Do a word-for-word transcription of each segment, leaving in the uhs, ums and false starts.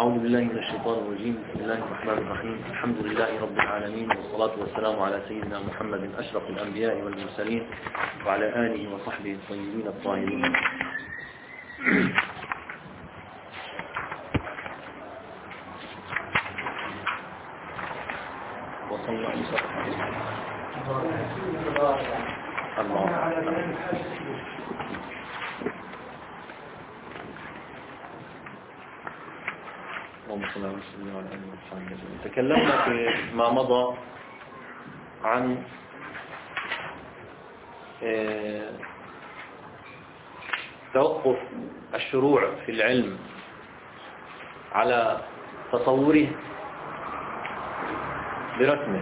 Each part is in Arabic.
أعوذ بالله من الشيطان الرجيم. بسم الله الرحمن الرحيم. الحمد لله رب العالمين، والصلاة والسلام على سيدنا محمد أشرف الأنبياء والمرسلين وعلى آله وصحبه الطيبين الطاهرين. وصلنا إلى صفحة الله. تكلمنا في ما مضى عن توقف الشروع في العلم على تصوره برسمه،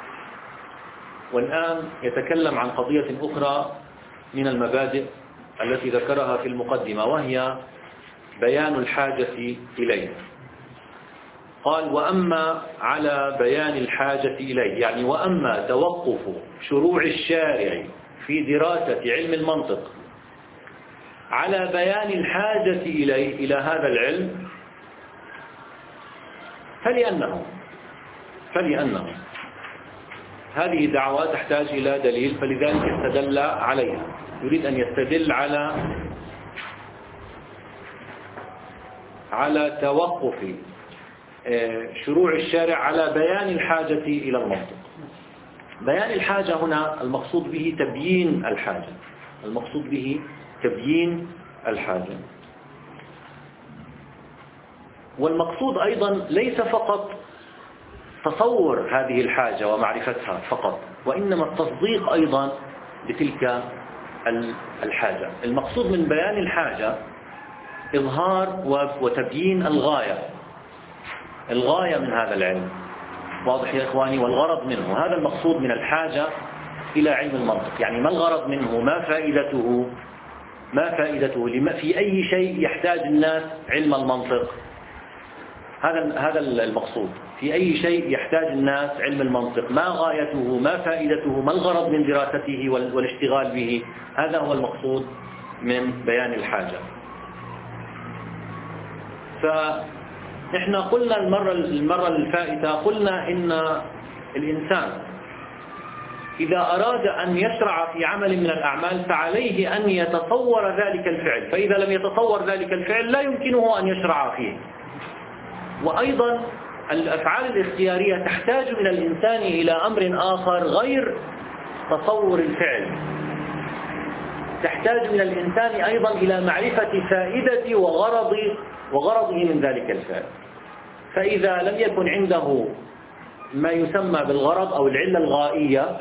والآن يتكلم عن قضية أخرى من المبادئ التي ذكرها في المقدمة، وهي بيان الحاجة إليه. قال: وأما على بيان الحاجة إليه، يعني وأما توقف شروع الشارع في دراسة علم المنطق على بيان الحاجة إليه إلى هذا العلم، فلأنه فلأنه هذه دعوة تحتاج إلى دليل، فلذلك استدل عليها. يريد أن يستدل على على توقف شروع الشارع على بيان الحاجة إلى المنطق. بيان الحاجة هنا المقصود به تبيين الحاجة، المقصود به تبيين الحاجة. والمقصود أيضا ليس فقط تصور هذه الحاجة ومعرفتها فقط، وإنما التصديق أيضا بتلك الحاجة. المقصود من بيان الحاجة إظهار وتبيين الغاية الغاية من هذا العلم. واضح يا إخواني؟ والغرض منه، هذا المقصود من الحاجة إلى علم المنطق. يعني ما الغرض منه؟ ما فائدته ما فائدته لما في أي شيء يحتاج الناس علم المنطق؟ هذا هذا المقصود. في أي شيء يحتاج الناس علم المنطق، ما غايته، ما فائدته، ما الغرض من دراسته والاشتغال به؟ هذا هو المقصود من بيان الحاجة. فإحنا قلنا المرة المرة الفائتة، قلنا إن الإنسان إذا أراد أن يشرع في عمل من الأعمال فعليه أن يتصور ذلك الفعل، فإذا لم يتصور ذلك الفعل لا يمكنه أن يشرع فيه. وأيضا الأفعال الاختيارية تحتاج من الإنسان إلى أمر آخر غير تصور الفعل، تحتاج من الإنسان أيضا إلى معرفة فائدة وغرض وغرضه من ذلك الفعل. فإذا لم يكن عنده ما يسمى بالغرض أو العلة الغائية،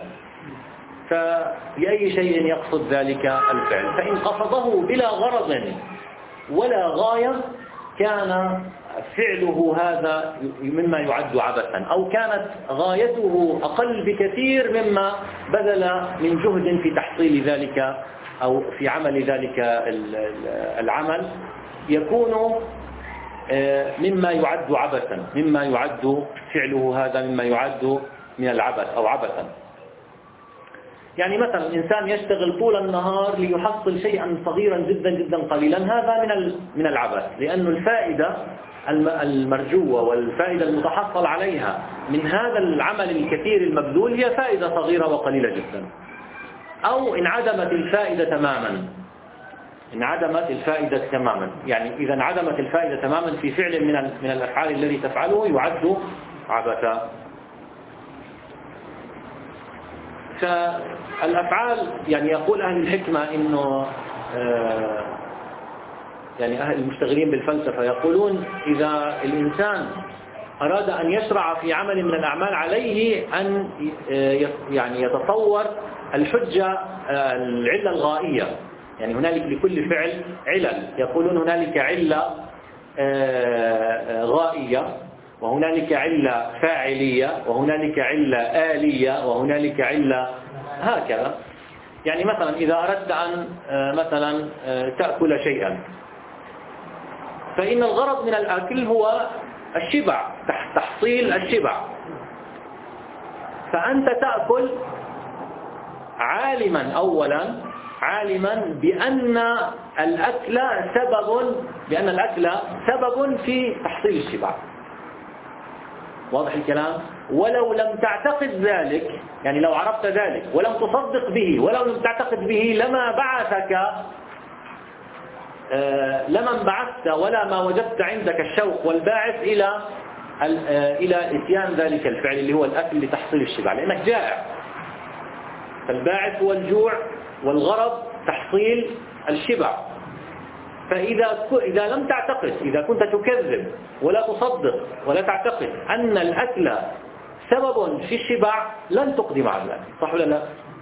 فبأي شيء يقصد ذلك الفعل؟ فإن قصده بلا غرض ولا غاية كان فعله هذا مما يعد عبثا، أو كانت غايته أقل بكثير مما بذل من جهد في تحصيل ذلك أو في عمل ذلك العمل، يكون مما يعد عبثا، مما يعد فعله هذا مما يعد من العبث أو عبثا. يعني مثلا الإنسان يشتغل طول النهار ليحصل شيئا صغيرا جدا جدا قليلا، هذا من من العبث، لأن الفائدة المرجوة والفائدة المتحصل عليها من هذا العمل الكثير المبذول هي فائدة صغيرة وقليلة جدا. أو انعدمت الفائدة تماما انعدمت الفائدة تماما يعني إذا انعدمت الفائدة تماما في فعل من من الأفعال الذي تفعله يعد عبثا. فالأفعال، يعني يقول أهل الحكمة إنه يعني أهل المشتغلين بالفلسفة يقولون إذا الإنسان أراد أن يشرع في عمل من الأعمال عليه أن يعني يتصور الحجة العلة الغائية. يعني هنالك لكل فعل علل، يقولون هنالك علة غائية، وهنالك علة فاعلية، وهنالك علة آلية، وهنالك علة هكذا. يعني مثلا إذا أردت أن مثلا تأكل شيئا، فإن الغرض من الأكل هو الشبع، تحصيل الشبع، فأنت تأكل عالما أولا عالما بأن الأكل سبب بأن الأكل سبب في تحصيل الشبع. واضح الكلام؟ ولو لم تعتقد ذلك، يعني لو عرفت ذلك ولم تصدق به ولو لم تعتقد به لما بعثك آه لما انبعثت ولا ما وجدت عندك الشوق والباعث إلى آه إلى إتيان ذلك الفعل اللي هو الأكل لتحصيل الشبع، لأنك جائع. فالباعث هو الجوع والغرض تحصيل الشبع. فإذا إذا لم تعتقد، إذا كنت تكذب ولا تصدق ولا تعتقد أن الأكل سبب في الشبع لن تقدم على الأكل، صح ولا لا؟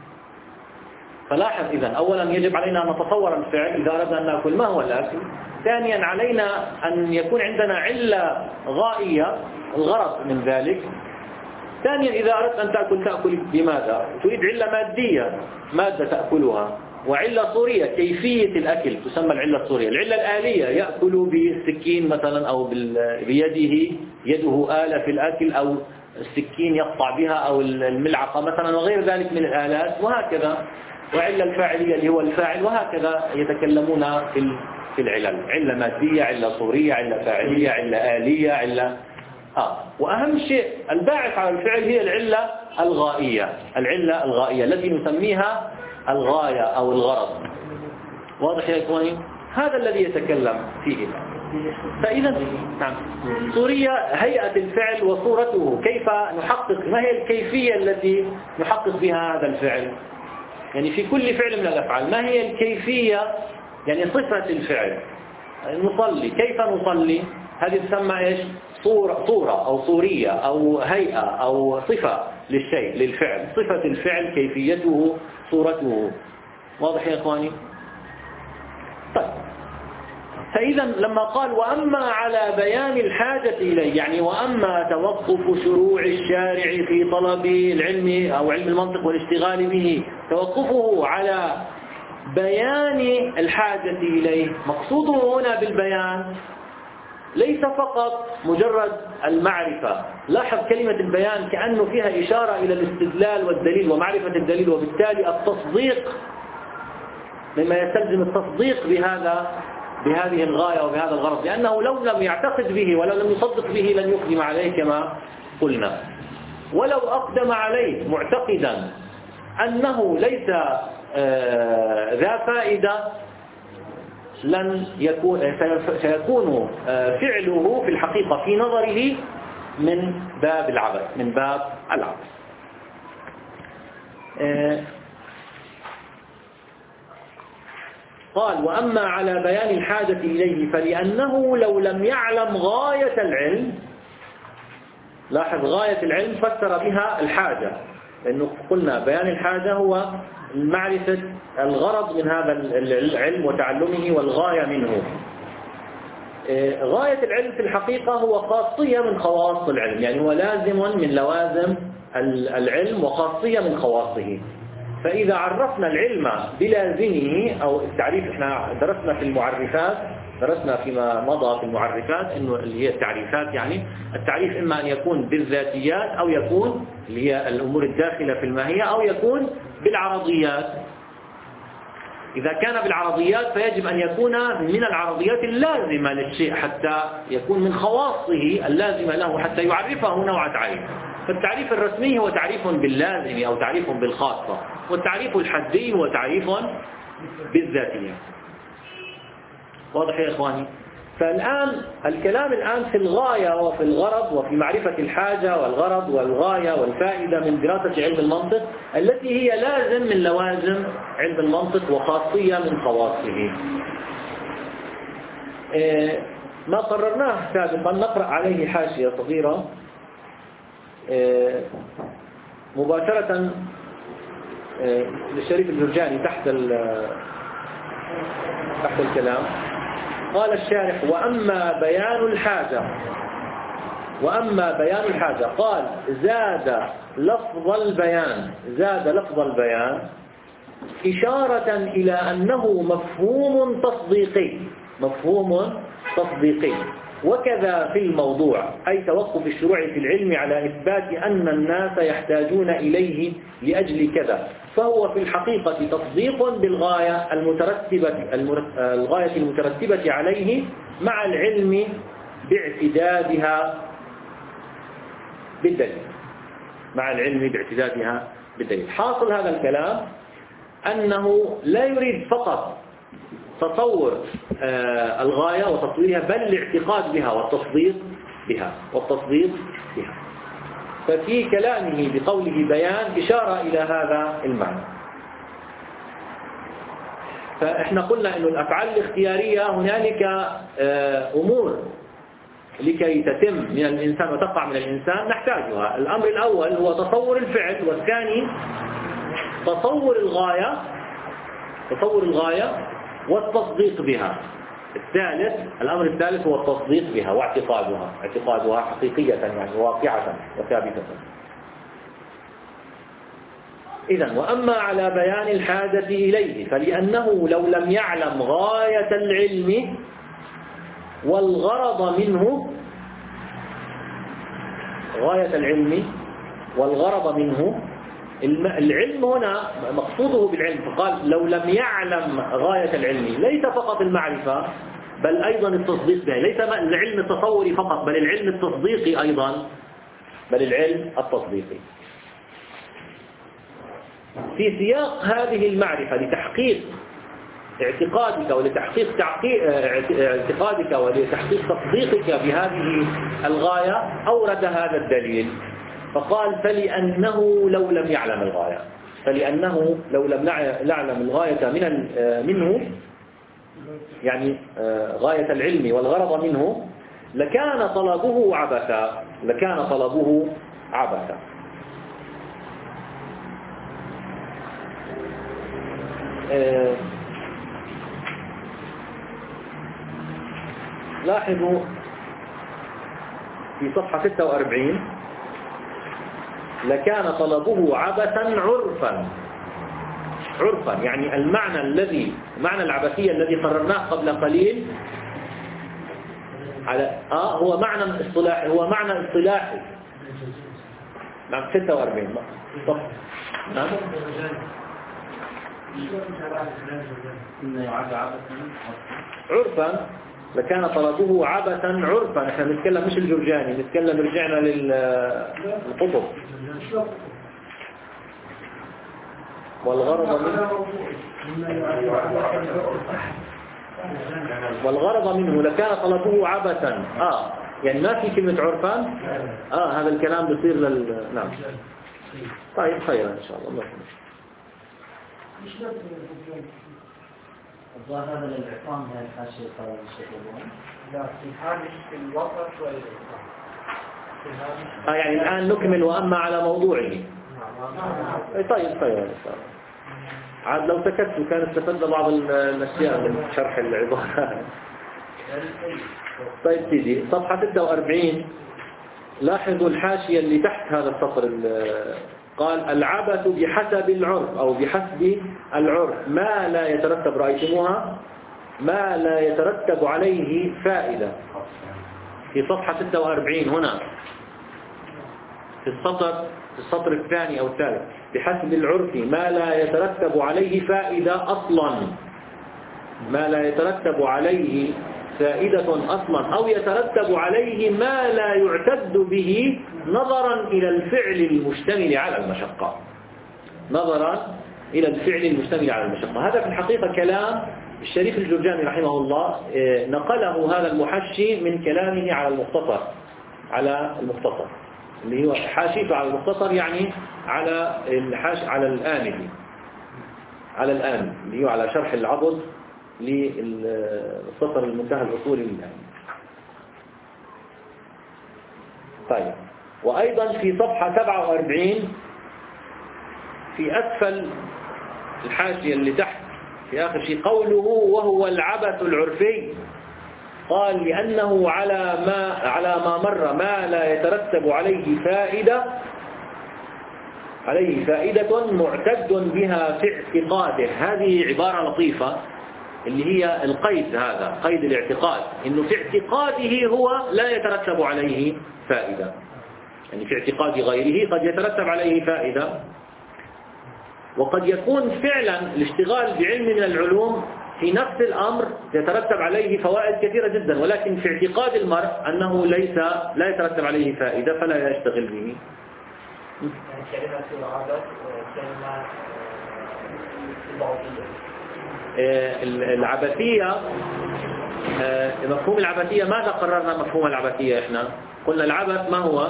فلاحظ إذن أولا يجب علينا أن نتصور الفعل إذا أردنا أن نأكل ما هو الأكل. ثانيا علينا أن يكون عندنا علة غائية الغرض من ذلك. ثانيا إذا أردت أن تأكل تأكل بماذا؟ تريد علة مادية، مادة تأكلها، وعلة صورية كيفية الأكل تسمى العلة الصورية. العلة الآلية يأكل بالسكين مثلا أو بيده، يده آلة في الأكل، أو السكين يقطع بها، أو الملعقة مثلا، وغير ذلك من الآلات، وهكذا. وعلة الفاعلية اللي هو الفاعل، وهكذا يتكلمون في في العلل، علة مادية، علة صورية، علة فاعلية، علة آلية، علة آه. وأهم شيء الباعث على الفعل هي العلة الغائية، العلة الغائية التي نسميها الغاية أو الغرض. واضح يا إخواني؟ هذا الذي يتكلم فيه. فإذا نعم، صورية هيئة الفعل وصورته، كيف نحقق، ما هي الكيفية التي نحقق بها هذا الفعل؟ يعني في كل فعل من الأفعال ما هي الكيفية، يعني صفة الفعل. نصلي، كيف نصلي؟ هذه تسمى إيش؟ صورة, صورة أو صورية أو هيئة أو صفة للشيء، للفعل، صفة الفعل، كيفيته، صورته. واضح يا إخواني؟ طيب، فإذا لما قال وأما على بيان الحاجة إليه، يعني وأما توقف شروع الشارع في طلب العلم أو علم المنطق والاشتغال به، توقفه على بيان الحاجة إليه، مقصوده هنا بالبيان ليس فقط مجرد المعرفة. لاحظ كلمة البيان كأنه فيها إشارة إلى الاستدلال والدليل ومعرفة الدليل، وبالتالي التصديق، مما يستلزم التصديق بهذا بهذه الغاية وبهذا الغرض، لأنه لو لم يعتقد به ولو لم يصدق به لن يقدم عليه كما قلنا. ولو أقدم عليه معتقدا أنه ليس آه ذا فائدة لن يكون سيكون فعله في الحقيقة في نظره من باب العبث، من باب العبث. قال وأما على بيان الحاجة إليه فلأنه لو لم يعلم غاية العلم، لاحظ غاية العلم فسر بها الحاجة، لأنه قلنا بيان الحاجة هو معرفة الغرض من هذا العلم وتعلمه والغاية منه. غاية العلم في الحقيقة هو خاصية من خواص العلم، يعني هو لازم من لوازم العلم وخاصية من خواصه. فإذا عرفنا العلم بلازمه، أو التعريف، احنا درسنا في المعرفات، درسنا فيما مضى في المعرفات انه اللي هي التعريفات، يعني التعريف اما ان يكون بالذاتيات او يكون اللي هي الامور الداخله في الماهيه، او يكون بالعرضيات. اذا كان بالعرضيات فيجب ان يكون من العرضيات اللازمه للشيء حتى يكون من خواصه اللازمه له حتى يعرفه نوع تعريف. فالتعريف الرسمي هو تعريف باللازم او تعريف بالخاصه، والتعريف الحدي هو تعريف بالذاتيه. واضح يا إخواني؟ فالآن الكلام الآن في الغاية وفي الغرض وفي معرفة الحاجة والغرض والغاية والفائدة من دراسة علم المنطق التي هي لازم من لوازم علم المنطق وخاصية من خواصه. ما قررناه سابقا نقرأ عليه حاشية صغيرة مباشرة للشريف الجرجاني تحت تحت الكلام. قال الشارح وأما بيان الحاجة وأما بيان الحاجة قال زاد لفظ البيان زاد لفظ البيان إشارة إلى أنه مفهوم تصديقي مفهوم تصديقي وكذا في الموضوع، أي توقف الشروع في العلم على إثبات أن الناس يحتاجون إليه لأجل كذا، فهو في الحقيقة تصديق بالغاية المترتبة الغاية المترتبة عليه مع العلم باعتدادها بالدليل مع العلم باعتدادها بالدليل. حاصل هذا الكلام أنه لا يريد فقط تصور الغاية وتصويرها، بل الاعتقاد بها والتصديق بها والتصديق بها. ففي كلامه بقوله بيان إشارة إلى هذا المعنى. فإحنا قلنا أن الأفعال الاختيارية هنالك أمور لكي تتم من الإنسان وتقع من الإنسان نحتاجها. الأمر الأول هو تصور الفعل، والثاني تصور الغاية تصور الغاية والتصديق بها. الثالث الأمر الثالث هو التصديق بها واعتقادها اعتقادها حقيقية، يعني واقعة وثابتة. إذن وأما على بيان الحاجة إليه فلأنه لو لم يعلم غاية العلم والغرض منه غاية العلم والغرض منه العلم هنا مقصوده بالعلم، فقال لو لم يعلم غاية العلم ليس فقط المعرفة بل أيضا التصديق به، ليس العلم التصوري فقط بل العلم التصديقي أيضا بل العلم التصديقي. في سياق هذه المعرفة لتحقيق اعتقادك ولتحقيق اعتقادك ولتحقيق تصديقك بهذه الغاية أورد هذا الدليل، فقال فلأنه لو لم يعلم الغاية فلأنه لو لم يعلم الغاية من منه يعني غاية العلم والغرض منه لكان طلبه عبثا لكان طلبه عبثا. لاحظوا في صفحة ستة وأربعين لكان طلبه عبثا عرفا عرفا يعني المعنى الذي معنى العبثية الذي قررناه قبل قليل على آه هو معنى اصطلاحي هو معنى اصطلاحي نعم ستة وأربعين صح نعم عرفا لكان طلبه عبثا عرفا. احنا نتكلم مش الجرجاني، نتكلم رجعنا للقطب. والغرض منه والغرض منه لكان طلبه عبثا اه يعني ما في كلمة عرفا اه هذا الكلام بيصير لل نعم. طيب خير ان شاء الله. الظاهر هذا للإعطان هاي الحاشية قال الشيخ لا في هامش الوقت والإعطان آه يعني الآن نكمل وأما على موضوعه. طيب طيب عاد لو سكت كان استفدنا بعض الأشياء من شرح العبارة. طيب سيدي صفحة ستة وأربعين لاحظوا الحاشية اللي تحت هذا السطر. قال العبث بحسب العرف أو بحسب العرف ما لا يترتب رأيتموها ما لا يترتب عليه فائدة. في صفحة ستة وأربعين هنا في السطر في السطر الثاني أو الثالث بحسب العرف ما لا يترتب عليه فائدة أصلا ما لا يترتب عليه فائدة أصلا أو يترتب عليه ما لا يعتد به نظرا إلى الفعل المشتمل على المشقة نظرا إلى الفعل المشتمل على المشقة. هذا في الحقيقة كلام الشريف الجرجاني رحمه الله نقله هذا المحشي من كلامه على المختصر على المختصر اللي هو حاشيته على المختصر يعني على الحاش على الآمدي على الآمدي اللي هو على شرح العضد للسطر المنتهى الأصولي للآن. طيب وأيضا في صفحة سبعة وأربعين في أسفل الحاشية اللي تحت في آخر شيء قوله وهو العبث العرفي قال لأنه على ما على ما مر ما لا يترتب عليه فائدة عليه فائدة معتد بها في اعتقاده. هذه عبارة لطيفة اللي هي القيد، هذا قيد الاعتقاد، إنه في اعتقاده هو لا يترتب عليه فائدة، يعني في اعتقاد غيره قد يترتب عليه فائدة، وقد يكون فعلا الاشتغال بعلم من العلوم في نفس الأمر يترتب عليه فوائد كثيرة جدا، ولكن في اعتقاد المرء أنه ليس لا يترتب عليه فائدة فلا يشتغل به. كلمة العبث كلمة العبثية، مفهوم العبثية، ماذا قررنا مفهوم العبثية إحنا؟ قلنا العبث ما هو؟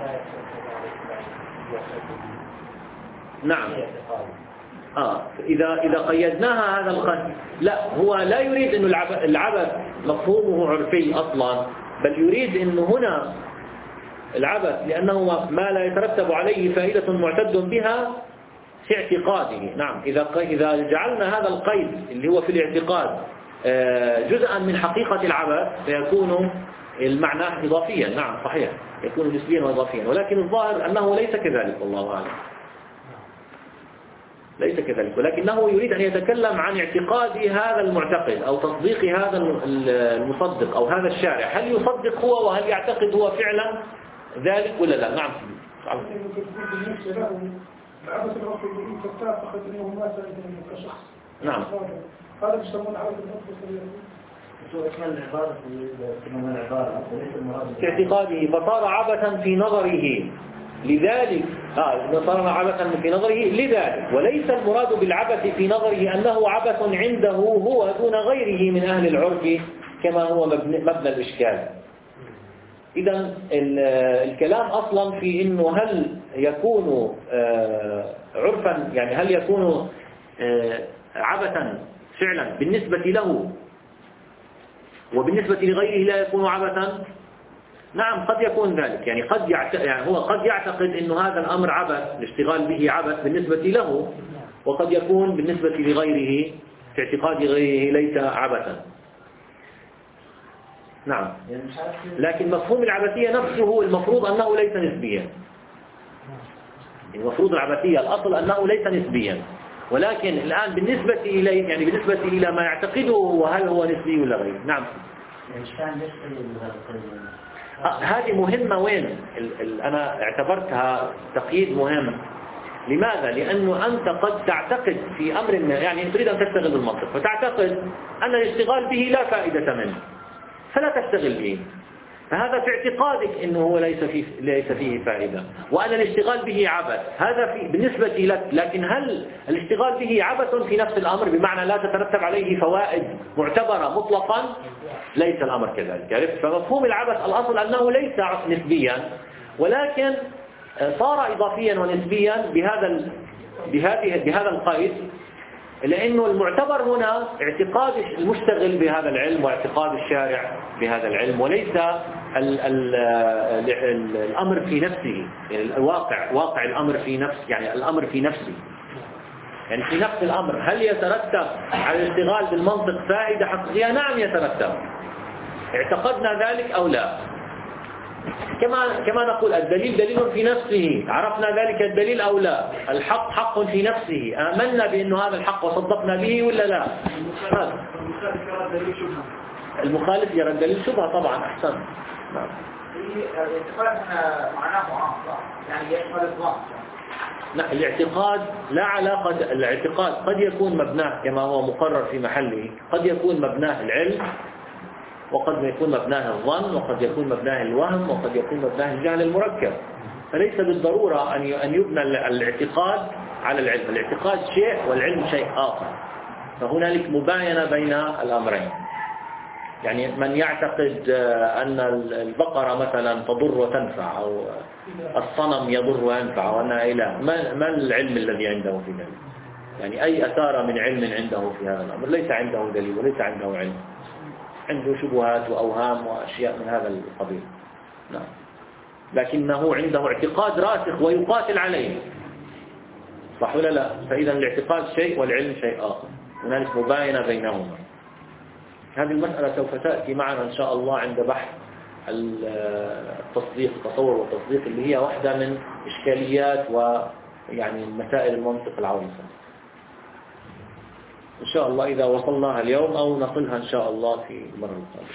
نعم. آه إذا إذا قيدناها هذا القيد، لا، هو لا يريد إنه العبث مفهومه عرفي أصلا، بل يريد إنه هنا العبث لأنه ما لا يترتب عليه فائدة معتد بها في اعتقاده. نعم، إذا إذا جعلنا هذا القيد اللي هو في الاعتقاد جزءا من حقيقة العبث فيكون المعنى إضافيا. نعم صحيح، يكون نسبيا وإضافيا، ولكن الظاهر أنه ليس كذلك، والله أعلم ليس كذلك، ولكنه يريد أن يتكلم عن اعتقاد هذا المعتقد أو تصديق هذا المصدق أو هذا الشارع، هل يصدق هو وهل يعتقد هو فعلا ذلك ولا لا. نعم نعم هذا بيسمونه عبث النفس. في اعتقاده فصار عبثا في نظره، لذلك آه صار عبثا في نظره لذلك، وليس المراد بالعبث في نظره أنه عبث عنده هو دون غيره من أهل العرف كما هو مبنى, مبنى الإشكال. إذا الكلام أصلا في إنه هل يكون آه عرفا، يعني هل يكون آه عبثا فعلا بالنسبة له وبالنسبة لغيره لا يكون عبثا. نعم قد يكون ذلك، يعني قد يعتقد يعني هو قد يعتقد إنه هذا الأمر عبث، الاشتغال به عبث بالنسبة له، وقد يكون بالنسبة لغيره في اعتقاد غيره ليس عبثا. نعم، لكن مفهوم العبثية نفسه المفروض أنه ليس نسبيا، المفروض العبثية الأصل أنه ليس نسبيا، ولكن الآن بالنسبة إليه يعني بالنسبة إلى ما يعتقده وهل هو نسبي ولا غير. نعم هذه مهمة. وين ال ال أنا اعتبرتها تقييد مهم. لماذا؟ لأنه أنت قد تعتقد في أمر ما، يعني تريد أن تشتغل بالمنطق فتعتقد أن الاشتغال به لا فائدة منه فلا تشتغل به، فهذا في اعتقادك أنه هو ليس فيه, ليس فيه فائدة، وأن الاشتغال به عبث، هذا في بالنسبة لك. لكن هل الاشتغال به عبث في نفس الأمر بمعنى لا تترتب عليه فوائد معتبرة مطلقا؟ ليس الأمر كذلك. عرفت؟ فمفهوم العبث الأصل أنه ليس نسبيا، ولكن صار إضافيا ونسبيا بهذا بهذه بهذا القيد، لأنه المعتبر هنا اعتقاد المشتغل بهذا العلم واعتقاد الشارع بهذا العلم، وليس ال ال ال الأمر في نفسه، يعني الواقع واقع الأمر في نفس يعني الأمر في نفسه، يعني في نفس الأمر هل يترتب على الاشتغال بالمنطق فائدة حقيقية؟ نعم يترتب، اعتقدنا ذلك أو لا. كما كما نقول الدليل دليل في نفسه، عرفنا ذلك الدليل أو لا، الحق حق في نفسه، آمنا بأنه هذا الحق وصدقنا به ولا لا. المخالف يرى الدليل شبهة طبعا. أحسن. نعم. الاعتقاد معناه عام، يعني يشمل الظن. لا، الاعتقاد لا علاقة. الاعتقاد قد يكون مبناه كما هو مقرر في محله، قد يكون مبناه العلم، وقد يكون مبناه الظن، وقد يكون مبناه الوهم، وقد يكون مبناه الجهل المركب. فليس بالضرورة أن يبنى الاعتقاد على العلم، الاعتقاد شيء والعلم شيء آخر، فهنالك مباينة بين الأمرين. يعني من يعتقد أن البقرة مثلا تضر وتنفع، أو الصنم يضر وينفع، وأنها إله، ما العلم الذي عنده في ذلك؟ يعني أي أثار من علم عنده في هذا الأمر؟ ليس عنده دليل وليس عنده علم، عنده شبهات وأوهام وأشياء من هذا القبيل. نعم. لكنه عنده اعتقاد راسخ ويقاتل عليه، صح ولا لا؟ فإذا الاعتقاد شيء والعلم شيء آخر، هنالك مباينة بينهما. هذه المسألة سوف تأتي معنا إن شاء الله عند بحث التصديق، التصور والتصديق، اللي هي واحدة من إشكاليات ويعني مسائل المنطق العويصة. إن شاء الله إذا وصلناها اليوم أو نصلها إن شاء الله في المرة القادمة.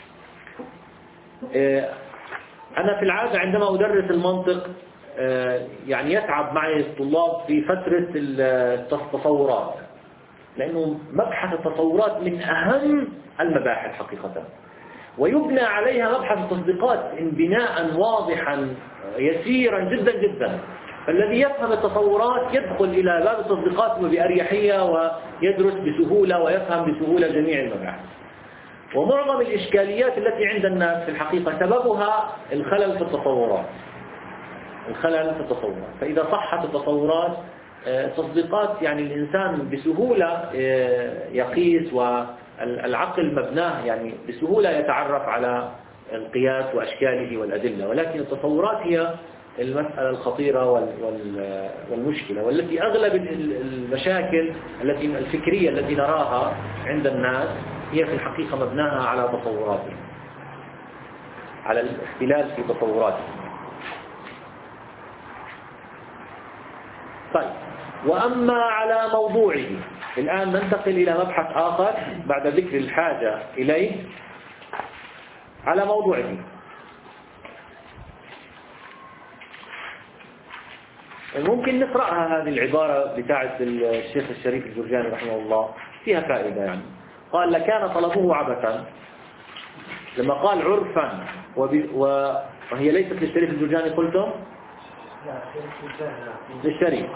أنا في العادة عندما أدرس المنطق يعني يتعب معي الطلاب في فترة التصورات، لأنه مبحث التصورات من أهم المباحث حقيقة، ويبنى عليها مبحث التصديقات بناء واضحا يسيرا جدا جدا. فالذي يفهم التصورات يدخل إلى باب التصديقات بأريحية ويدرس بسهولة ويفهم بسهولة جميع المباحث. ومعظم الإشكاليات التي عند الناس في الحقيقة سببها الخلل في التصورات الخلل في التصورات فإذا صحت التصورات التصديقات يعني الإنسان بسهولة يقيس، والعقل مبناه يعني بسهولة يتعرف على القياس وأشكاله والأدلة. ولكن التصورات هي المسألة الخطيرة والمشكلة، والتي أغلب المشاكل التي الفكرية التي نراها عند الناس هي في الحقيقة مبناها على تصوراتهم، على الاختلال في تصوراتهم. طيب، وأما على موضوعه، الآن ننتقل إلى مبحث آخر بعد ذكر الحاجة إليه. على موضوعه، ممكن نقرأها هذه العبارة بتاعت الشيخ الشريف الجرجاني رحمه الله، فيها فائدة. يعني قال: لكان طلبه عبثا، لما قال عرفا وهي ليست للشريف الجرجاني قلتم؟ للشريف.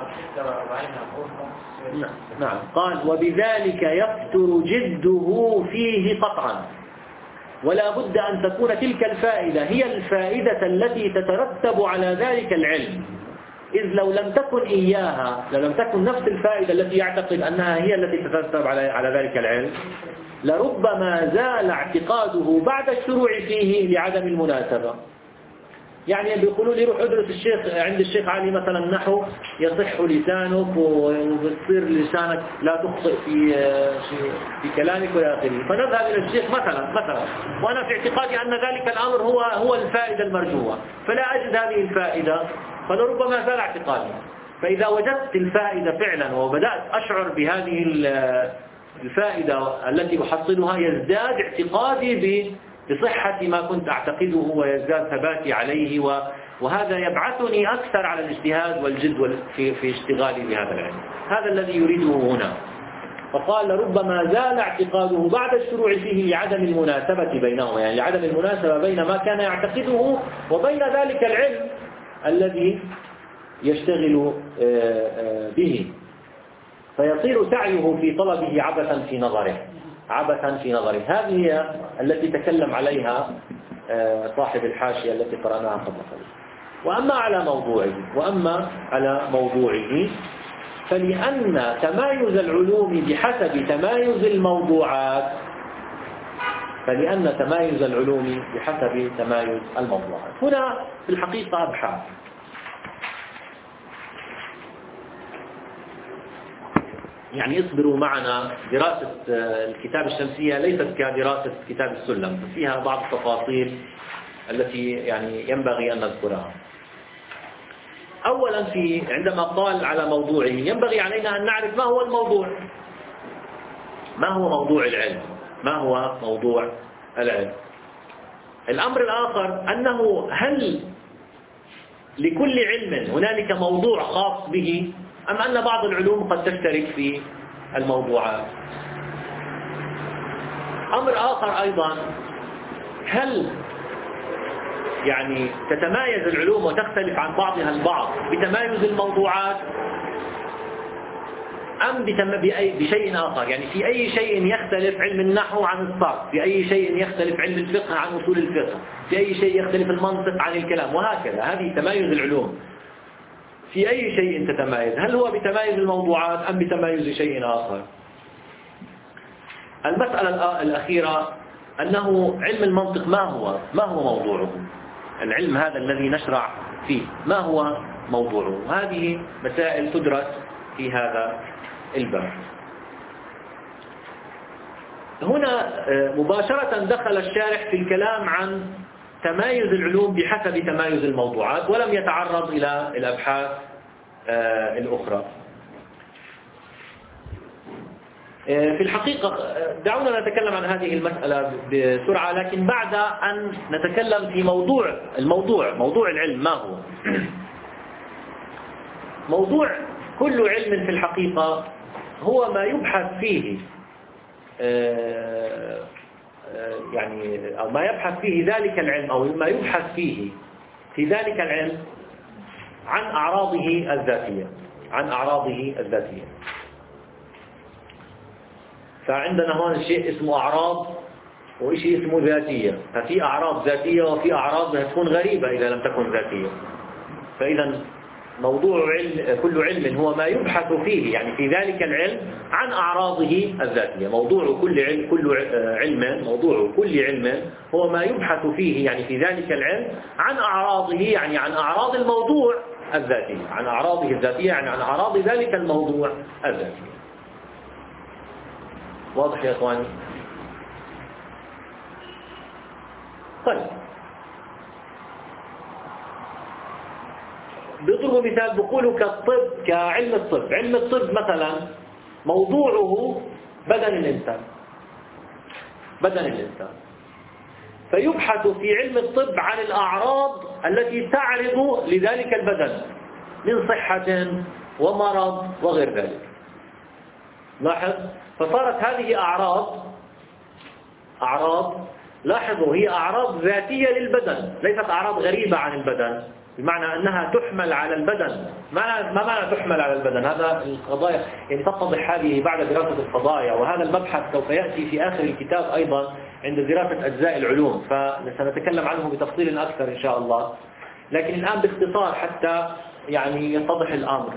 نعم. قال: وبذلك يفتر جده فيه قطعا، ولا بد أن تكون تلك الفائدة هي الفائدة التي تترتب على ذلك العلم، إذ لو لم تكن إياها، لو لم تكن نفس الفائدة التي يعتقد أنها هي التي تترتب على على ذلك العلم، لربما زال اعتقاده بعد الشروع فيه لعدم المناسبة. يعني بيقولوا لي روح ادرس الشيخ عند الشيخ علي مثلا نحو يصح لسانك وبتصير لسانك لا تخطئ في في كلامك والى اخره، فنذهب الى الشيخ مثلا مثلا وانا في اعتقادي ان ذلك الامر هو هو الفائده المرجوه، فلا اجد هذه الفائده، فلربما زال اعتقادي. فاذا وجدت الفائده فعلا وبدات اشعر بهذه الفائده التي احصلها، يزداد اعتقادي بصحة ما كنت أعتقده ويزداد ثباتي عليه، وهذا يبعثني أكثر على الاجتهاد والجد في في اشتغالي بهذا العلم. هذا الذي يريده هنا. فقال: لربما زال اعتقاده بعد الشروع فيه لعدم المناسبة بينهما، يعني لعدم المناسبة بين ما كان يعتقده وبين ذلك العلم الذي يشتغل به، فيصير سعيه في طلبه عبثا في نظره عبثا في نظره. هذه هي التي تكلم عليها صاحب الحاشية التي قرأناها قبل قليل. وأما على موضوعه وأما على موضوعه فلأن تمايز العلوم بحسب تمايز الموضوعات فلأن تمايز العلوم بحسب تمايز الموضوعات هنا في الحقيقة أبحاث. يعني اصبروا معنا، دراسة الكتاب الشمسية ليست كدراسة كتاب السلم، فيها بعض التفاصيل التي يعني ينبغي أن نذكرها. أولا في عندما قال على موضوعه ينبغي علينا أن نعرف ما هو الموضوع، ما هو موضوع العلم، ما هو موضوع العلم. الأمر الآخر أنه هل لكل علم هنالك موضوع خاص به، أم أن بعض العلوم قد تشترك في الموضوعات. أمر آخر أيضا، هل يعني تتمايز العلوم وتختلف عن بعضها البعض بتمايز الموضوعات أم بشيء آخر؟ يعني في أي شيء يختلف علم النحو عن الصرف، في أي شيء يختلف علم الفقه عن أصول الفقه، في أي شيء يختلف المنطق عن الكلام، وهكذا. هذه تمايز العلوم. في أي شيء تتمايز؟ هل هو بتمايز الموضوعات أم بتمايز شيء آخر؟ المسألة الأخيرة أنه علم المنطق ما هو ما هو موضوعه؟ العلم هذا الذي نشرع فيه ما هو موضوعه؟ هذه مسائل تدرس في هذا الباب. هنا مباشرة دخل الشارح في الكلام عن تمايز العلوم بحسب تمايز الموضوعات، ولم يتعرض إلى الأبحاث الأخرى. في الحقيقة دعونا نتكلم عن هذه المسألة بسرعة، لكن بعد أن نتكلم في موضوع الموضوع موضوع العلم ما هو. موضوع كل علم في الحقيقة هو ما يبحث فيه يعني أو ما يبحث فيه ذلك العلم أو ما يبحث فيه في ذلك العلم عن أعراضه الذاتية عن أعراضه الذاتية. فعندنا هون شيء اسمه أعراض وشيء اسمه ذاتية. ففي أعراض ذاتية وفي أعراض تكون غريبة إذا لم تكن ذاتية. فإذا موضوع علم كل علم هو ما يبحث فيه يعني في ذلك العلم عن أعراضه الذاتية. موضوع كل علم كل علم موضوع كل علم هو ما يبحث فيه يعني في ذلك العلم عن أعراضه يعني عن أعراض الموضوع الذاتي عن أعراضه الذاتية يعني عن أعراض ذلك الموضوع الذاتي. واضح يا إخواني؟ طيب بيضرب مثال بقولوا كالطب كعلم الطب. علم الطب مثلا موضوعه بدن الإنسان بدن الإنسان فيبحث في علم الطب عن الأعراض التي تعرض لذلك البدن من صحة ومرض وغير ذلك. لاحظ، فصارت هذه أعراض أعراض لاحظوا هي أعراض ذاتية للبدن ليست أعراض غريبة عن البدن، بمعنى أنها تحمل على البدن. ما معنى تحمل على البدن؟ هذا القضايا يعني تتضح هذه بعد دراسة القضايا، وهذا المبحث سوف يأتي في آخر الكتاب أيضا عند دراسة أجزاء العلوم، فسنتكلم عنه بتفصيل أكثر إن شاء الله. لكن الآن باختصار حتى يعني يتضح الأمر.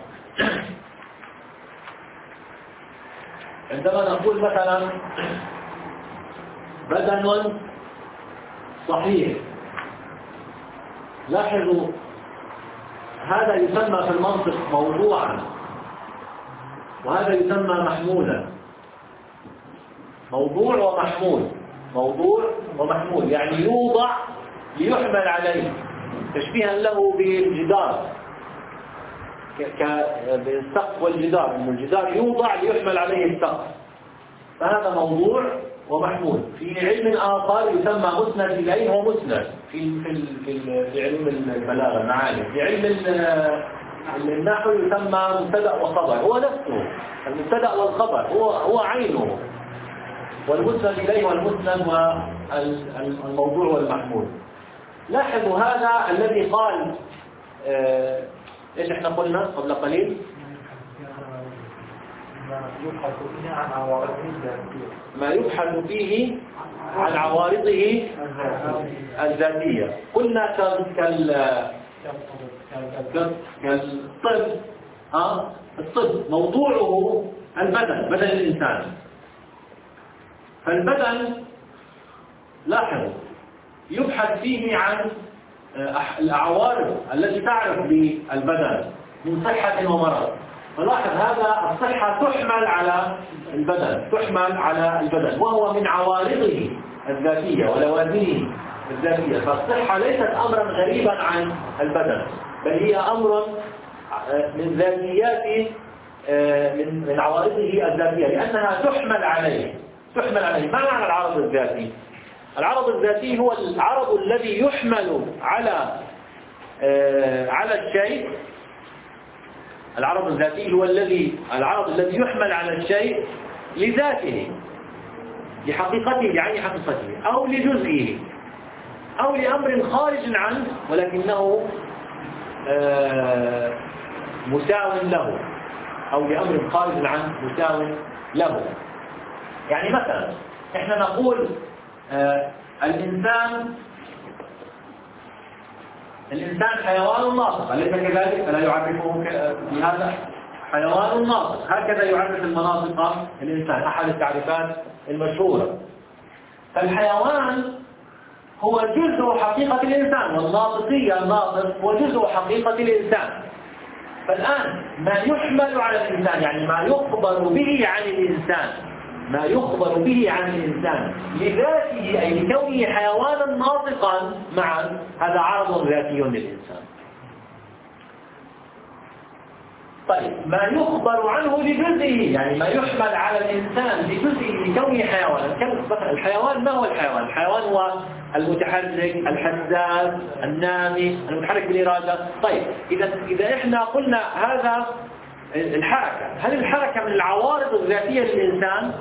عندما نقول مثلا بدن صحيح، لاحظوا هذا يسمى في المنطق موضوعا وهذا يسمى محمولا. موضوع ومحمول موضوع ومحمول يعني يوضع ليحمل عليه، تشبيها له بالجدار بالسقف والجدار، إن الجدار يوضع ليحمل عليه السقف، فهذا موضوع ومحمول. في علم آخر يسمى مسند إليه ومسند في في في في علم البلاغة المعاني. في علم النحو يسمى مبتدأ وخبر، هو نفسه المبتدأ والخبر هو هو عينه، والمسند إليه والمسند والموضوع والمحمول. لاحظوا هذا الذي قال آه ايش احنا قلنا قبل قليل؟ ما يبحث فيه عن عوارضه الذاتية. قلنا كال كالطب ها الطب موضوعه البدن بدن الإنسان. فالبدن لاحظوا يبحث فيه عن العوارض التي تعرف بالبدن من صحة ومرض. فلاحظ هذا الصحة تحمل على البدن تحمل على البدن وهو من عوارضه الذاتية ولوازمه الذاتية. فالصحة ليست أمرا غريبا عن البدن، بل هي أمر من ذاتيات من من عوارضه الذاتية، لأنها تحمل عليه تحمل عليه. ما معنى العرض الذاتي؟ العرض الذاتي هو العرض الذي يحمل على على الشيء. العرض الذاتي هو الذي العرض الذي يحمل على الشيء لذاته لحقيقته لعين حقيقته أو لجزئه أو لأمر خارج عنه ولكنه مساو له، أو لأمر خارج عنه مساو له. يعني مثلا احنا نقول آه الإنسان الإنسان حيوان ناطق، أليس كذلك؟ فلا يعرفه بهذا حيوان ناطق، هكذا يعرف المناطق الإنسان، أحد التعريفات المشهورة. فالحيوان هو جزء حقيقة الإنسان، والناطقية الناطق هو جزء حقيقة الإنسان. فالآن ما يحمل على الإنسان يعني ما يخبر به عن الإنسان ما يخبر به عن الإنسان لذاته أي لكونه حيوانا ناطقا معا، هذا عرض ذاتي للإنسان. طيب ما يخبر عنه لجزئه، يعني ما يحمل على الإنسان بجزئه لكونه حيوانا. مثلا الحيوان، ما هو الحيوان؟ الحيوان هو المتحرك، الحساس، النامي، المتحرك بالإرادة. طيب إذا إذا إحنا قلنا هذا الحركة، هل الحركة من العوارض الذاتية للإنسان؟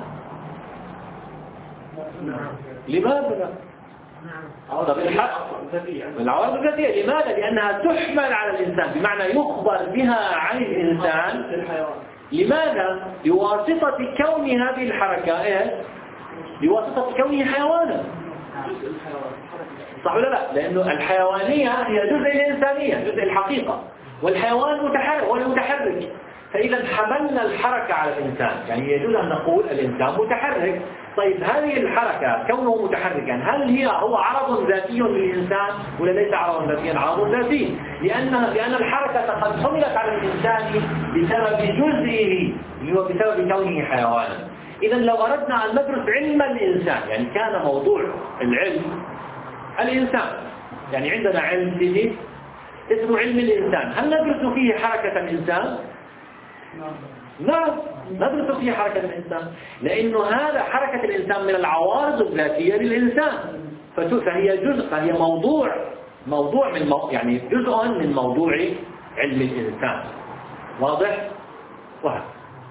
لماذا؟ طب من العوارض الذاتية. لماذا؟ لأنها تحمل على الإنسان، بمعنى يخبر بها عن الإنسان. لماذا؟ لواسطة كون هذه الحركة إيه؟ لواسطة كونه حيوانا. صح ولا لا؟ لأنه الحيوانية هي جزء الإنسانية، جزء الحقيقة، والحيوان متحرك، هو المتحرك. فإذا حملنا الحركة على الإنسان، يعني يجوز أن نقول الإنسان متحرك. طيب هذه الحركة كونه متحركا، هل هي هو عرض ذاتي للإنسان ولا ليس عرضا ذاتيا؟ عرض ذاتي، لأن لأن الحركة قد حملت على الإنسان بسبب جزئه، اللي هو بسبب كونه حيوانا. إذا لو أردنا أن ندرس علم الإنسان، يعني كان موضوع العلم الإنسان، يعني عندنا علم فيه اسمه علم الإنسان، هل ندرس فيه حركة الإنسان؟ نعم، ندرس فيه حركة الإنسان، لأنه هذا حركة الإنسان من العوارض الذاتية للإنسان، فهي جزء، فهي موضوع موضوع من مو... يعني جزء من موضوع علم الإنسان. واضح؟ وهذا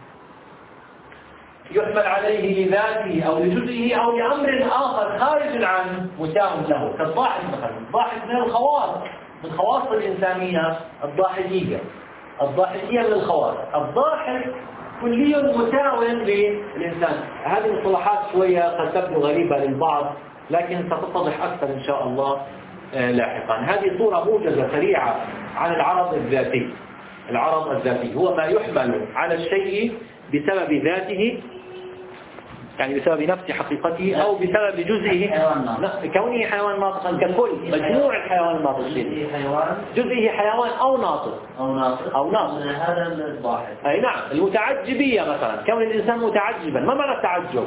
يحمل عليه لذاته أو لجزئه أو لأمر آخر خارج عنه مساهم له، كالضاحك مثلا. الضاحك من الخواص، من خواص الإنسانية الضاحكية. الضاحكية من الخواص. الضاحك كلي مساو للإنسان. هذه المصطلحات شوية قد تبدو غريبة للبعض، لكن ستتضح أكثر إن شاء الله لاحقا. هذه صورة موجزة سريعة عن العرض الذاتي. العرض الذاتي هو ما يحمل على الشيء بسبب ذاته، يعني بسبب نفس حقيقته أو بسبب جزئه، كونه حيوان ناطقا ككل، مجموع الحيوان الناطق، جزئه حيوان أو ناطق أو ناطق أو ناطق. هذا الضاحك. أي نعم. المتعجبية مثلا، كون الإنسان متعجبا. ما معنى التعجب؟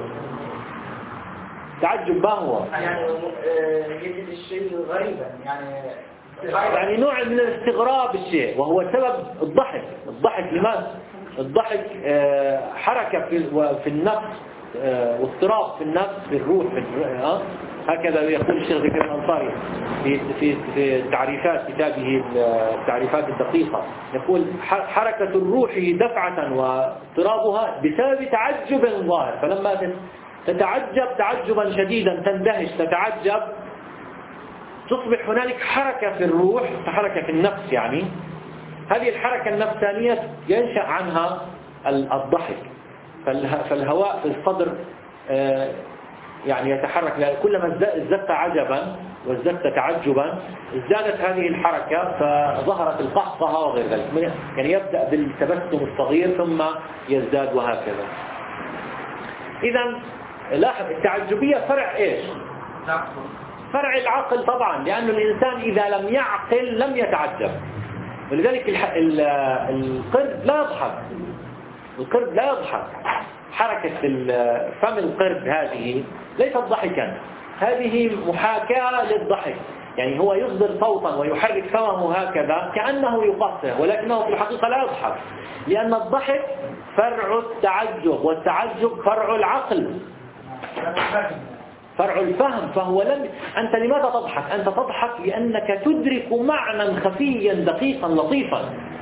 تعجب ما هو؟ يعني يجد الشيء غريبا، يعني يعني نوع من الاستغراب الشيء، وهو سبب الضحك. الضحك لماذا؟ الضحك حركة في النفس واضطراب في النفس، في الروح، في الروح. هكذا يقول الشيخ ذكر الأنصاري في في في تعريفات كتابه التعريفات الدقيقة، يقول حركة الروح دفعة واضطرابها بسبب تعجب ظاهر، فلما تتعجب تعجبا شديدا، تندهش، تتعجب، تصبح هنالك حركة في الروح، حركة في النفس. يعني هذه الحركة النفسانية ينشأ عنها الضحك. فالهواء في الصدر يعني يتحرك، كلما ازددت عجبا وازددت تعجبا ازدادت هذه الحركة، فظهرت القهقهة وغير ذلك. يعني يبدأ بالتبسم الصغير ثم يزداد وهكذا. إذا لاحظ التعجبية فرع إيش؟ فرع العقل طبعا، لأن الإنسان إذا لم يعقل لم يتعجب. ولذلك القرد لا يضحك. القرد لا يضحك. حركة فم القرد هذه ليست ضحكا، هذه محاكاة للضحك. يعني هو يصدر صوتا ويحرك فمه هكذا كأنه يقصر، ولكنه في الحقيقة لا يضحك، لأن الضحك فرع التعجب، والتعجب فرع العقل، فرع الفهم. فهو لم أنت لماذا تضحك؟ أنت تضحك لأنك تدرك معنى خفيا دقيقا لطيفا.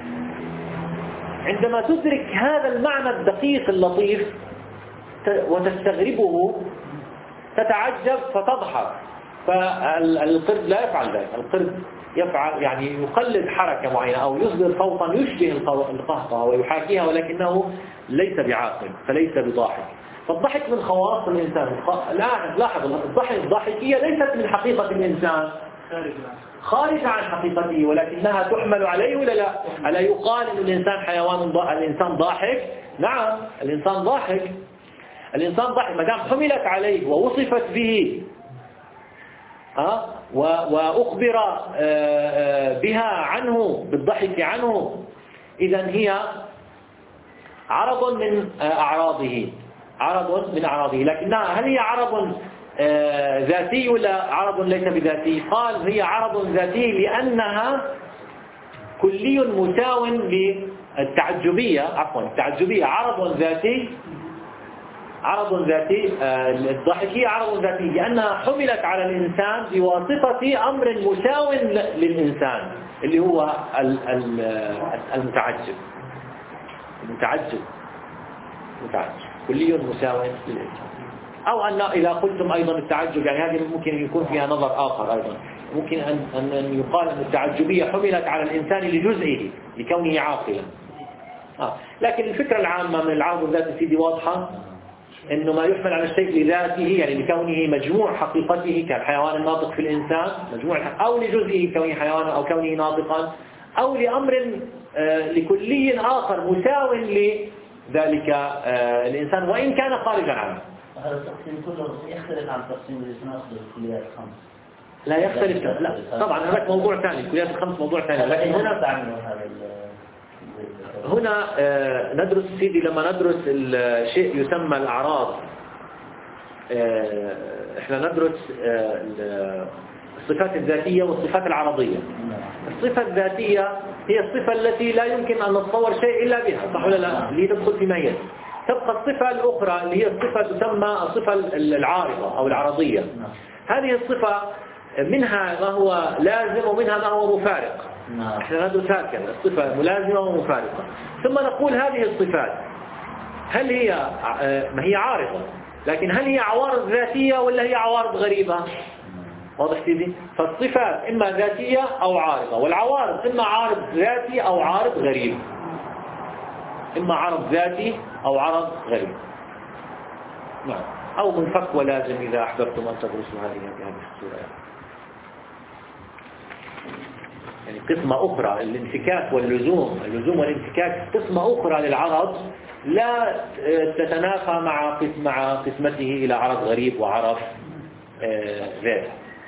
عندما تدرك هذا المعنى الدقيق اللطيف وتستغربه تتعجب فتضحك. فالقرد لا يفعل ذلك. القرد يفعل يعني يقلد حركة معينة أو يصدر صوتا يشبه القهقه ويحاكيها، ولكنه ليس بعاقل، فليس بضاحك. فالضحك من خواص الإنسان. لاحظ الضحك الضاحكية ليست من حقيقة الإنسان، خارجة عن حقيقته، ولكنها تحمل عليه ولا لا؟ ألا يقال إن الإنسان حيوان ضا... الإنسان ضاحك؟ نعم، الإنسان ضاحك. الإنسان ضاحك ما دام حملت عليه ووصفت به أه؟ و... وأخبر بها عنه، بالضحك عنه، إذن هي عرض من أعراضه، عرض من أعراضه. لكنها هل هي عرض آه ذاتي ولا عرض ليس بذاتي؟ قال هي عرض ذاتي لأنها كلي مساو التعجبية عفوا التعجبية عرض ذاتي عرض ذاتي الضحكية عرض ذاتي لأنها حملت على الإنسان بواسطة أمر مساو للإنسان اللي هو المتعجب المتعجب متعجب كلي مساو للإنسان. أو أن إذا قلتم أيضا التعجب يعني هذه ممكن يكون فيها نظر آخر أيضا ممكن أن أن يقال أن التعجبية حملت على الإنسان لجزئه لكونه عاقلا. آه. لكن الفكرة العامة من العرض الذاتي سيدي واضحة إنه ما يحمل على الشيء لذاته يعني لكونه مجموع حقيقته كالحيوان الناطق في الإنسان مجموع أو لجزئه كونه حيوانا أو كونه ناطقا أو لأمر آه لكلي آخر مساو لذلك آه الإنسان وإن كان خارجا عنه. هذا التقسيم كله يختلف عن تقسيم الإسناس للكليات الخمس. لا يختلف لا طبعا هذا موضوع ثاني الكليات الخمس موضوع ثاني لكن هنا هنا آه ندرس سيدي لما ندرس الشيء يسمى الأعراض آه احنا ندرس آه الصفات الذاتية والصفات العرضية. الصفة الذاتية هي الصفة التي لا يمكن أن نتصور شيء إلا بها صح ولا لا اللي تدخل في ميت. تبقى الصفة الأخرى اللي هي الصفة تسمى الصفة العارضة أو العرضية. هذه الصفة منها ما هو لازم ومنها ما هو مفارق. احنا ندرس هكذا الصفة ملازمة ومفارقة ثم نقول هذه الصفات هل هي ما هي عارضة لكن هل هي عوارض ذاتية ولا هي عوارض غريبة؟ واضح سيدي؟ فالصفات إما ذاتية أو عارضة والعوارض إما عارض ذاتي أو عارض غريب إما عرض ذاتي أو عرض غريب نعم أو منفك ولازم إذا أحببتم أن تدرسوا هذه بهذه الصورة يعني قسمة أخرى الانفكاك واللزوم اللزوم والانفكاك قسمة أخرى للعرض لا تتنافى مع قسم مع قسمته إلى عرض غريب وعرض ذاتي.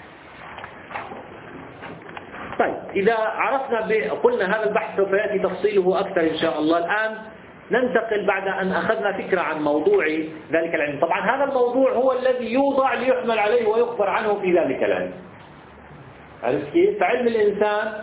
طيب إذا عرفنا قلنا هذا البحث سوف يأتي تفصيله أكثر إن شاء الله. الآن ننتقل بعد أن أخذنا فكرة عن موضوع ذلك العلم. طبعا هذا الموضوع هو الذي يوضع ليحمل عليه ويخبر عنه في ذلك العلم. عرفت كيف؟ فعلم الإنسان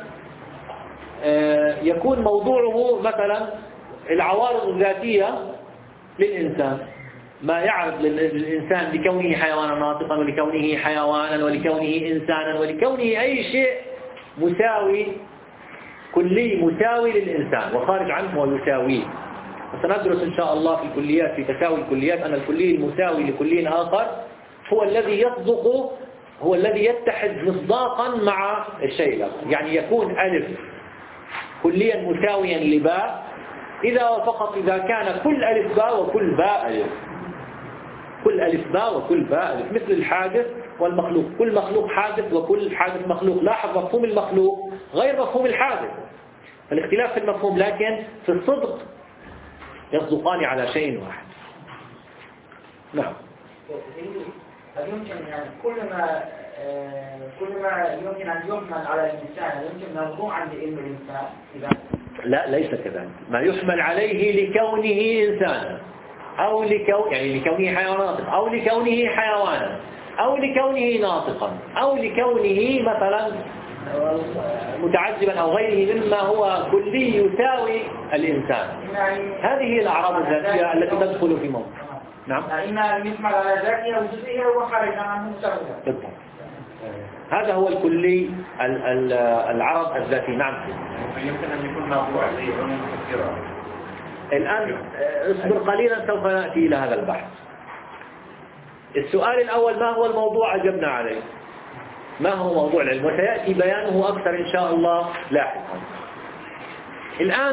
يكون موضوعه مثلا العوارض الذاتية للإنسان ما يعرض للإنسان لكونه حيوانا ناطقا ولكونه حيوانا ولكونه إنسانا ولكونه أي شيء مساوي كلي مساوي للإنسان وخارج عنه ويساويه. وسندرس إن شاء الله في الكليات في تساوي الكليات أن الكلي المساوي لكلي آخر هو الذي يصدق هو الذي يتحد مصداقا مع الشيء الآخر. يعني يكون ألف كليا مساويا لباء إذا وفقط إذا كان كل ألف باء وكل باء ألف كل ألف باء وكل باء ألف مثل الحادث والمخلوق كل مخلوق حادث وكل حادث مخلوق. لاحظ مفهوم المخلوق غير مفهوم الحادث الاختلاف في المفهوم لكن في الصدق يصدقان على شيء واحد. نعم هل يمكن يعني كل ما كل ما يمكن أن يحمل على الإنسان يمكن مرفوعا لعلم الإنسان إذا لا ليس كذلك. ما يحمل عليه لكونه إنسانا أو لكون يعني لكونه حيوانات أو لكونه حيوانا أو لكونه ناطقا أو لكونه مثلا متعجبا أو غيره مما هو كلي يساوي الإنسان. هذه هي الأعراض الذاتية التي تدخل في موضوع. نعم إما يحمل على ذاته أو جزئيه وخارج عنه مساوية. هذا هو الكلي العرض الذاتي. نعم يمكن أن يكون موضوع زي علوم كثيرة. الآن اصبر قليلا سوف نأتي إلى هذا البحث. السؤال الأول ما هو الموضوع أجبنا عليه ما هو موضوع العلم وسيأتي بيانه أكثر إن شاء الله لاحقا. الآن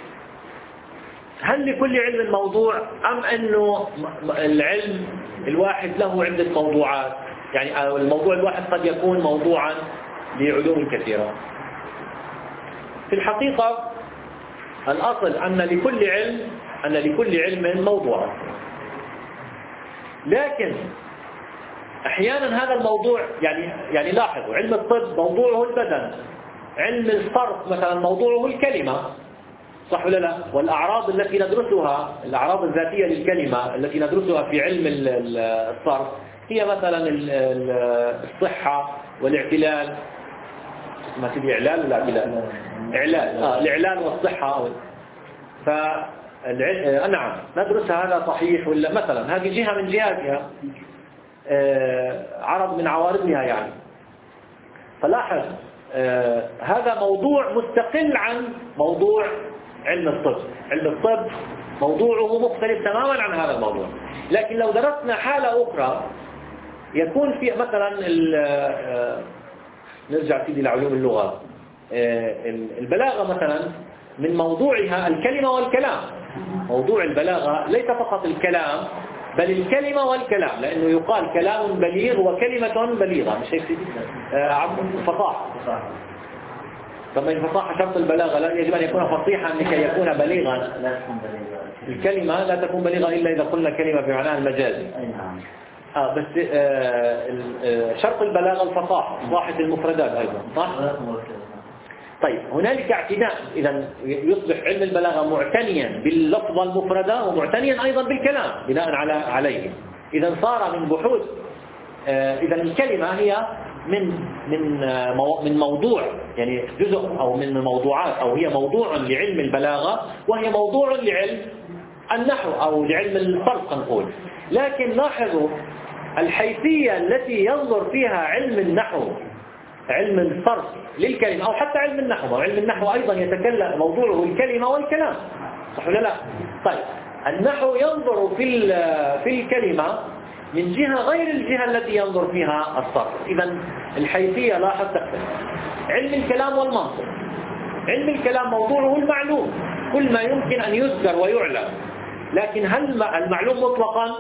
هل لكل علم موضوع أم أنه العلم الواحد له عدة موضوعات يعني الموضوع الواحد قد يكون موضوعا لعلوم كثيرة؟ في الحقيقة الأصل أن لكل علم أن لكل علم موضوعا لكن أحيانا هذا الموضوع يعني يعني لاحظوا علم الطب موضوعه البدن علم الصرف مثلا موضوعه الكلمة صح ولا لا؟ والأعراض التي ندرسها الأعراض الذاتية للكلمة التي ندرسها في علم الصرف هي مثلا الصحة والاعتلال ما تبي إعلال ولا اعتلال؟ إعلال آه الإعلال والصحة ف نعم ندرسها هذا صحيح ولا مثلا هذه جهة من جهاتها عرض من عوارضها يعني. فلاحظ هذا موضوع مستقل عن موضوع علم الطب. علم الطب موضوعه مختلف تماما عن هذا الموضوع. لكن لو درسنا حالة أخرى يكون في مثلا نرجع سيدي لعلوم اللغة، البلاغة مثلا من موضوعها الكلمة والكلام. موضوع البلاغة ليس فقط الكلام بل الكلمة والكلام، لأنه يقال كلام بليغ وكلمة بليغة، مش هيك عفوا فصاحة. طبعا الفصاحة شرط البلاغة، لا يجب أن يكون فصيحا لكي يكون بليغا. الكلمة لا تكون بليغة إلا إذا قلنا كلمة بمعناها المجازي. آه بس آه شرط البلاغة الفصاحة، فصاحة المفردات أيضا، صح؟ طيب هنالك اعتناء، إذا يصبح علم البلاغة معتنيا باللفظة المفردة ومعتنيا أيضا بالكلام بناء على عليه. إذا صار من بحوث آه إذا الكلمة هي من من آه من موضوع، يعني جزء أو من الموضوعات، أو هي موضوع لعلم البلاغة وهي موضوع لعلم النحو أو لعلم الصرف نقول. لكن لاحظوا الحيثية التي ينظر فيها علم النحو، علم الصرف للكلمة أو حتى علم النحو، علم النحو أيضا يتكلم موضوعه الكلمة والكلام، صح ولا لا؟ طيب النحو ينظر في في الكلمة من جهة غير الجهة التي ينظر فيها الصرف. إذا الحيثية لاحظ تختلف. علم الكلام والمنطق، علم الكلام موضوعه المعلوم، كل ما يمكن أن يذكر ويعلم. لكن هل المعلوم مطلقا؟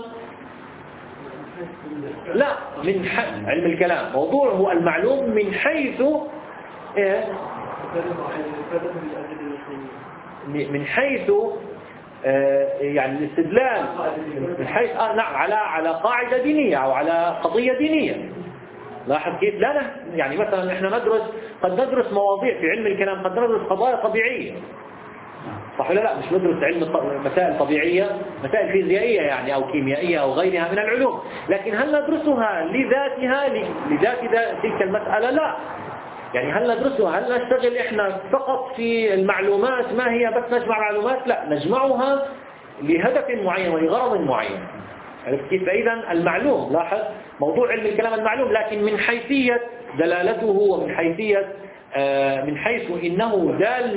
لا، من علم الكلام موضوعه المعلوم من حيث إيه؟ من حيث آه يعني الاستدلال، من حيث آه نعم على على قاعدة دينية أو على قضية دينية. لاحظ كيف؟ لا نه يعني مثلا احنا ندرس، قد ندرس مواضيع في علم الكلام، قد ندرس قضايا طبيعية، صح ولا لا؟ مش ندرس علم مسائل طبيعية، مسائل فيزيائية يعني أو كيميائية أو غيرها من العلوم. لكن هل ندرسها لذاتها لذات تلك المسألة؟ لا. يعني هل ندرسها، هل نشتغل إحنا فقط في المعلومات ما هي بس نجمع معلومات؟ لا، نجمعها لهدف معين ولغرض معين. عرفت كيف؟ فإذا المعلوم، لاحظ موضوع علم الكلام المعلوم، لكن من حيثية دلالته ومن حيثية من حيث إنه دال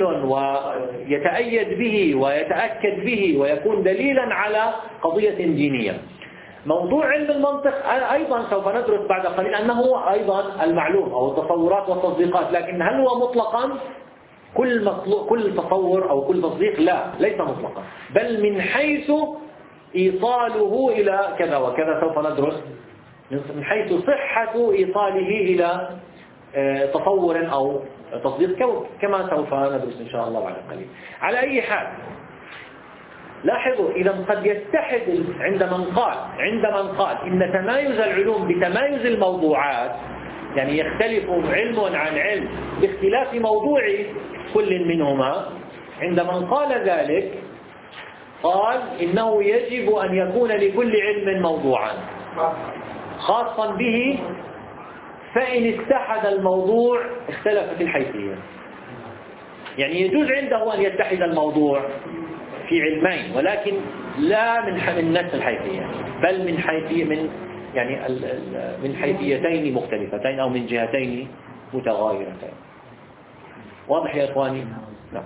ويتأيد به ويتأكد به ويكون دليلا على قضية دينية. موضوع علم المنطق أيضا سوف ندرس بعد قليل أنه أيضا المعلوم أو التصورات والتصديقات، لكن هل هو مطلقا كل مطلوب كل تصور أو كل تصديق؟ لا، ليس مطلقا، بل من حيث إيصاله إلى كذا وكذا سوف ندرس، من حيث صحة إيصاله إلى تصور أو تصديق كما سوف ندرس إن شاء الله بعد قليل. على أي حال لاحظوا، إذا قد يتحد عند من قال عند من قال إن تمايز العلوم بتمايز الموضوعات، يعني يختلف علم عن علم باختلاف موضوع كل منهما. عند من قال ذلك قال إنه يجب أن يكون لكل علم موضوعا خاصا به، فإن اتحد الموضوع اختلفت الحيثية. يعني يجوز عنده أن يتحد الموضوع في علمين، ولكن لا من من نفس الحيثية، بل من حيثية من يعني من حيثيتين مختلفتين أو من جهتين متغايرتين. واضح يا إخواني؟ نعم.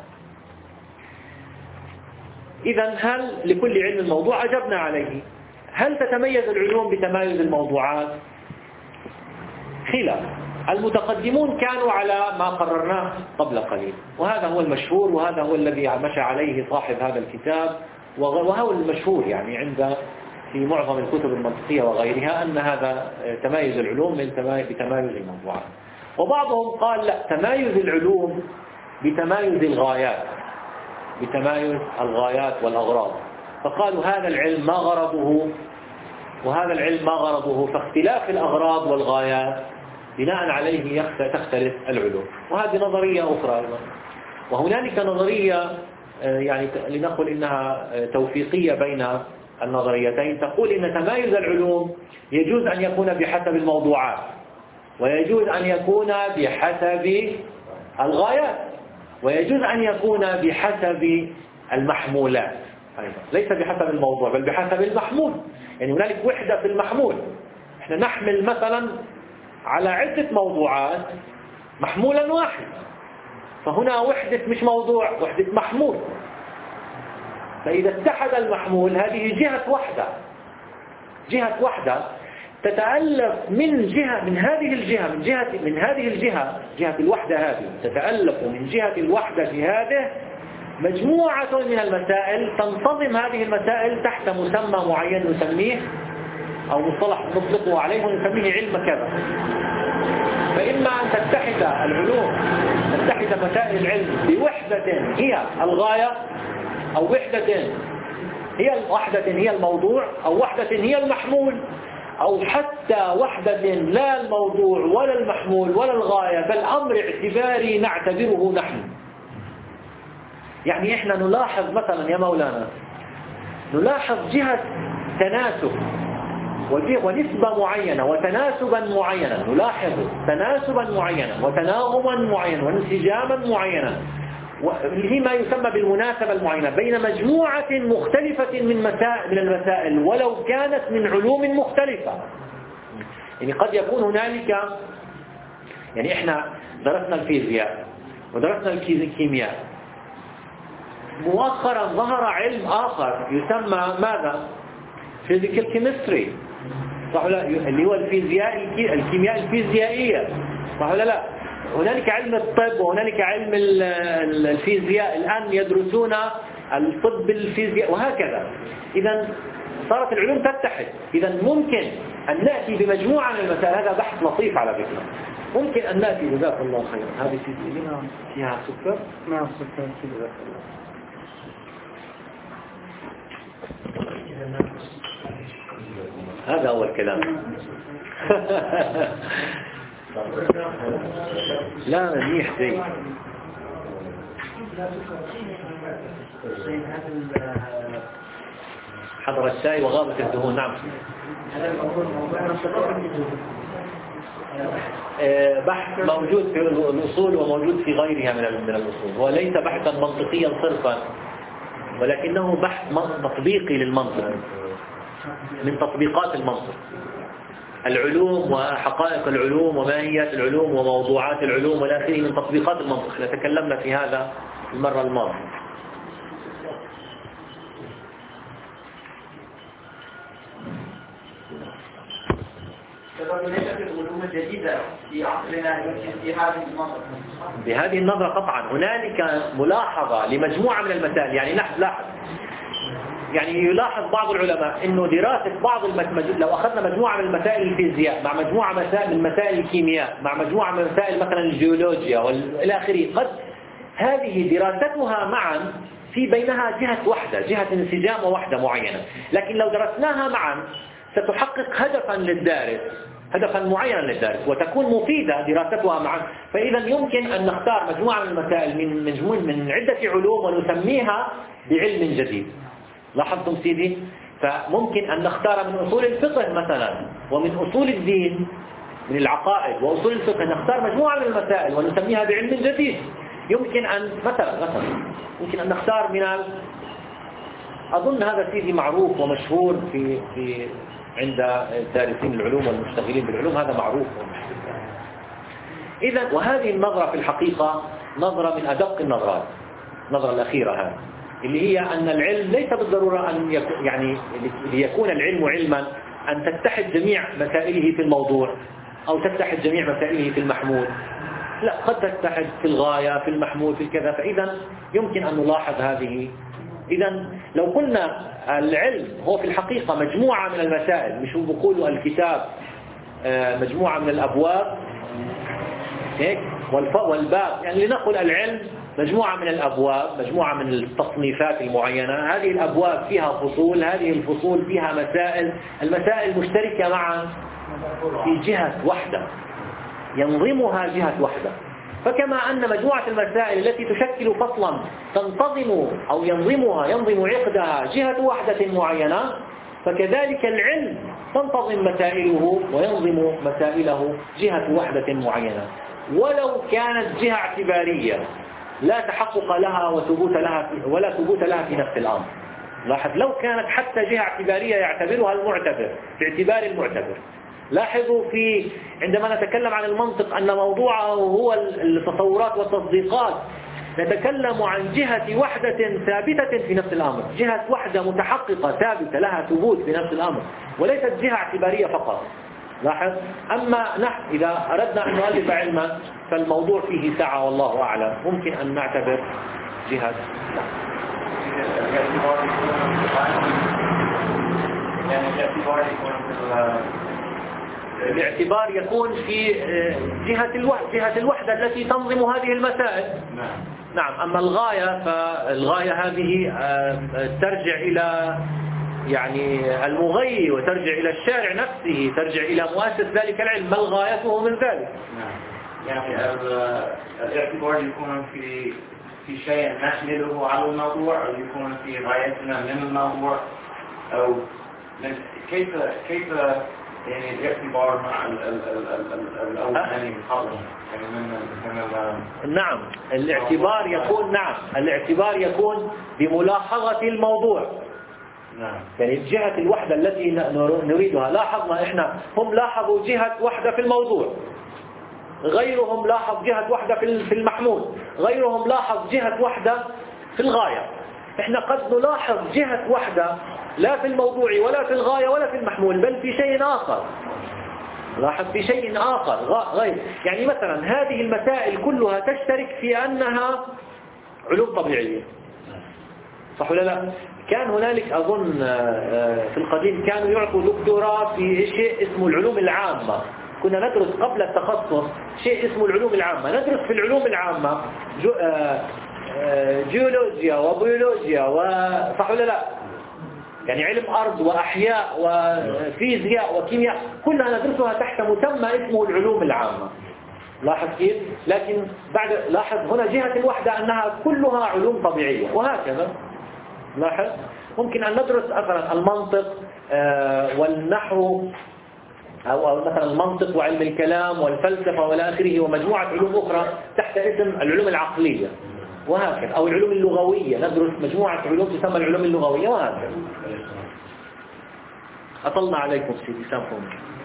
إذا هل لكل علم موضوع؟ أجبنا عليه. هل تتميز العلوم بتمايز الموضوعات؟ خلاف. المتقدمون كانوا على ما قررناه قبل قليل، وهذا هو المشهور، وهذا هو الذي مشى عليه صاحب هذا الكتاب، وهو المشهور يعني عند في معظم الكتب المنطقية وغيرها، أن هذا تمايز العلوم من بتمايز الموضوعات. وبعضهم قال لا، تمايز العلوم بتمايز الغايات، بتمايز الغايات والأغراض. فقالوا هذا العلم ما غرضه وهذا العلم ما غرضه، فاختلاف الأغراض والغايات بناء عليه تختلف العلوم. وهذه نظرية أخرى أيضا. وهنالك نظرية يعني لنقل إنها توفيقية بين النظريتين، تقول إن تمايز العلوم يجوز أن يكون بحسب الموضوعات، ويجوز أن يكون بحسب الغايات، ويجوز أن يكون بحسب المحمولات أيضا، ليس بحسب الموضوع بل بحسب المحمول. يعني هنالك وحدة في المحمول، احنا نحمل مثلا على عدة موضوعات محمولا واحد، فهنا وحدة مش موضوع، وحدة محمول. فإذا اتحد المحمول هذه جهة وحدة، جهة وحدة تتألف من جهة، من هذه الجهة، من جهة من هذه الجهة، جهة الوحدة هذه تتألف من جهة الوحدة هذه مجموعة من المسائل، تنتظم هذه المسائل تحت مسمى معين نسميه أو مصطلح نطلقه عليه ونسميه علم كذا. فإما أن تتحد العلوم، تتحد مسائل العلم بوحدة هي الغاية، أو وحدة هي وحدة هي الموضوع، أو وحدة هي المحمول، أو حتى وحدة لا الموضوع ولا المحمول ولا الغاية بل أمر اعتباري نعتبره نحن. يعني إحنا نلاحظ مثلا يا مولانا، نلاحظ جهة تناسب ونسبة معينة وتناسبا معينا، نلاحظ تناسبا معينا وتناغما معينا وانسجاما معينا، وهي ما يسمى بالمناسبة المعينة بين مجموعة مختلفة من مسائل من المسائل ولو كانت من علوم مختلفة. يعني قد يكون هنالك، يعني إحنا درسنا الفيزياء ودرسنا الكيمياء، مؤخرا ظهر علم آخر يسمى ماذا؟ فيزيكال كيمستري، صح ولا؟ اللي هو الفيزياء الكيمياء الفيزيائية، صح ولا لا؟ هنالك علم الطب وهنالك علم الفيزياء، الآن يدرسون الطب الفيزياء وهكذا. إذا صارت العلوم تتحد. إذا ممكن أن نأتي بمجموعة من المسائل، هذا بحث لطيف على فكرة، ممكن أن نأتي، جزاك الله خيرا، هذه فيزياء فيها سكر؟ نعم سكر، جزاك الله. هذا هو الكلام. لا منيح زي حضر الشاي وغابت الدهون. نعم بحث موجود في الأصول وموجود في غيرها من من الأصول، وليس بحثا منطقيا صرفا ولكنه بحث تطبيقي للمنطق، من تطبيقات المنطق، العلوم وحقائق العلوم وماهيات العلوم وموضوعات العلوم والى اخره، من تطبيقات المنطق. تكلمنا في هذا المرة الماضية. ليست العلوم الجديدة في عصرنا في هذه النظرة. بهذه النظرة قطعا هنالك ملاحظة لمجموعة من المسائل. يعني نحن لاحظ، يعني يلاحظ بعض العلماء انه دراسة بعض المسائل، لو اخذنا مجموعة من المسائل الفيزياء مع مجموعة مسائل من مسائل الكيمياء مع مجموعة من مسائل مثلا الجيولوجيا والى اخره، قد هذه دراستها معا في بينها جهة وحدة، جهة انسجام ووحدة معينة، لكن لو درسناها معا ستحقق هدفا للدارس، هدفا معينا للدارس، وتكون مفيدة دراستها معا. فإذا يمكن أن نختار مجموعة من المسائل من مجموع من عدة علوم ونسميها بعلم جديد. لاحظتم سيدي؟ فممكن أن نختار من أصول الفقه مثلا ومن أصول الدين، من العقائد وأصول الفقه، نختار مجموعة من المسائل ونسميها بعلم جديد. يمكن أن مثلا مثلا يمكن أن نختار من ال... أظن هذا سيدي معروف ومشهور في في عند دارسين العلوم والمشتغلين بالعلوم، هذا معروف ومشهور. إذا وهذه النظرة في الحقيقة نظرة من أدق النظرات، النظرة الأخيرة هذه اللي هي أن العلم ليس بالضرورة أن يكون، يعني ليكون العلم علما أن تتحد جميع مسائله في الموضوع أو تتحد جميع مسائله في المحمول. لا، قد تتحد في الغاية، في المحمول، في الكذا. فإذا يمكن أن نلاحظ هذه. إذا لو قلنا العلم هو في الحقيقة مجموعة من المسائل، مش بقولوا الكتاب مجموعة من الأبواب هيك والباب، يعني لنقل العلم مجموعة من الأبواب، مجموعة من التصنيفات المعينة، هذه الأبواب فيها فصول، هذه الفصول فيها مسائل، المسائل مشتركة معا في جهة واحدة ينظمها جهة واحدة. فكما أن مجموعة المسائل التي تشكل فصلا تنتظم أو ينظمها ينظم عقدها جهة واحدة معينة، فكذلك العلم تنتظم مسائله وينظم مسائله جهة واحدة معينة، ولو كانت جهة اعتبارية. لا تحقق لها وثبوت لها ولا ثبوت لها في نفس الأمر. لاحظ لو كانت حتى جهة اعتبارية يعتبرها المعتبر باعتبار المعتبر. لاحظوا في عندما نتكلم عن المنطق أن موضوعه هو التصورات والتصديقات، نتكلم عن جهة وحدة ثابتة في نفس الأمر، جهة وحدة متحققة ثابتة لها ثبوت في نفس الأمر، وليست جهة اعتبارية فقط. لاحظ. أما نحن إذا أردنا أن نؤلف علما فالموضوع فيه سعة والله أعلم، ممكن أن نعتبر جهة الاعتبار يكون في جهة الوحدة جهة الوحدة التي تنظم هذه المسائل. نعم. أما الغاية فالغاية هذه ترجع إلى يعني المغير وترجع إلى الشارع نفسه، ترجع إلى مؤسس ذلك العلم، ما غايته من ذلك. نعم. يعني الاعتبار يكون في في شيء نحمله على الموضوع، أو يكون في غايتنا من الموضوع، أو كيف كيف يعني الاعتبار مع الأولاني قبل يعني من نعم. الاعتبار يكون نعم الاعتبار يكون بملاحظة الموضوع. نعم. يعني جهة الوحدة التي نريدها. لاحظنا إحنا هم لاحظوا جهة وحدة في الموضوع، غيرهم لاحظ جهة وحدة في المحمول، غيرهم لاحظ جهة وحدة في الغاية. إحنا قد نلاحظ جهة وحدة لا في الموضوع ولا في الغاية ولا في المحمول، بل في شيء آخر. لاحظ في شيء آخر غير. يعني مثلا هذه المسائل كلها تشترك في أنها علوم طبيعية، صح ولا لا؟ كان هنالك أظن في القديم كانوا يعطوا دكتوراه في شيء اسمه العلوم العامة. كنا ندرس قبل التخصص شيء اسمه العلوم العامة، ندرس في العلوم العامة جو جيولوجيا وبيولوجيا وصح ولا لا؟ يعني علم أرض وأحياء وفيزياء وكيمياء كلها ندرسها تحت مسمى اسمه العلوم العامة. لاحظ كيف؟ لكن بعد لاحظ هنا جهة الوحدة أنها كلها علوم طبيعية، وهكذا. لاحظ ممكن أن ندرس مثلا المنطق والنحو، أو مثلا المنطق وعلم الكلام والفلسفة والى آخره ومجموعة علوم أخرى تحت اسم العلوم العقلية، وهكذا. أو العلوم اللغوية، ندرس مجموعة علوم تسمى العلوم اللغوية، وهكذا. أطلنا عليكم سيدي سامحوني.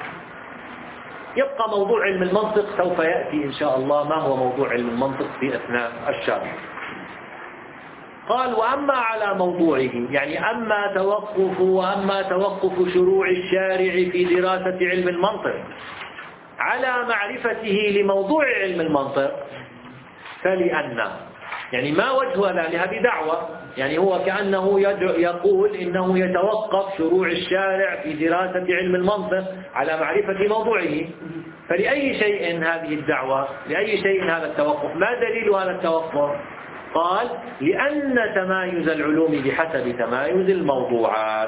يبقى موضوع علم المنطق سوف يأتي إن شاء الله ما هو موضوع علم المنطق في أثناء الشرح. قال وأما على موضوعه، يعني أما توقف وأما توقف شروع الشارع في دراسة علم المنطق على معرفته لموضوع علم المنطق، فلأن يعني ما وجه ذلك؟ هذه دعوة، يعني هو كأنه يقول إنه يتوقف شروع الشارع في دراسة علم المنطق على معرفة موضوعه. فلأي شيء هذه الدعوة؟ لأي شيء هذا التوقف؟ ما دليل هذا التوقف؟ قال لأن تمايز العلوم بحسب تمايز الموضوعات،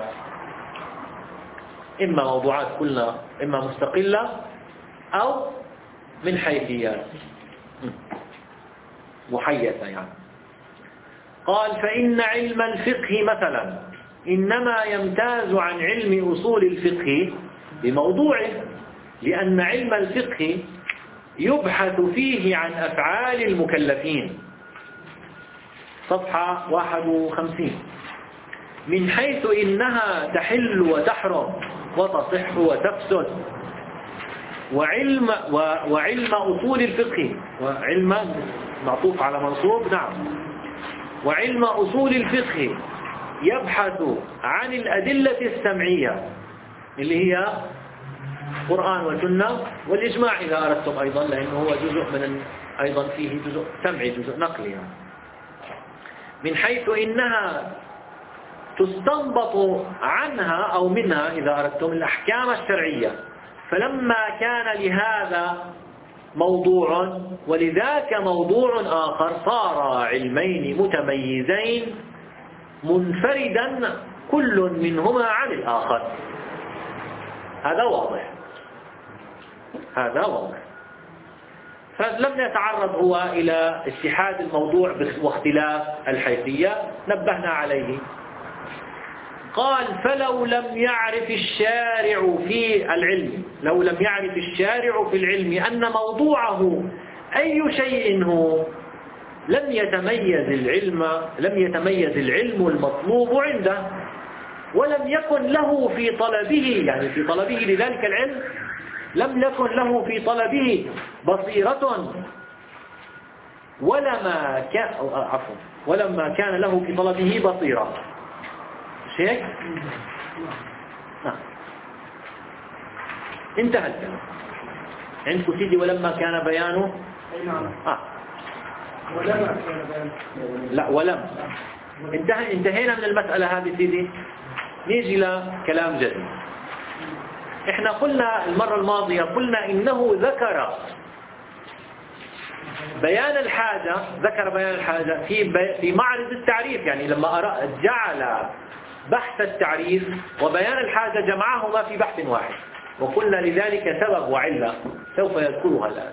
إما موضوعات كلها إما مستقلة أو من حيثيات محيثة يعني. قال فإن علم الفقه مثلا إنما يمتاز عن علم أصول الفقه بموضوعه، لأن علم الفقه يبحث فيه عن أفعال المكلفين. صفحة واحد وخمسين. من حيث إنها تحل وتحرم وتصح وتفسد. وعلم وعلم أصول الفقه، وعلم معطوف على منصوب، نعم. وعلم أصول الفقه يبحث عن الأدلة السمعية اللي هي قرآن وسنة والإجماع إذا أردتم أيضا، لأنه هو جزء من أيضا فيه جزء سمعي جزء نقلي يعني. من حيث إنها تستنبط عنها أو منها إذا أردتم الأحكام الشرعية، فلما كان لهذا موضوع ولذاك موضوع آخر صار علمين متميزين منفردا كل منهما عن الآخر. هذا واضح، هذا واضح. فلم يتعرض هو إلى اتحاد الموضوع واختلاف الحيثية، نبهنا عليه. قال فلو لم يعرف الشارع في العلم لو لم يعرف الشارع في العلم أن موضوعه أي شيء هو لم يتميز العلم لم يتميز العلم المطلوب عنده، ولم يكن له في طلبه يعني في طلبه لذلك العلم لم يكن له في طلبه بصيرة، ولما كان عفوا ولما كان له في طلبه بصيرة. مش هيك؟ آه. انتهى الكلام عندكم سيدي. ولما كان بيانه آه. ولما كان بيانه لا ولم انتهى انتهينا من المسألة هذه سيدي. نيجي لكلام جديد. احنا قلنا المرة الماضية قلنا إنه ذكر بيان الحاجة ذكر بيان الحاجة في بي في معرض التعريف، يعني لما جعل بحث التعريف وبيان الحاجة جمعهما في بحث واحد، وقلنا لذلك سبب وعلة سوف يذكرها الآن.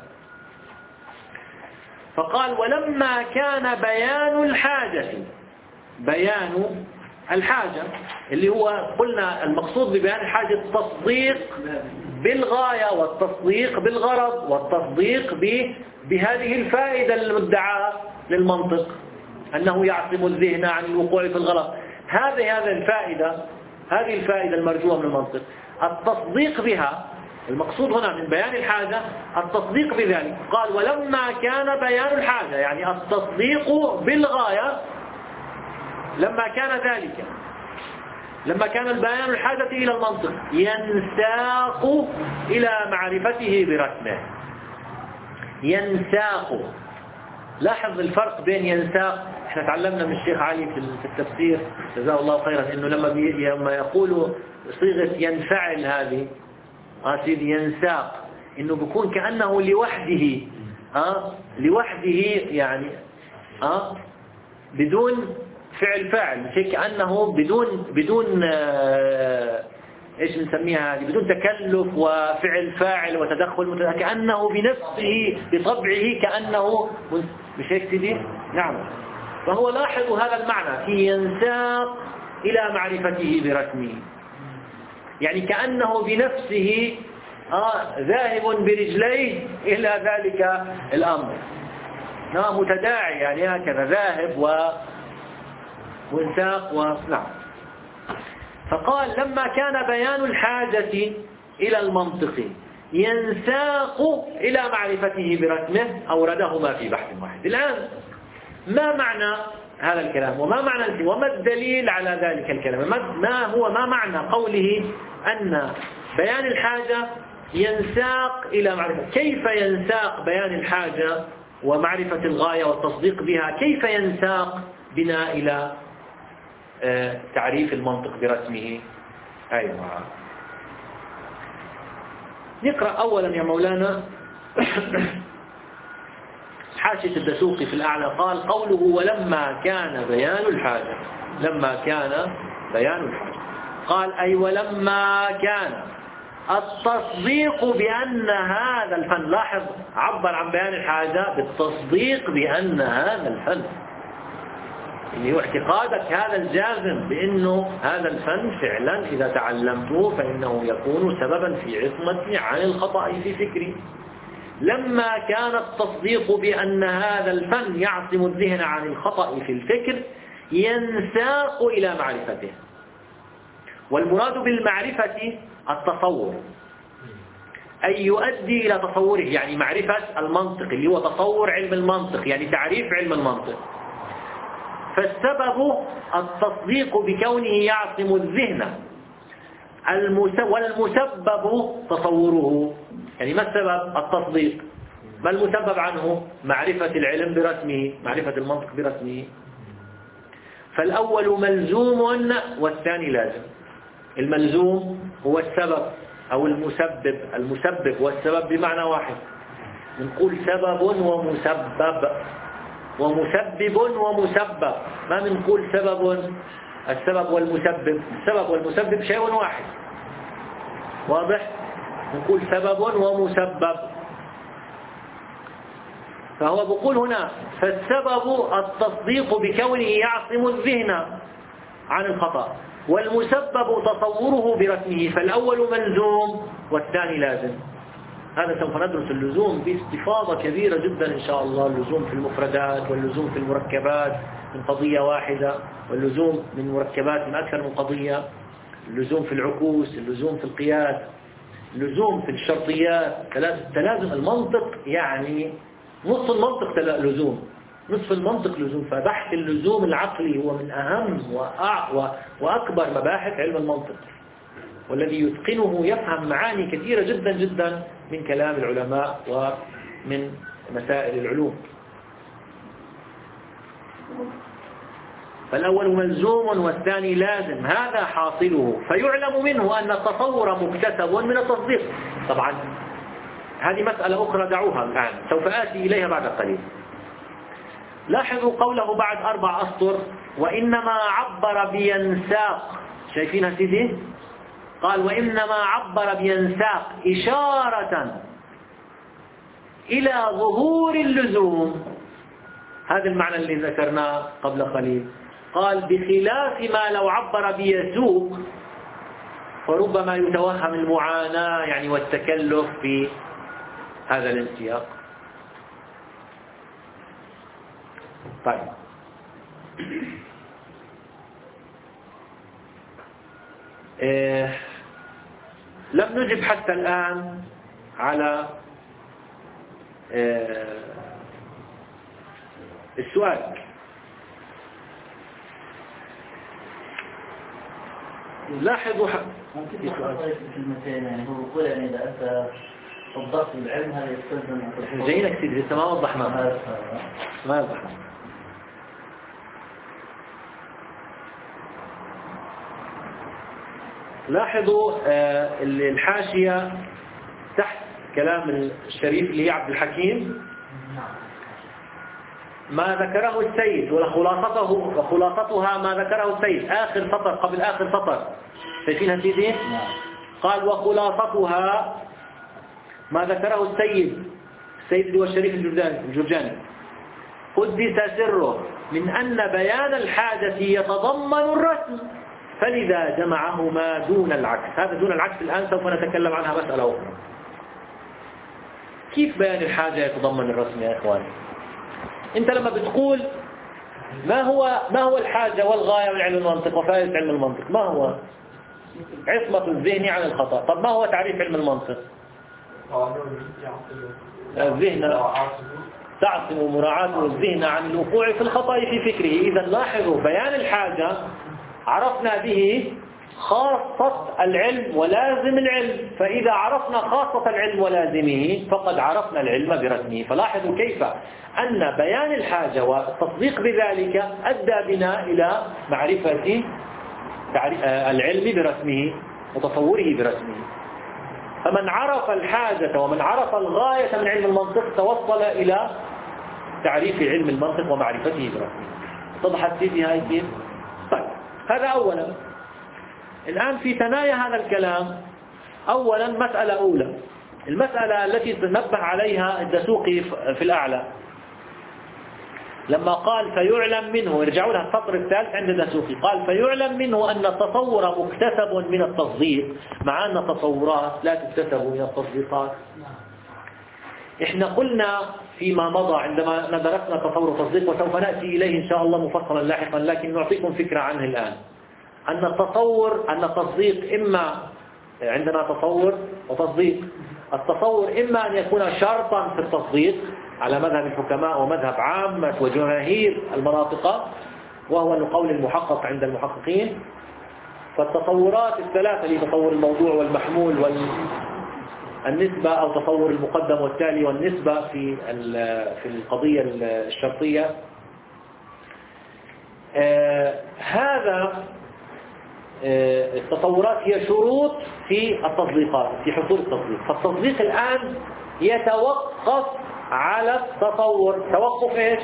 فقال ولما كان بيان الحاجة بيان الحاجة اللي هو قلنا المقصود ببيان الحاجة التصديق بالغاية والتصديق بالغرض والتصديق بهذه الفائدة المدعاة للمنطق أنه يعصم الذهن عن الوقوع في الغلط. هذه هذه الفائدة هذه الفائدة المرجوة من المنطق، التصديق بها المقصود هنا من بيان الحاجة التصديق بذلك. قال ولما كان بيان الحاجة يعني التصديق بالغاية، لما كان ذلك لما كان البيان الحاجة إلى المنطق ينساق إلى معرفته برسمه. ينساق، لاحظ الفرق بين ينساق. احنا تعلمنا من الشيخ علي في التفسير جزاه الله خيرا انه لما لما يقول صيغة ينفعل هذه اه سيدي ينساق انه بيكون كأنه لوحده اه لوحده يعني اه بدون فعل فاعل، مش هيك كأنه بدون بدون آه ايش نسميها هذه بدون تكلف وفعل فاعل وتدخل متدخل، كأنه بنفسه بطبعه كأنه مش هيك سيدي؟ نعم. فهو لاحظ هذا المعنى في ينساق إلى معرفته برسمه، يعني كأنه بنفسه آه ذاهب برجليه إلى ذلك الأمر آه متداعي يعني هكذا ذاهب و وانساق ونعم. فقال لما كان بيان الحاجة إلى المنطق ينساق إلى معرفته برسمه أوردهما في بحث واحد. الآن ما معنى هذا الكلام وما معنى وما الدليل على ذلك الكلام؟ ما هو ما معنى قوله أن بيان الحاجة ينساق إلى معرفة؟ كيف ينساق بيان الحاجة ومعرفة الغاية والتصديق بها؟ كيف ينساق بنا إلى تعريف المنطق برسمه؟ أيوة. نقرأ أولا يا مولانا حاشية الدسوقي في الأعلى. قال قوله ولما كان بيان الحاجة لما كان بيان الحاجة قال أي ولما كان التصديق بأن هذا الفن. لاحظ عبر عن بيان الحاجة بالتصديق بأن هذا الفن، اللي هو اعتقادك هذا الجازم بأنه هذا الفن فعلا إذا تعلمته فإنه يكون سببا في عصمتي عن الخطأ في فكري. لما كان التصديق بأن هذا الفن يعصم الذهن عن الخطأ في الفكر ينساق إلى معرفته. والمراد بالمعرفة التصور، أي يؤدي إلى تصوره، يعني معرفة المنطق اللي هو تصور علم المنطق، يعني تعريف علم المنطق. فالسبب التصديق بكونه يعصم الذهن، والمسبب تصوره. يعني ما السبب؟ التصديق. ما المسبب عنه؟ معرفة العلم برسمه، معرفة المنطق برسمه. فالأول ملزوم والثاني لازم. الملزوم هو السبب أو المسبب. المسبب والسبب بمعنى واحد. نقول سبب ومسبب ومسبب ومسبب، ما بنقول سبب السبب والمسبب. السبب والمسبب شيء واحد، واضح؟ نقول سبب ومسبب. فهو بيقول هنا فالسبب التصديق بكونه يعصم الذهن عن الخطأ، والمسبب تصوره برسمه. فالأول ملزوم والثاني لازم. هذا سوف ندرس اللزوم باستفاضة كبيرة جدا إن شاء الله. اللزوم في المفردات، واللزوم في المركبات من قضية واحدة، واللزوم من مركبات من أكثر من قضية، اللزوم في العكوس، اللزوم في القياس، اللزوم في الشرطيات، تلازم المنطق. يعني نصف المنطق لزوم، نصف المنطق لزوم. فبحث اللزوم العقلي هو من أهم وأكبر مباحث علم المنطق، والذي يتقنه يفهم معاني كثيرة جدا جدا من كلام العلماء ومن مسائل العلوم. فالأول ملزوم والثاني لازم، هذا حاصله. فيعلم منه أن التصور مكتسب من التصديق. طبعا هذه مسألة أخرى دعوها الآن، سوف آتي إليها بعد قليل. لاحظوا قوله بعد أربع أسطر: وإنما عبر بينساق. شايفينها سيدي؟ قال وإنما عبر بينساق إشارة إلى ظهور اللزوم. هذا المعنى اللي ذكرناه قبل قليل. قال بخلاف ما لو عبر بيسوق فربما يتوهم المعاناة يعني والتكلف في هذا الانسياق. طيب، إيه لم نجب حتى الآن على إيه السؤال. لاحظوا ممكن يقول كلمتين. يعني هو يقول يعني إذا أنت صدقت العلم هذا يستلزم. جايينك سيدي لسه ما وضحنا ما وضحنا. لاحظوا الحاشية تحت كلام الشريف اللي هي عبد الحكيم، ما ذكره السيد وخلاصته وخلاصتها ما ذكره السيد آخر سطر قبل آخر سطر. شايفينها سيدي؟ قال وخلاصتها ما ذكره السيد السيد اللي هو الشريف الجرجاني قدس سره من أن بيان الحاجة يتضمن الرسم، فلذا جمعهما دون العكس. هذا دون العكس الآن سوف نتكلم عنها مسألة أخرى. كيف بيان الحاجة يتضمن الرسم يا إخواني؟ أنت لما بتقول ما هو ما هو الحاجة والغاية من علم المنطق وفائدة علم المنطق؟ ما هو؟ عصمة الذهن عن الخطأ. طب ما هو تعريف علم المنطق؟ الذهن تعصم مراعاة الذهن عن الوقوع في الخطأ في فكره. إذا لاحظوا بيان الحاجة عرفنا به خاصة العلم ولازم العلم، فإذا عرفنا خاصة العلم ولازمه فقد عرفنا العلم برسمه. فلاحظوا كيف أن بيان الحاجة والتصديق بذلك أدى بنا إلى معرفة العلم برسمه وتصوره برسمه. فمن عرف الحاجة ومن عرف الغاية من علم المنطق توصل إلى تعريف علم المنطق ومعرفته برسمه. اتضحت سيدي هاي كيف؟ طيب، هذا أولا. الآن في ثنايا هذا الكلام، أولا مسألة أولى، المسألة التي تنبه عليها الدسوقي في الأعلى لما قال فيعلم منه، ارجعوا لها السطر الثالث عند الدسوقي، قال فيعلم منه أن التصور مكتسب من التصديق، مع أن التصورات لا تكتسب من التصديقات. احنا قلنا فيما مضى عندما درسنا تصور التصديق وسوف نأتي إليه إن شاء الله مفصلا لاحقا، لكن نعطيكم فكرة عنه الآن، أن التصور أن التصديق إما عندنا تصور وتصديق. التصور إما أن يكون شرطا في التصديق على مذهب الحكماء ومذهب عامة وجماهير المناطق، وهو القول المحقق عند المحققين. فالتصورات الثلاثة اللي تصور الموضوع والمحمول والنسبة أو تصور المقدم والتالي والنسبة في في القضية الشرطية، آه هذا آه التصورات هي شروط في التصديقات في حصول التصديق. فالتصديق الآن يتوقف على التصور. توقف ايش؟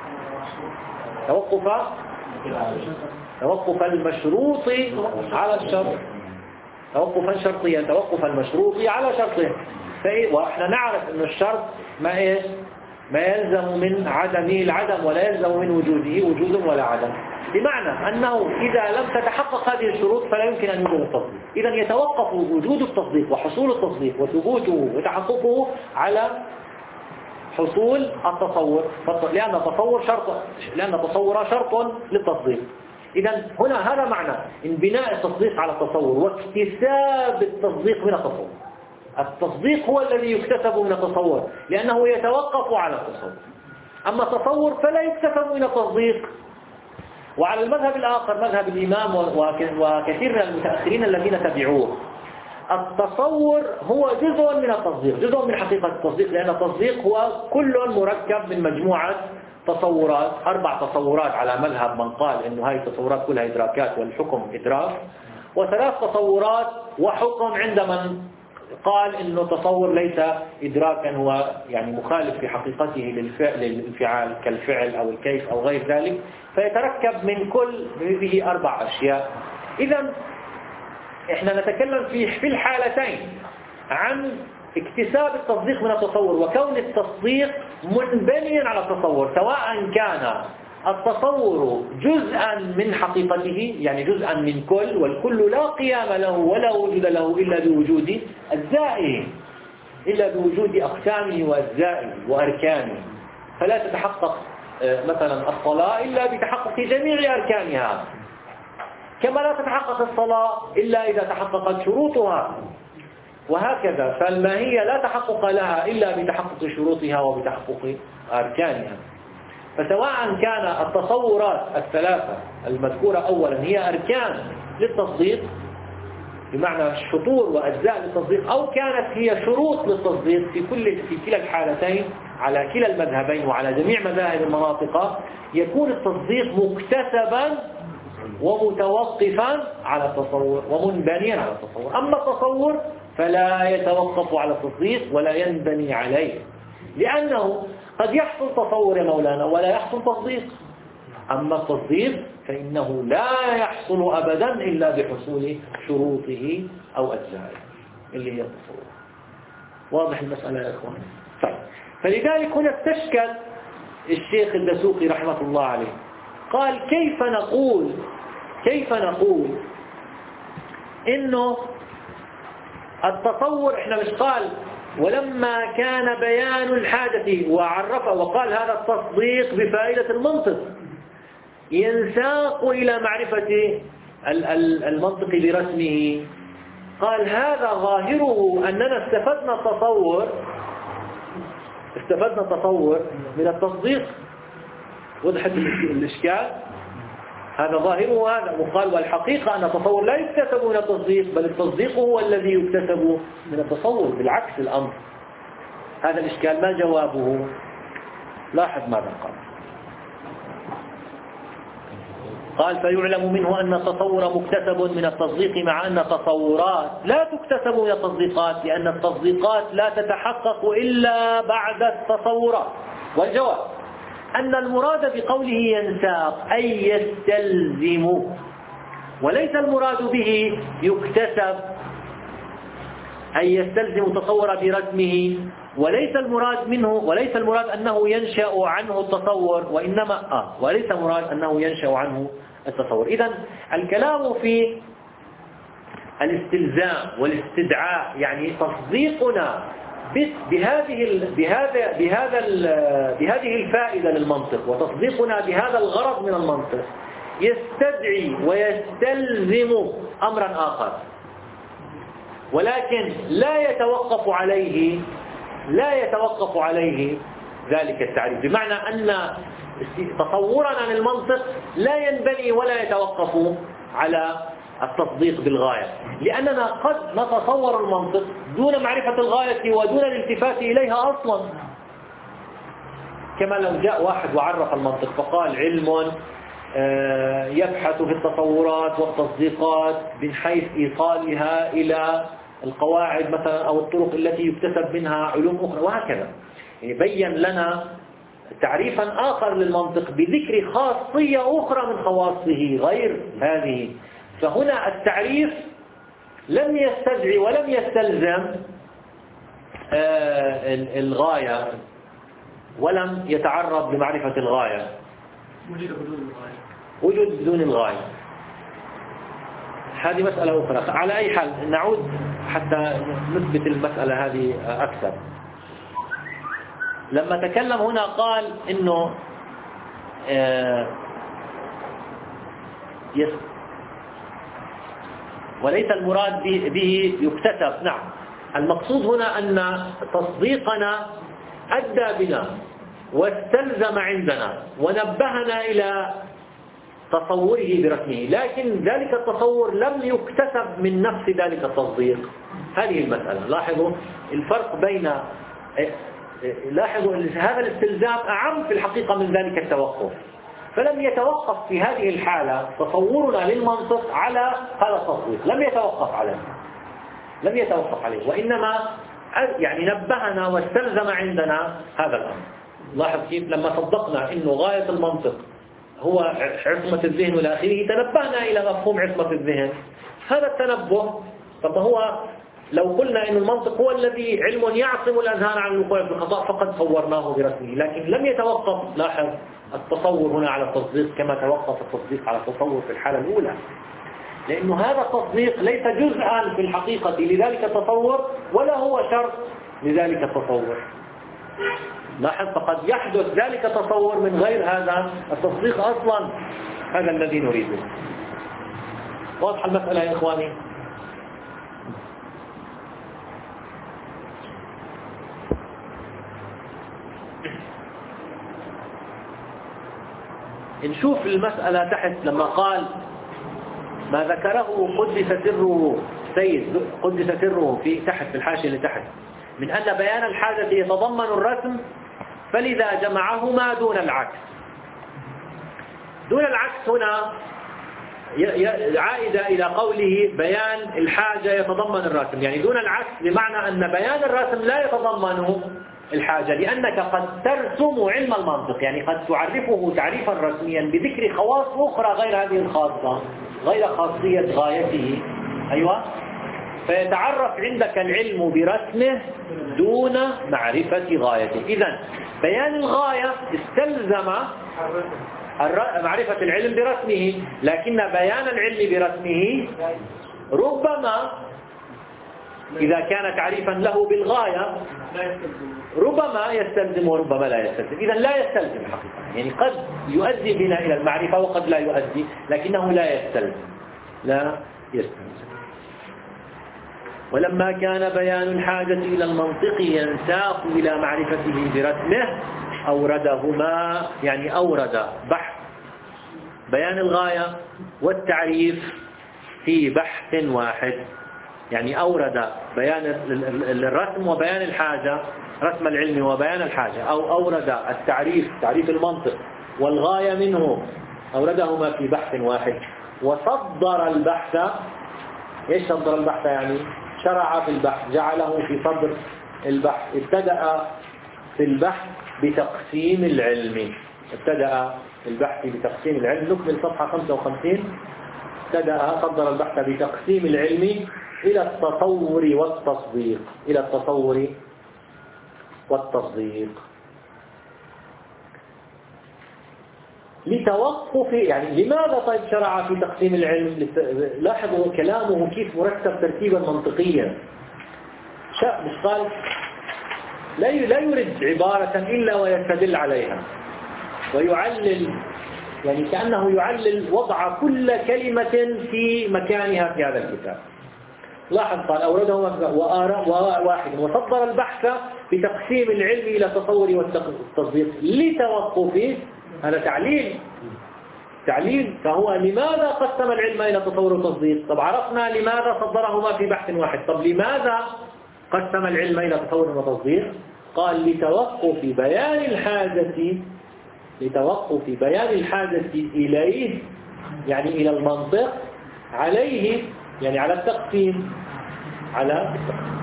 توقف توقف المشروط على الشرط، توقفا شرطيا، توقف المشروط على شرطه. واحنا نعرف ان الشرط ما ايش؟ ما يلزم من عدمه العدم ولا يلزم من وجوده وجود ولا عدم. بمعنى أنه إذا لم تتحقق هذه الشروط فلا يمكن أن يوجد التصديق. إذا يتوقف وجود التصديق وحصول التصديق وثبوته وتحققه على حصول التصور، لأن التصور شرط لأن التصور شرط للتصديق. إذا هنا هذا معنى انبناء التصديق على التصور واكتساب التصديق من التصور. التصديق هو الذي يكتسب من التصور لأنه يتوقف على التصور، أما التصور فلا يكتسب من التصديق. وعلى المذهب الآخر مذهب الإمام وكثير من المتأخرين الذين تبعوه، التصور هو جزء من التصديق، جزء من حقيقة التصديق، لأن التصديق هو كل مركب من مجموعة تصورات، أربع تصورات على مذهب من قال إنه هذه التصورات كلها إدراكات والحكم إدراك، وثلاث تصورات وحكم عند من قال إنه التصور ليس إدراكا، هو يعني مخالف في حقيقته للفعل للانفعال كالفعل أو الكيف أو غير ذلك، فيتركب من كل هذه أربع أشياء. إذا إحنا نتكلم في في الحالتين عن اكتساب التصديق من التصور وكون التصديق منبنيا على التصور، سواء كان التصور جزءا من حقيقته يعني جزءا من كل، والكل لا قيام له ولا وجود له إلا بوجود أجزائه، إلا بوجود أقسامه وأجزائه وأركانه، فلا تتحقق مثلا الصلاة إلا بتحقق جميع أركانها، كما لا تتحقق الصلاة إلا إذا تحققت شروطها، وهكذا. فالماهية لا تحقق لها إلا بتحقق شروطها وبتحقق أركانها. فسواء كان التصورات الثلاثة المذكورة أولا هي أركان للتصديق بمعنى شطور وأجزاء للتصديق، أو كانت هي شروط للتصديق، في كل في كلا الحالتين على كلا المذهبين وعلى جميع مذاهب المناطق يكون التصديق مكتسبا ومتوقفا على التصور ومنبنيا على التصور. أما التصور فلا يتوقف على التصديق ولا ينبني عليه، لأنه قد يحصل تصور يا مولانا ولا يحصل تصديق، أما التصديق فإنه لا يحصل أبدا إلا بحصول شروطه أو أجزائه اللي هي التصور. واضح المسألة يا إخوان؟ طيب، فلذلك هنا استشكل الشيخ الدسوقي رحمة الله عليه، قال كيف نقول كيف نقول إنه التصور، إحنا مش قال ولما كان بيان الحادث وعرفه وقال هذا التصديق بفائدة المنطق ينساق إلى معرفة المنطق برسمه، قال هذا ظاهره أننا استفدنا التصور استفدنا التصور من التصديق. وضحت الإشكال؟ هذا ظاهره هذا، وقال والحقيقة أن التصور لا يكتسب من التصديق، بل التصديق هو الذي يكتسب من التصور، بالعكس الأمر. هذا الإشكال ما جوابه؟ لاحظ ماذا قال. قال فيعلم منه أن التصور مكتسب من التصديق، مع أن التصورات لا تكتسب من التصديقات، لأن التصديقات لا تتحقق إلا بعد التصورات. والجواب أن المراد بقوله ينساق أي يستلزم، وليس المراد به يكتسب أي يستلزم تصور برسمه، وليس المراد منه وليس المراد أنه ينشأ عنه التصور، وإنما آه وليس المراد أنه ينشأ عنه التصور. إذن الكلام في الاستلزام والاستدعاء، يعني تصديقنا بهذه بهذا بهذا بهذه الفائدة للمنطق، وتصديقنا بهذا الغرض من المنطق يستدعي ويستلزم أمرا آخر، ولكن لا يتوقف عليه لا يتوقف عليه ذلك التعريف، بمعنى أن تصورنا للمنطق لا ينبني ولا يتوقف على التصديق بالغاية، لأننا قد نتصور المنطق دون معرفة الغاية ودون الالتفات إليها أصلا. كما لو جاء واحد وعرف المنطق فقال علم يبحث في التصورات والتصديقات من حيث إيصالها إلى القواعد مثلا أو الطرق التي يكتسب منها علوم أخرى وهكذا، يعني بين لنا تعريفا آخر للمنطق بذكر خاصية أخرى من خواصه غير هذه. فهنا التعريف لم يستدعي ولم يستلزم الغاية ولم يتعرض لمعرفة الغاية. وجد حدود الغاية. وجود بدون الغاية. هذه مسألة أخرى. على أي حال نعود حتى نثبت المسألة هذه أكثر. لما تكلم هنا قال إنه آه يس وليس المراد به يكتسب. نعم، المقصود هنا أن تصديقنا أدى بنا واستلزم عندنا ونبهنا إلى تصوره برسمه، لكن ذلك التصور لم يكتسب من نفس ذلك التصديق. هذه المسألة. لاحظوا الفرق بين لاحظوا هذا الاستلزام أعم في الحقيقة من ذلك التوقف. فلم يتوقف في هذه الحالة تصورنا للمنطق على هذا التصديق، لم يتوقف عليه لم يتوقف عليه وإنما يعني نبهنا واستلزم عندنا هذا الأمر. لاحظ كيف لما صدقنا إنه غاية المنطق هو عصمة الذهن والى آخره، تنبهنا إلى مفهوم عصمة الذهن. هذا التنبه طب هو لو قلنا إن المنطق هو الذي علم يعصم الأذهان عن الوقوع في الخطأ فقد صورناه برسمه، لكن لم يتوقف لاحظ التصور هنا على التصديق كما توقف التصديق على التصور في الحالة الأولى، لأنه هذا التصديق ليس جزءا في الحقيقة لذلك التصور ولا هو شرط لذلك التصور. لاحظ فقد يحدث ذلك التصور من غير هذا التصديق أصلا. هذا الذي نريده. واضح المسألة يا إخواني؟ نشوف المسألة تحت لما قال ما ذكره قدس سره سيد قدس سره في تحت في الحاشية اللي تحت من أن بيان الحاجة يتضمن الرسم، فلذا جمعهما دون العكس. دون العكس هنا عائدة إلى قوله بيان الحاجة يتضمن الرسم، يعني دون العكس بمعنى أن بيان الرسم لا يتضمن الحاجة، لأنك قد ترسم علم المنطق، يعني قد تعرفه تعريفا رسميا بذكر خواص أخرى غير هذه الخاصة، غير خاصية غايته. أيوة، فيتعرف عندك العلم برسمه دون معرفة غايته. إذن بيان الغاية استلزم معرفة العلم برسمه، لكن بيان العلم برسمه ربما إذا كان تعريفا له بالغاية ربما يستلزم وربما لا يستلزم. إذن لا يستلزم حقيقة، يعني قد يؤدي بنا إلى المعرفة وقد لا يؤدي، لكنه لا يستلزم لا يستلزم. ولما كان بيان الحاجة إلى المنطق ينساق إلى معرفته برسمه أوردهما، يعني أورد بحث بيان الغاية والتعريف في بحث واحد، يعني أورد بيان الرسم وبيان الحاجة، رسم العلم وبيان الحاجة، أو أورد التعريف تعريف المنطق والغاية منه، أوردهما في بحث واحد. وصدر البحث، إيش صدر البحث؟ يعني شرع في البحث، جعله في صدر البحث، ابتدأ في البحث بتقسيم العلم، ابتدأ البحث بتقسيم العلم. نكمل صفحة خمسة وخمسين. ابتدأ صدر البحث بتقسيم العلم إلى التصور والتصديق، إلى التصور والتصديق لتوقف، يعني لماذا طيب شرع في تقسيم العلم؟ لاحظوا كلامه كيف مرتب ترتيبا منطقيا. شاء مش قال لا لا يرد عبارة إلا ويستدل عليها ويعلل، يعني كأنه يعلل وضع كل كلمة في مكانها في هذا الكتاب. لاحظ قال أورده وآراء واحد، وصدر البحث بتقسيم العلم إلى التصور والتصديق لتوقف، هذا تعليل تعليل فهو لماذا قسم العلم إلى التصور والتصديق؟ طب عرفنا لماذا صدرهما في بحث واحد، طب لماذا قسم العلم إلى تصور وتصديق؟ قال لتوقف بيان الحاجة لتوقف بيان الحاجة إليه، يعني إلى المنطق، عليه يعني على التقسيم، على التقسيم.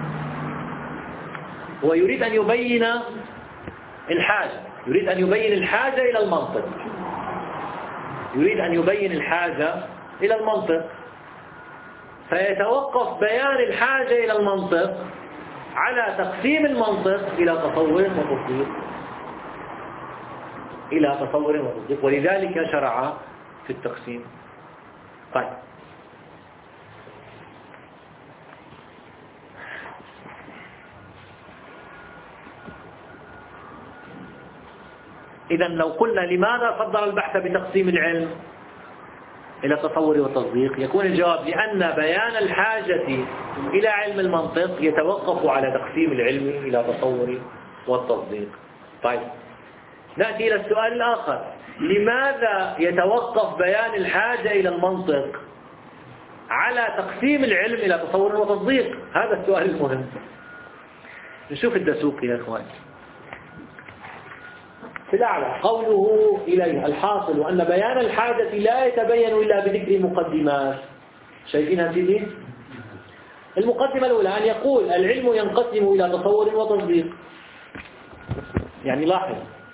ويريد أن يبين الحاجة، يريد أن يبين الحاجة إلى المنطق، يريد أن يبين الحاجة إلى المنطق، فيتوقف بيان الحاجة إلى المنطق على تقسيم المنطق إلى تصور وتصديق، إلى تصور وتصديق. ولذلك شرع في التقسيم. طيب إذا لو قلنا لماذا فضل البحث بتقسيم العلم إلى تصور وتصديق، يكون الجواب لأن بيان الحاجة إلى علم المنطق يتوقف على تقسيم العلم إلى تصور والتصديق. طيب نأتي إلى السؤال الآخر، لماذا يتوقف بيان الحاجة إلى المنطق على تقسيم العلم إلى تصور وتصديق؟ هذا السؤال المهم. نشوف الدسوقي يا إخوان في الأعلى قوله إليه الحاصل أن بيان الحاجة لا يتبين إلا بذكر مقدمات. شايفينها سيدي؟ المقدمة الأولى أن يقول العلم ينقسم إلى تصور وتصديق. يعني لاحظ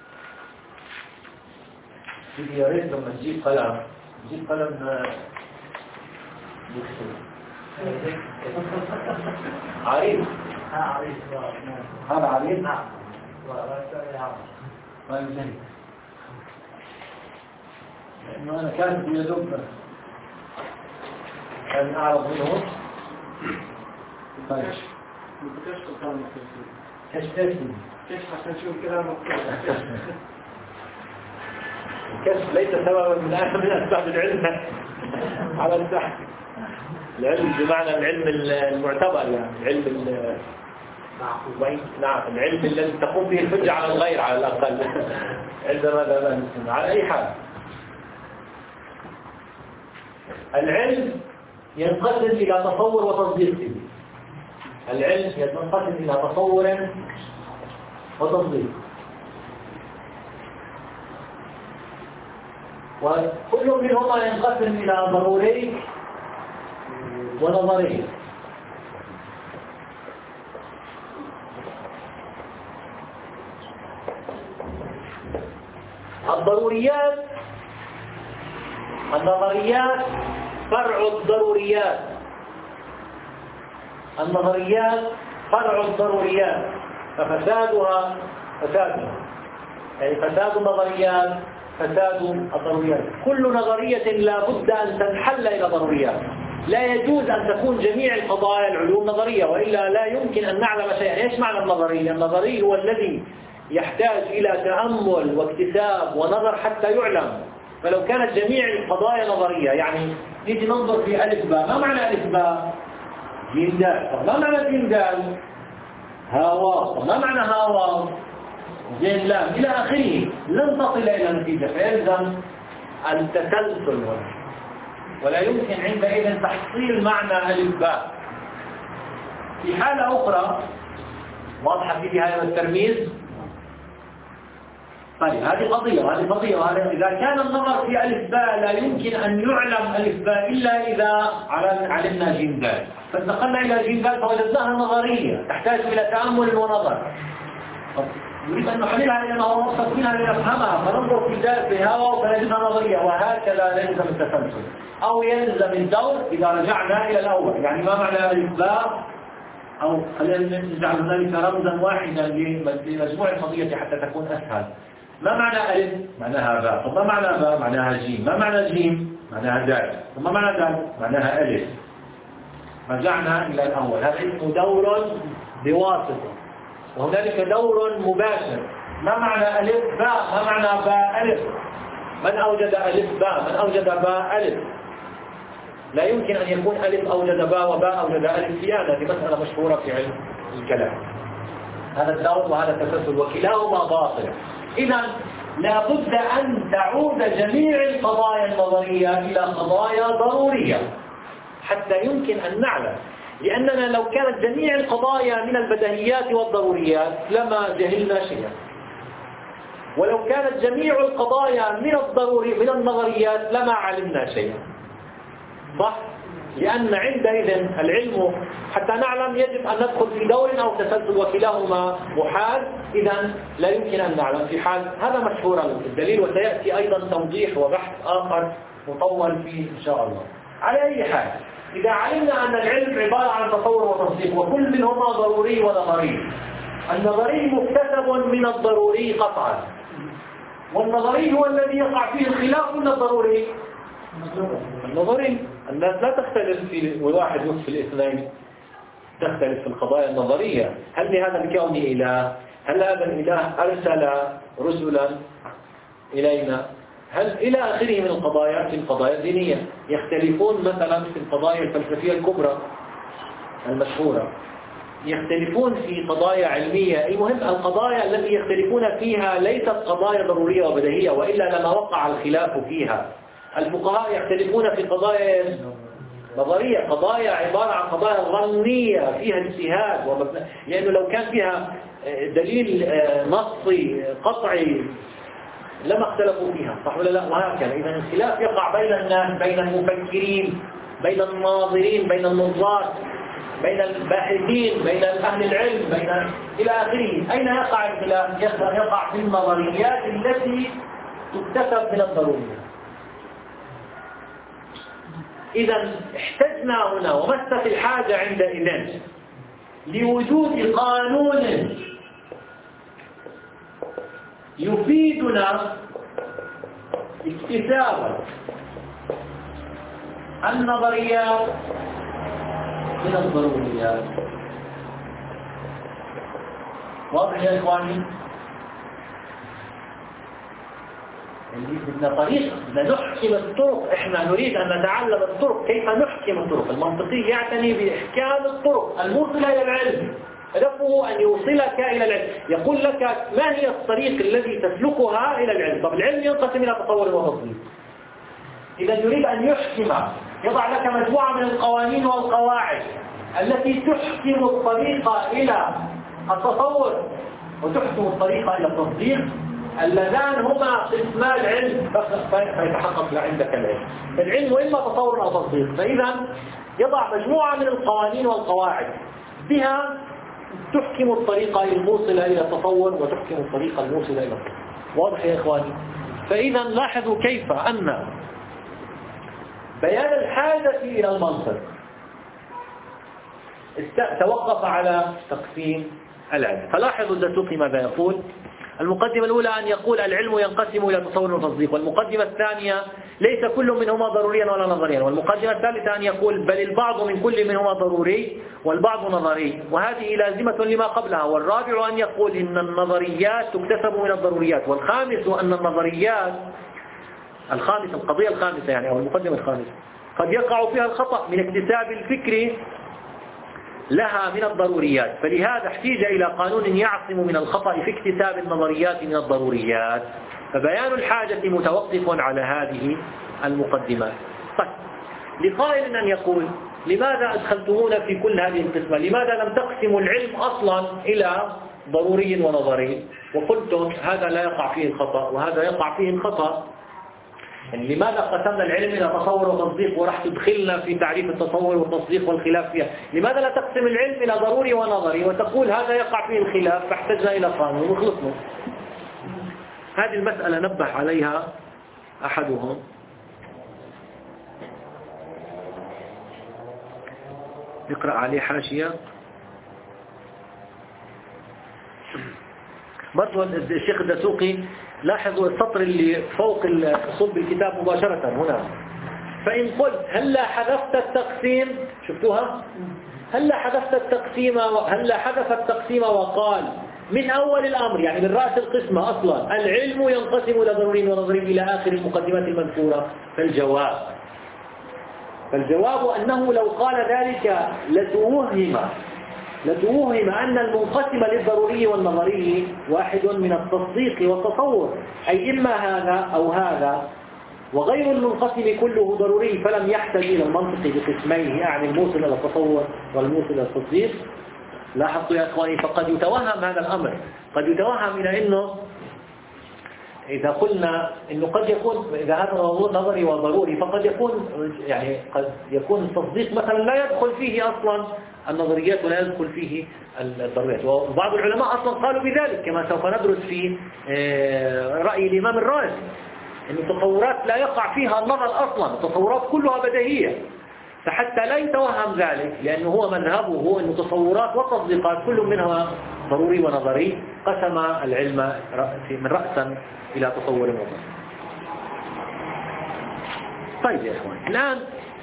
سيدي يا ريت لما تجيب قلم تجيب قلم عريض. هذا عريض. طيب زين، لأنه أنا كانت يدب كان أعرض منه. طيب كشف القلم كشف ايش؟ كشف عشان نشوف كلام الكشف ليس سببا من من أسباب العلم على البحث. العلم بمعنى العلم المعتبر، يعني العلم نعم العلم الذي تقوم به الحجة على الغير على الأقل عندما لا نسمع. على أي حال العلم ينقسم إلى تصور وتصديق. العلم ينقسم إلى تصور وتصديق، وكل منهما ينقسم إلى ضروري ونظري. الضروريات النظريات فرع الضروريات. النظريات فرع الضروريات، ففسادها فسادها يعني فساد النظريات فساد الضروريات. كل نظرية لا بد أن تنحل إلى ضروريات. لا يجوز أن تكون جميع القضايا العلوم نظرية، وإلا لا يمكن أن نعلم شيئا. إيش معنى النظري؟ النظري هو الذي يحتاج إلى تأمل واكتساب ونظر حتى يعلم. فلو كانت جميع القضايا نظرية، يعني نيجي ننظر في ألف باء، ما معنى ألف باء؟ جيم دال. طب ما معنى جيم دال؟ هاواء. طب ما معنى هاواء؟ زين لام إلى آخره. لن تصل إلى نتيجة، فيلزم التسلسل، ولا يمكن عندئذ تحصيل معنى ألف باء. في حالة أخرى واضحة في هذا الترميز. طيب هذه قضية وهذه قضية وهذا. إذا كان النظر في ألف باء لا يمكن أن يعلم ألف باء إلا إذا علمنا جيم دال، فانتقلنا إلى جيم دال فوجدناها نظرية تحتاج إلى تأمل ونظر. نريد أن نحللها إلى نظر منها لنفهمها، فننظر في دال في هوا فنجدها نظرية، وهكذا يلزم التسلسل أو يلزم الدور إذا رجعنا إلى الأول. يعني ما معنى ألف باء؟ أو خلينا نجعل ذلك رمزا واحدا لمجموع القضية حتى تكون أسهل. ما معنى ألف؟ معناها باء. طب ما معنى باء؟ معناها جيم. ما معنى جيم؟ معناها دال. طب ما معنى دال؟ معناها ألف. رجعنا إلى الأول. هذا اسمه دور بواسطة، وهنالك دور مباشر. ما معنى ألف باء؟ ما معنى باء ألف؟ من أوجد ألف باء؟ من أوجد باء ألف؟ لا يمكن أن يكون ألف أوجد باء وباء أوجد ألف في هذا. هذه مسألة مشهورة في علم الكلام. هذا الدور وهذا التسلسل وكلاهما باطل. إذا لا بد أن تعود جميع القضايا النظرية إلى قضايا ضرورية حتى يمكن أن نعلم. لأننا لو كانت جميع القضايا من البديهيات والضروريات لما جهلنا شيئا، ولو كانت جميع القضايا من الضروري من النظريات لما علمنا شيئا. صح؟ لأن عندئذ العلم حتى نعلم يجب أن ندخل في دور أو تسلسل وكلاهما محال. إذا لا يمكن أن نعلم في حال. هذا مشهور الدليل، وسيأتي أيضا توضيح وبحث آخر مطول فيه إن شاء الله. على أي حال إذا علمنا أن العلم عبارة عن تصور وتصديق وكل منهما ضروري ونظري، النظري مكتسب من الضروري قطعا، والنظري هو الذي يقع فيه الخلاف من الضروري. النظري. الناس لا تختلف في واحد نصف الاثنين، تختلف في القضايا النظرية. هل لهذا الكون إله؟ هل هذا الإله أرسل رسلا إلينا؟ هل إلى آخره من القضايا. في القضايا الدينية يختلفون مثلا في القضايا الفلسفية الكبرى المشهورة، يختلفون في قضايا علمية. المهم القضايا التي يختلفون فيها ليست قضايا ضرورية وبديهية، وإلا لما وقع الخلاف فيها. الفقهاء يختلفون في قضايا نظرية، قضايا عبارة عن قضايا ظنية فيها اجتهاد ومبنى، لأنه لو كان فيها دليل نصي قطعي لما اختلفوا فيها، صح ولا لا؟ وهكذا. إذا الخلاف يقع بين الناس، بين المفكرين، بين الناظرين، بين النظار، بين الباحثين، بين أهل العلم، بين إلى آخره. أين يقع الخلاف؟ يقع في النظريات التي تكتسب من الضروريات. إذا احتجنا هنا ومست الحاجة عندئذ لوجود قانون يفيدنا اكتساب النظريات من الضروريات. واضح يا إخواني؟ اللي بدنا طريقة، بدنا نحكم الطرق. احنا نريد أن نتعلم الطرق، كيف نحكم الطرق. المنطقي يعتني بإحكام الطرق الموصلة إلى العلم، هدفه أن يوصلك إلى العلم. يقول لك ما هي الطريق الذي تسلكها إلى العلم. طب العلم ينقسم إلى تطور وتطبيق. إذا يريد أن يحكم، يضع لك مجموعة من القوانين والقواعد التي تحكم الطريق إلى التصور وتحكم الطريق إلى التصديق، اللذان هما قسما العلم، فيتحقق عندك العلم. العلم إما تصور أو تصديق. فإذا يضع مجموعة من القوانين والقواعد بها تحكم الطريقة الموصلة إلى التصور وتحكم الطريقة الموصلة إلى التصور. واضح يا إخواني؟ فإذا لاحظوا كيف أن بيان الحاجة إلى المنطق توقف على تقسيم العلم. فلاحظوا الدسوقي ماذا يقول. المقدمة الأولى أن يقول العلم ينقسم إلى تصور وتصديق، والمقدمة الثانية ليس كل منهما ضروريا ولا نظريا، والمقدمة الثالثة أن يقول بل البعض من كل منهما ضروري والبعض نظري، وهذه لازمة لما قبلها. والرابع أن يقول إن النظريات تكتسب من الضروريات، والخامس أن النظريات الخامس القضية الخامسة يعني أو المقدمة الخامسة قد يقع فيها الخطأ من اكتساب الفكر لها من الضروريات، فلهذا احتيج إلى قانون يعصم من الخطأ في اكتساب النظريات من الضروريات. فبيان الحاجة متوقف على هذه المقدمات. طيب، لقائل أن يقول لماذا أدخلتمونا في كل هذه القسمة؟ لماذا لم تقسموا العلم أصلا إلى ضروري ونظري وقلتم هذا لا يقع فيه الخطأ وهذا يقع فيه الخطأ؟ يعني لماذا قسمنا العلم إلى تصور وتصديق وراح تدخلنا في تعريف التصور والتصديق والخلاف فيها؟ لماذا لا تقسم العلم إلى ضروري ونظري وتقول هذا يقع فيه الخلاف فاحتجنا إلى قانون وخلصنا؟ هذه المسألة نبه عليها أحدهم نقرأ عليه حاشية. برضو الشيخ الدسوقي لاحظوا السطر اللي فوق صلب الكتاب مباشرة هنا. فإن قلت هلا حذفت التقسيم، شفتوها؟ هلا حذفت التقسيم هلا حذف التقسيم وقال من أول الأمر يعني من رأس القسمة أصلا العلم ينقسم إلى ضروري ونظري إلى آخر المقدمات المذكورة. فالجواب فالجواب أنه لو قال ذلك لتوهم لتوهم أن المنقسم للضروري والنظري واحد من التصديق والتصور، أي إما هذا أو هذا، وغير المنقسم كله ضروري فلم يحتج إلى المنطق بقسميه، يعني الموصل إلى التصور والموصل إلى التصديق. لاحظوا يا إخواني، فقد يتوهم هذا الأمر، قد يتوهم إلى أنه إذا قلنا أنه قد يكون إذا هذا نظري وضروري فقد يكون يعني قد يكون التصديق مثلا لا يدخل فيه أصلا النظريات ولا يدخل فيه الضروريات. وبعض العلماء أصلا قالوا بذلك كما سوف ندرس في رأي الإمام الرازي أن التصورات لا يقع فيها النظر أصلا، التصورات كلها بديهية. فحتى لا يتوهم ذلك لأنه هو مذهبه هو أن التصورات والتصديقات كل منها ضروري ونظري، قسم العلم من رأسا إلى تصور ونظر. طيب يا إخوان، الآن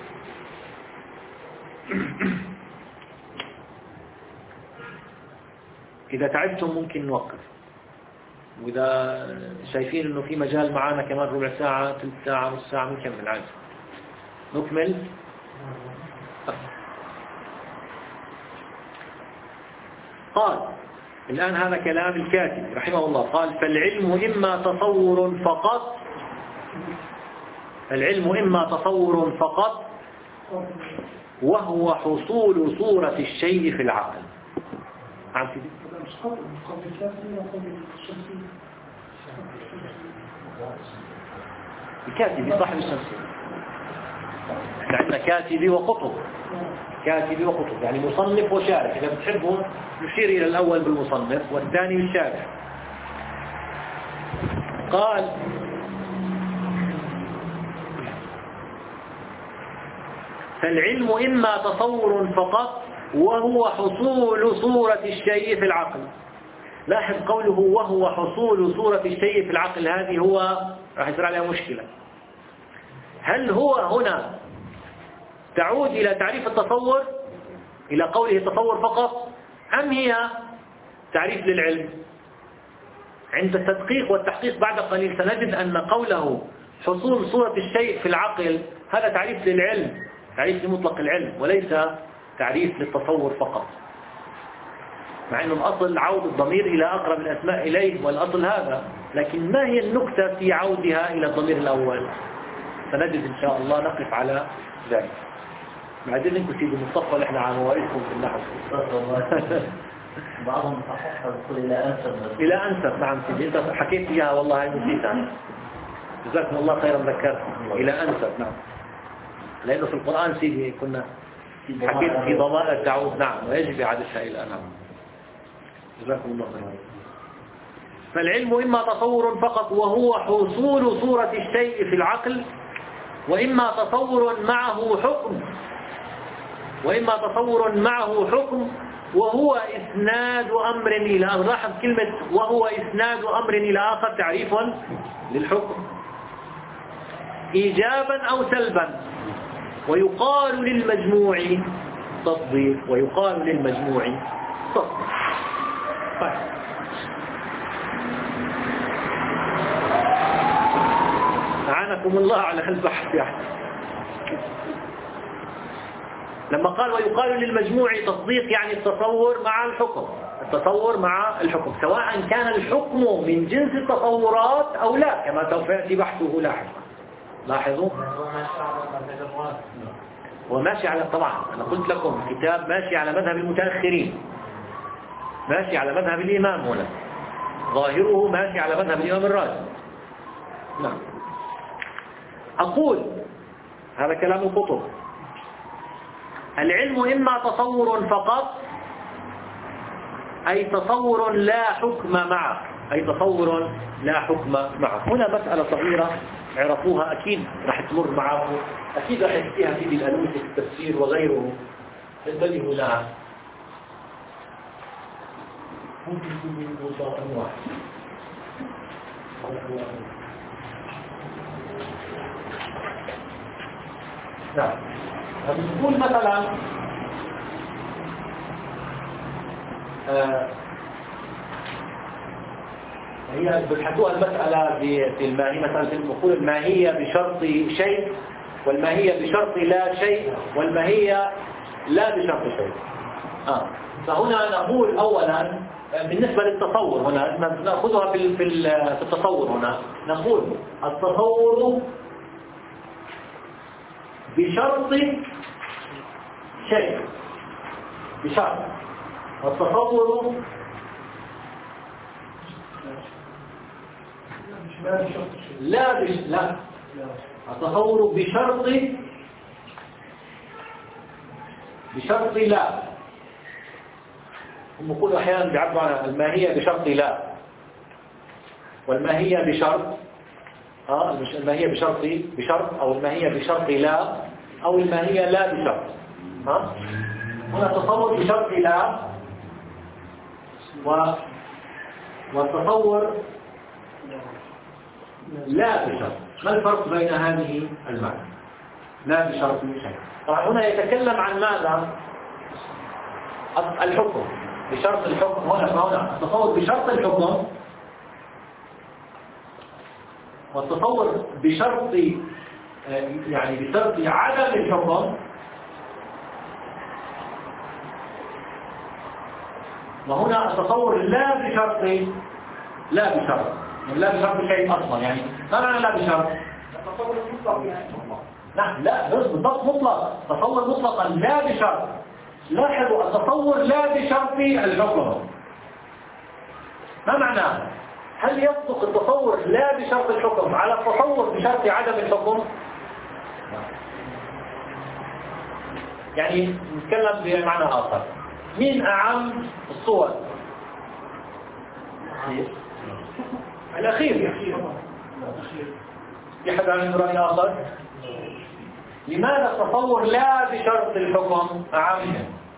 إذا تعبتم ممكن نوقف، وإذا شايفين إنه في مجال معانا كمان ربع ساعة ثلث ساعة نص ساعة نكمل عادي. نكمل. قال الآن هذا كلام الكاتب رحمه الله، قال فالعلم إما تصور فقط العلم إما تصور فقط وهو حصول صورة الشيء في العقل. عم تدي الكاتبي صاحب الشمسية. احنا عندنا كاتبي وقطب، كاتبي وقطب يعني مصنف وشارح. إذا بتحبوا نشير إلى الأول بالمصنف والثاني بالشارح. قال فالعلم إما تصور فقط وهو حصول صورة الشيء في العقل. لاحظ قوله وهو حصول صورة الشيء في العقل، هذه هو راح يصير عليها مشكلة. هل هو هنا تعود إلى تعريف التصور، إلى قوله تصور فقط، أم هي تعريف للعلم؟ عند التدقيق والتحقيق بعد قليل سنجد أن قوله حصول صورة الشيء في العقل هذا تعريف للعلم، تعريف لمطلق العلم، وليس تعريف للتصور فقط، مع أنه الأصل عود الضمير إلى أقرب الأسماء إليه والأصل هذا. لكن ما هي النكتة في عودها إلى الضمير الأول؟ سنجد إن شاء الله نقف على ذلك. بعدين انكم سيدي مصطفى اللي احنا على موائدكم في النحو. بعضهم صححها ويقول إلى أنسب. إلى أنسب، نعم سيدي أنت حكيت إياها والله نسيتها. جزاكم الله خيرا ذكرتم. إلى أنسب، نعم. لأنه في القرآن سيدي كنا حكيت في ضمائر تعود، نعم، ويجب إعادتها إلى نعم. جزاكم الله خيرا. فالعلم إما تصور فقط وهو حصول صورة الشيء في العقل، وإما تصور معه حكم وإما تصور معه حكم وهو إسناد أمر إلى آخر. لاحظ كلمة وهو إسناد أمر إلى آخر تعريف للحكم إيجابا أو سلبا. ويقال للمجموع تصديق ويقال للمجموع تصديق. طيب أعانكم الله على البحث يعني. لما قال ويقال للمجموع تصديق يعني التصور مع الحكم، التصور مع الحكم، سواء كان الحكم من جنس التصورات أو لا، كما سوف يأتي بحثه لاحقا. لاحظوا هو ماشي على، طبعا أنا قلت لكم كتاب ماشي على مذهب المتأخرين، ماشي على مذهب الإمام هنا، ظاهره ماشي على مذهب الإمام الرازي. نعم. أقول هذا كلام القطب، العلم إما تصور فقط أي تصور لا حكم معه، أي تصور لا حكم معه. هنا مسألة صغيرة عرفوها أكيد راح تمر معكم، أكيد راح يحكيها في الألوث التفسير وغيره، انتبهوا لها. ممكن يكون موضوع واحد. نعم. بتقول مثلا آه هي بتحكوها المسألة في الماهية، مثلا بنقول الماهية بشرط شيء والماهية بشرط لا شيء والماهية لا بشرط شيء. آه. فهنا نقول أولا بالنسبة للتصور، هنا نأخذها في في التصور. هنا نقول التصور بشرط شيء، بشرط التصور لا بش... لا التصور بشرط بشرط لا. هم يقولوا احيانا بيعبروا عن الماهية بشرط لا والماهية بشرط اه الماهية بشرط بشرط او الماهية بشرط لا او الماهية لا بشرط. ها هنا تصور بشرط لا و والتصور لا بشرط. ما الفرق بين هذه المعنى؟ لا بشرط شيء. طبعا هنا يتكلم عن ماذا؟ الحكم بشرط الحكم. هنا هنا التصور بشرط الحكم والتصور بشرط يعني بشرط عدم الحكم، وهنا التصور لا بشرط لا بشرط يعني لا بشرط شيء أصلا. يعني ما معنى لا بشرط؟ التصور المطلق يعني. نعم لا بالضبط مطلق، تصور مطلقا لا بشرط. لاحظوا التصور لا بشرط الحكم ما معناه؟ هل يصدق التصور لا بشرط الحكم على التصور بشرط عدم الحكم؟ يعني نتكلم بمعنى آخر، مين أعم الصور؟ الأخير. في حد عنده رأي آخر؟ لماذا التصور لا بشرط الحكم أعم؟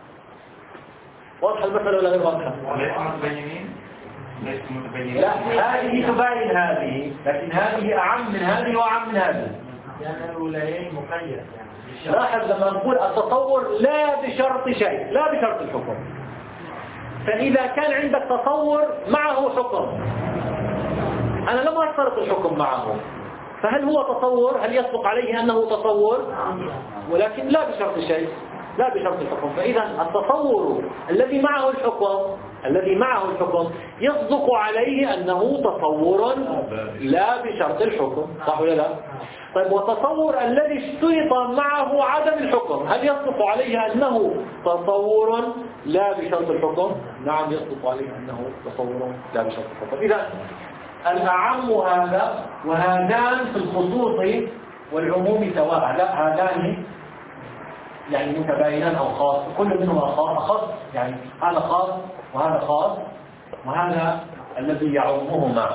واضح المسألة ولا غير واضحة؟ ليس متبينين؟ ليس متبينين؟ لا هذه تبين هذه، لكن هذه أعم من هذه وأعم من هذه. يعني الولايين مقيد يعني. لاحظ لما نقول التصور لا بشرط شيء لا بشرط الحكم، فإذا كان عندك تصور معه حكم، أنا لم أشترط الحكم معه، فهل هو تصور؟ هل يصدق عليه أنه تصور؟ ولكن لا بشرط شيء لا بشرط الحكم. فإذا التصور الذي معه الحكم الذي معه الحكم يصدق عليه أنه تصور لا بشرط الحكم، صح ولا لا؟ طيب والتصور الذي اشترط معه عدم الحكم هل يصدق عليه أنه تصور لا بشرط الحكم؟ نعم يصدق عليه أنه تصور لا بشرط الحكم. إذا الأعم هذا وهذان في الخصوص والعموم سواء، لا هذان يعني متباينان أو خاص، كل منهما خاص، يعني هذا خاص وهذا خاص وهذا الذي يعمهما.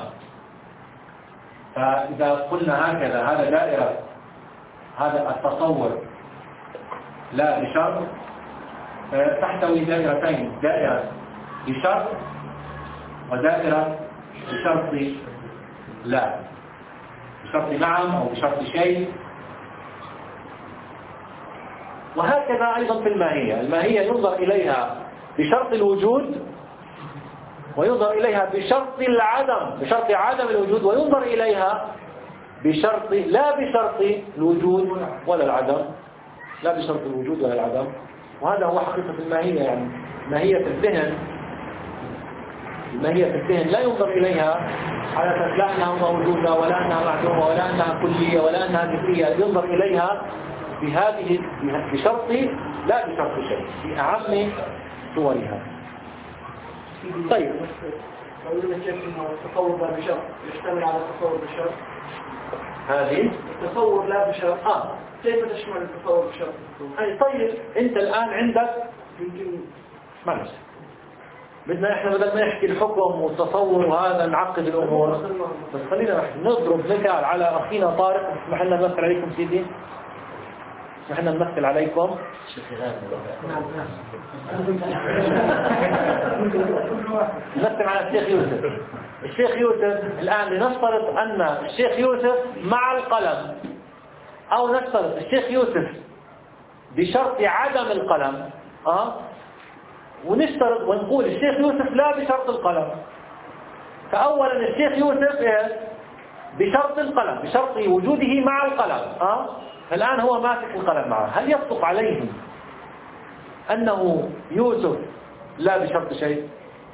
فإذا قلنا هكذا هذا دائرة، هذا التصور لا بشرط تحتوي دائرتين، دائرة بشرط ودائرة بشرط لا، بشرط نعم أو بشرط شيء. وهكذا أيضا في الماهية، الماهية ينظر إليها بشرط الوجود وينظر إليها بشرط العدم، بشرط عدم الوجود، وينظر إليها بشرط لا بشرط الوجود ولا العدم، لا بشرط الوجود ولا العدم. وهذا هو حقيقة الماهية. يعني ماهية الذهن، الماهية الذهن لا ينظر إليها على أساس لا أنها موجودة ولا أنها معدومة ولا أنها كلية ولا أنها جزئية، ينظر إليها بهذه بشرط لا بشرط شيء في أعم صورها. طيب قولنا كيف انه التصور لا بشرط يشتمل على التصور بشرط، هذه التصور لا بشرط آه. كيف تشمل التصور بشرط؟ أي طيب أنت الآن عندك يمكن معلش بدنا إحنا بدل ما نحكي الحكم والتصور وهذا نعقد الأمور، بس خلينا نضرب مثال على أخينا طارق. اسمح لنا نمثل عليكم سيدي، اسمح لنا نمثل عليكم. نمثل على الشيخ يوسف. الشيخ يوسف الآن لنفترض أن الشيخ يوسف مع القلم، أو نفترض الشيخ يوسف بشرط عدم القلم، أه؟ ونشترط ونقول الشيخ يوسف لا بشرط القلم. فأولا الشيخ يوسف إيه؟ بشرط القلم، بشرط وجوده مع القلم. أه؟ الآن هو ماسك القلم معه، هل يصدق عليه أنه يوسف لا بشرط شيء؟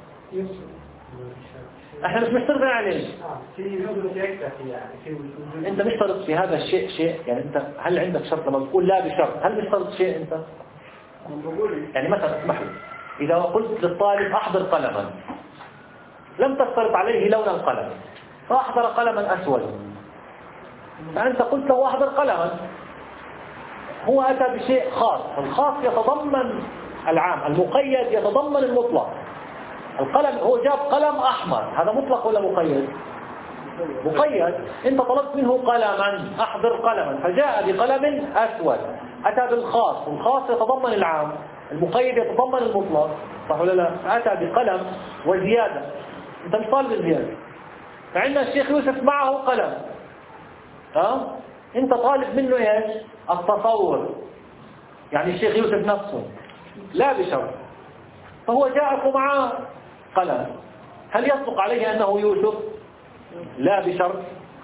احنا مش مشترطين عليه. في وجود يكتفي يعني في وجود. انت مشترط في هذا الشيء شيء، يعني انت هل عندك شرط لما تقول لا بشرط؟ هل مشترط شيء انت؟ يعني مثلا اسمح لي، اذا قلت للطالب احضر قلما، لم تشترط عليه لون القلم، فاحضر قلما اسود، فانت قلت له احضر قلما، هو اتى بشيء خاص، الخاص يتضمن العام، المقيد يتضمن المطلق. القلم هو جاب قلم أحمر، هذا مطلق ولا مقيد؟ مقيد. انت طلبت منه قلما، احضر قلما، فجاء بقلم أسود، أتى بالخاص، والخاص يتضمن العام، المقيد يتضمن المطلق، صح ولا لا؟ فأتى بقلم وزيادة، انت مش طالب الزيادة. فعندنا الشيخ يوسف معه قلم، ها؟ أنت طالب منه إيش؟ التصور. يعني الشيخ يوسف نفسه لا بشرط، فهو جاءك معه قلم، هل يصدق عليه أنه يوسف؟ لا بشرط،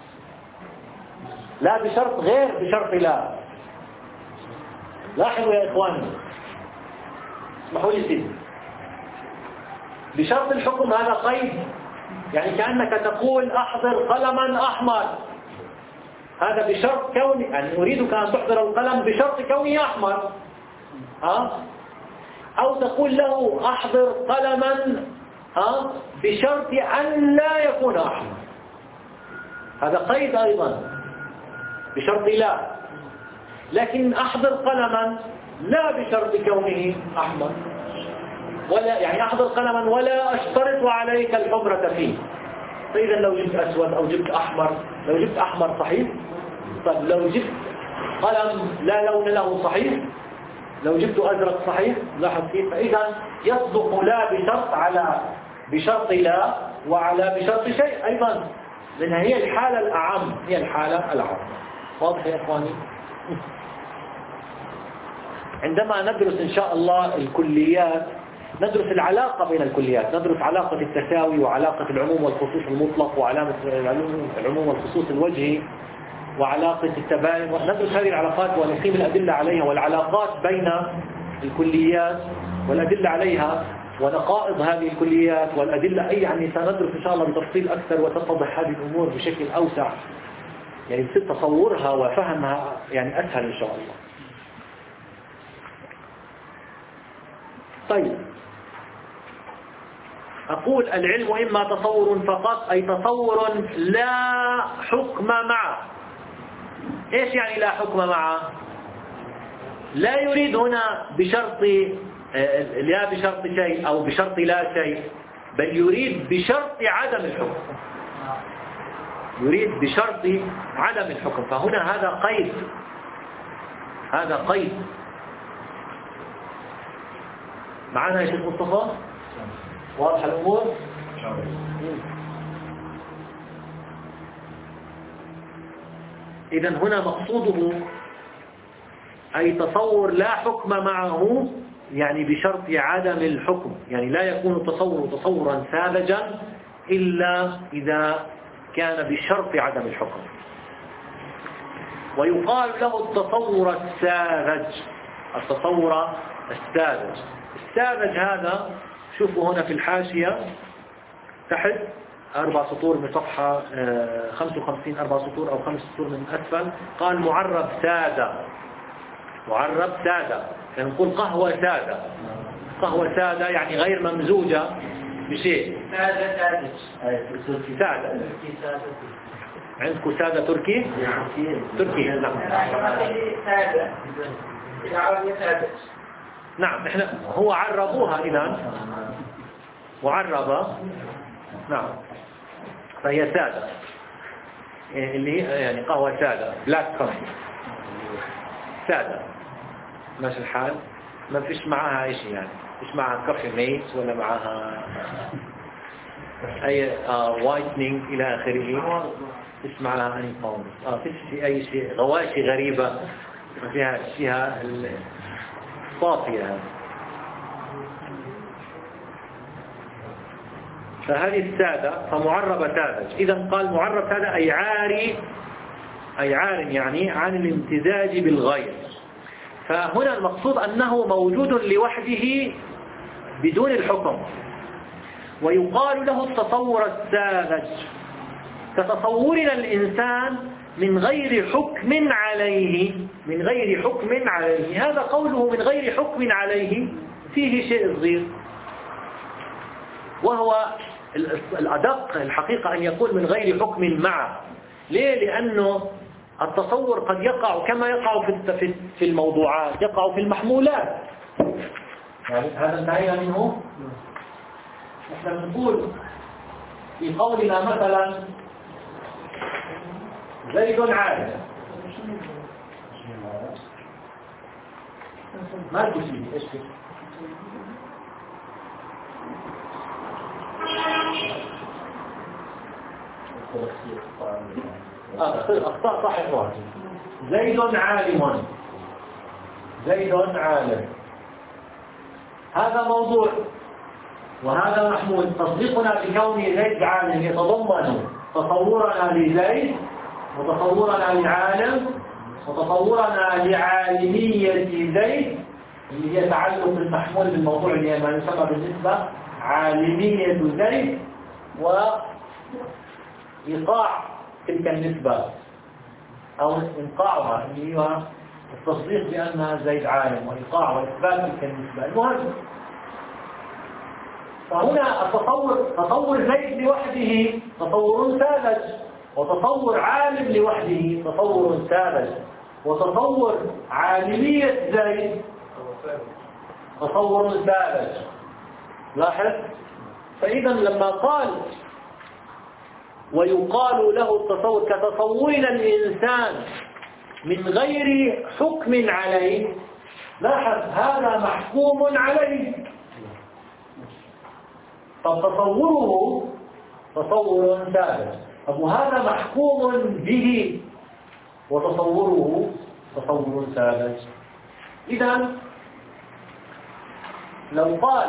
لا بشرط غير بشرط لا. لاحظوا يا إخواني، اسمحوا لي سيدي، بشرط الحكم هذا قيد، يعني كأنك تقول أحضر قلما أحمر، هذا بشرط كوني، يعني أريدك أن تحضر القلم بشرط كونه أحمر. ها؟ أو تقول له أحضر قلما ها بشرط أن لا يكون أحمر، هذا قيد أيضا بشرط لا. لكن أحضر قلما لا بشرط كونه أحمر، ولا يعني أحضر قلما ولا أشترط عليك الحمرة فيه. فإذا لو جبت أسود أو جبت أحمر، لو جبت أحمر صحيح، طيب لو جبت قلم لا لون له صحيح، لو جبت أزرق صحيح. لاحظ كيف؟ فإذا يصدق لا بشرط على بشرط لا وعلى بشرط شيء أيضا، لأنها هي الحالة الأعم، هي الحالة الأعم. واضح يا إخواني؟ عندما ندرس إن شاء الله الكليات ندرس العلاقة بين الكليات، ندرس علاقة التساوي وعلاقة العموم والخصوص المطلق وعلامة العموم والخصوص الوجهي وعلاقة التباين، ندرس هذه العلاقات ونقيم الأدلة عليها، والعلاقات بين الكليات والأدلة عليها ونقائض هذه الكليات والأدلة. أي يعني سندرس إن شاء الله بتفصيل أكثر وتتضح هذه الأمور بشكل أوسع، يعني بصير تصورها وفهمها يعني أسهل إن شاء الله. طيب، أقول العلم إما تصور فقط، أي تصور لا حكم معه. إيش يعني لا حكم معه؟ لا يريد هنا بشرط لا بشرط شيء أو بشرط لا شيء، بل يريد بشرط عدم الحكم، يريد بشرط عدم الحكم. فهنا هذا قيد، هذا قيد. معنا يا شيخ مصطفى؟ واضح الأمور؟ إذن هنا مقصوده أي تصور لا حكم معه، يعني بشرط عدم الحكم، يعني لا يكون التصور تصورا ساذجا إلا إذا كان بشرط عدم الحكم. ويقال له التصور الساذج، التصور الساذج. الساذج هذا شوفوا هنا في الحاشية تحت أربع سطور من صفحة خمسة وخمسين، أربع سطور أو خمس سطور من أسفل، قال معرب سادة، معرب سادة، يعني نقول قهوة سادة، قهوة سادة يعني غير ممزوجة بشيء. سادة سادة سادة. عندكم سادة تركي؟ تركي نعم. سادة العربية سادة. نعم، احنا هو عربوها إذن معربة، نعم، فهي سادة، اللي هي يعني قهوة سادة، بلاك كوفي سادة، ماشي الحال، ما فيش معها أي شيء، يعني فيش معها كوفي ميت ولا معها أي وايتنينج إلى آخره، فيش معها أي قوم، آه فيش أي شيء، غواشي غريبة ما فيها فيها صافية. فهذه السادة فمعربة ساذج. إذا قال معرب سادة أي عاري، أي عار يعني عن الامتزاج بالغير. فهنا المقصود أنه موجود لوحده بدون الحكم. ويقال له التصور الساذج كتصورنا الإنسان من غير حكم عليه، من غير حكم عليه. هذا قوله من غير حكم عليه فيه شيء صغير، وهو الأدق الحقيقة أن يقول من غير حكم معه. ليه؟ لأنه التصور قد يقع كما يقع في في الموضوعات، يقع في المحمولات. يعني هذا انتهينا منه. نحن نقول في قولنا مثلا زيد عالم، ما تشيء ايش فيه؟ اه اخطاء صحيح واحد. زيد عالم، زيد عالم، هذا موضوع وهذا محمول. تصديقنا بكون زيد عالم يتضمن تصورنا لزيد وتصورنا لعالم وتصورنا لعالمية زيد اللي هي تعلق المحمول بالموضوع اللي هي ما يسمى بالنسبة عالمية زيد، وإيقاع تلك النسبة أو إنقاعها اللي هو التصديق بأن زيد عالم وإيقاع وإثبات تلك النسبة. المهم فهنا التصور تصور زيد لوحده تصور ساذج، وتصور عالم لوحده تصور ساذج، وتصور عالمية زيد تصور ساذج. لاحظ. فإذا لما قال ويقال له التصور كتصورنا الإنسان من غير حكم عليه، لاحظ هذا محكوم عليه. طب تصوره تصور ساذج، طب وهذا محكوم به وتصوره تصور ساذج. إذا لو قال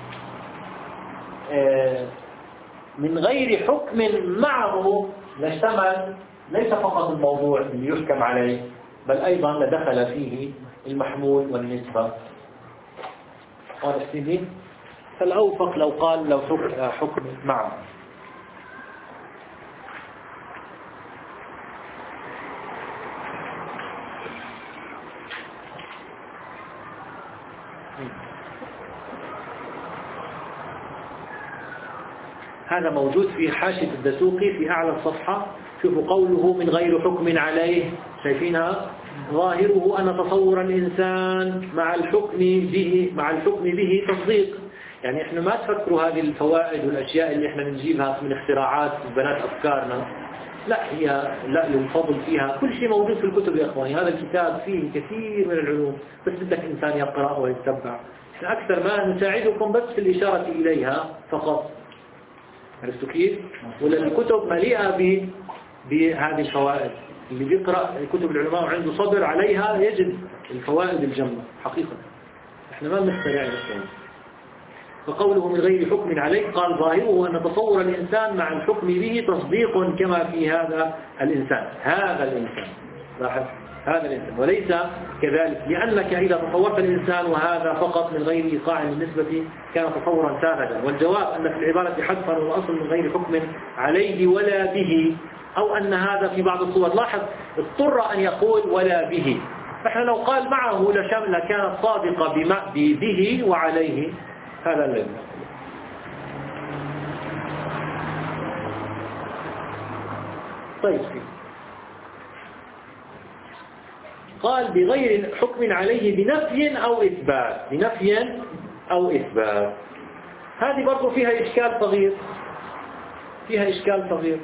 من غير حكم معه لاشتمل ليس فقط الموضوع اللي يحكم عليه بل أيضا لدخل فيه المحمول والنسبة. قال السيدي فالأوفق لو قال لو حكم معه. هذا موجود في حاشية الدسوقي في أعلى الصفحة. شوفوا قوله من غير حكم عليه، شايفينها؟ ظاهره أن تصور الإنسان مع الحكم به مع الحكم به تصديق. يعني إحنا ما تفكروا هذه الفوائد والأشياء اللي إحنا نجيبها من اختراعات بنات أفكارنا، لا، هي لا للفضل فيها. كل شيء موجود في الكتب يا أخواني. هذا الكتاب فيه كثير من العلوم، بس بدك إنسان يقرأ ويتبع. إحنا أكثر ما نساعدكم بس في الإشارة إليها فقط. عرفتوا كيف؟ ولا الكتب مليئة ب بهذه الفوائد. اللي بيقرأ كتب العلماء وعنده صبر عليها يجد الفوائد الجمة حقيقة. احنا ما بنخترع نفسنا. فقوله من غير حكم عليه قال ظاهره أن تصور الإنسان مع الحكم به تصديق كما في هذا الإنسان هذا الإنسان لاحظ هذا الإنسان وليس كذلك، لأنك إذا تصورت الإنسان وهذا فقط من غير إيقاع بالنسبة كان تصورا ساذجا. والجواب أن في العبارة حذفا والأصل من غير حكم عليه ولا به، أو أن هذا في بعض الصور. لاحظ اضطر أن يقول ولا به، فإحنا لو قال معه لشمل كانت صادقة به وعليه. هذا الذي طيب. قال بغير حكم عليه بنفي أو إثبات، بنفي أو إثبات. هذه برضو فيها إشكال صغير، فيها إشكال صغير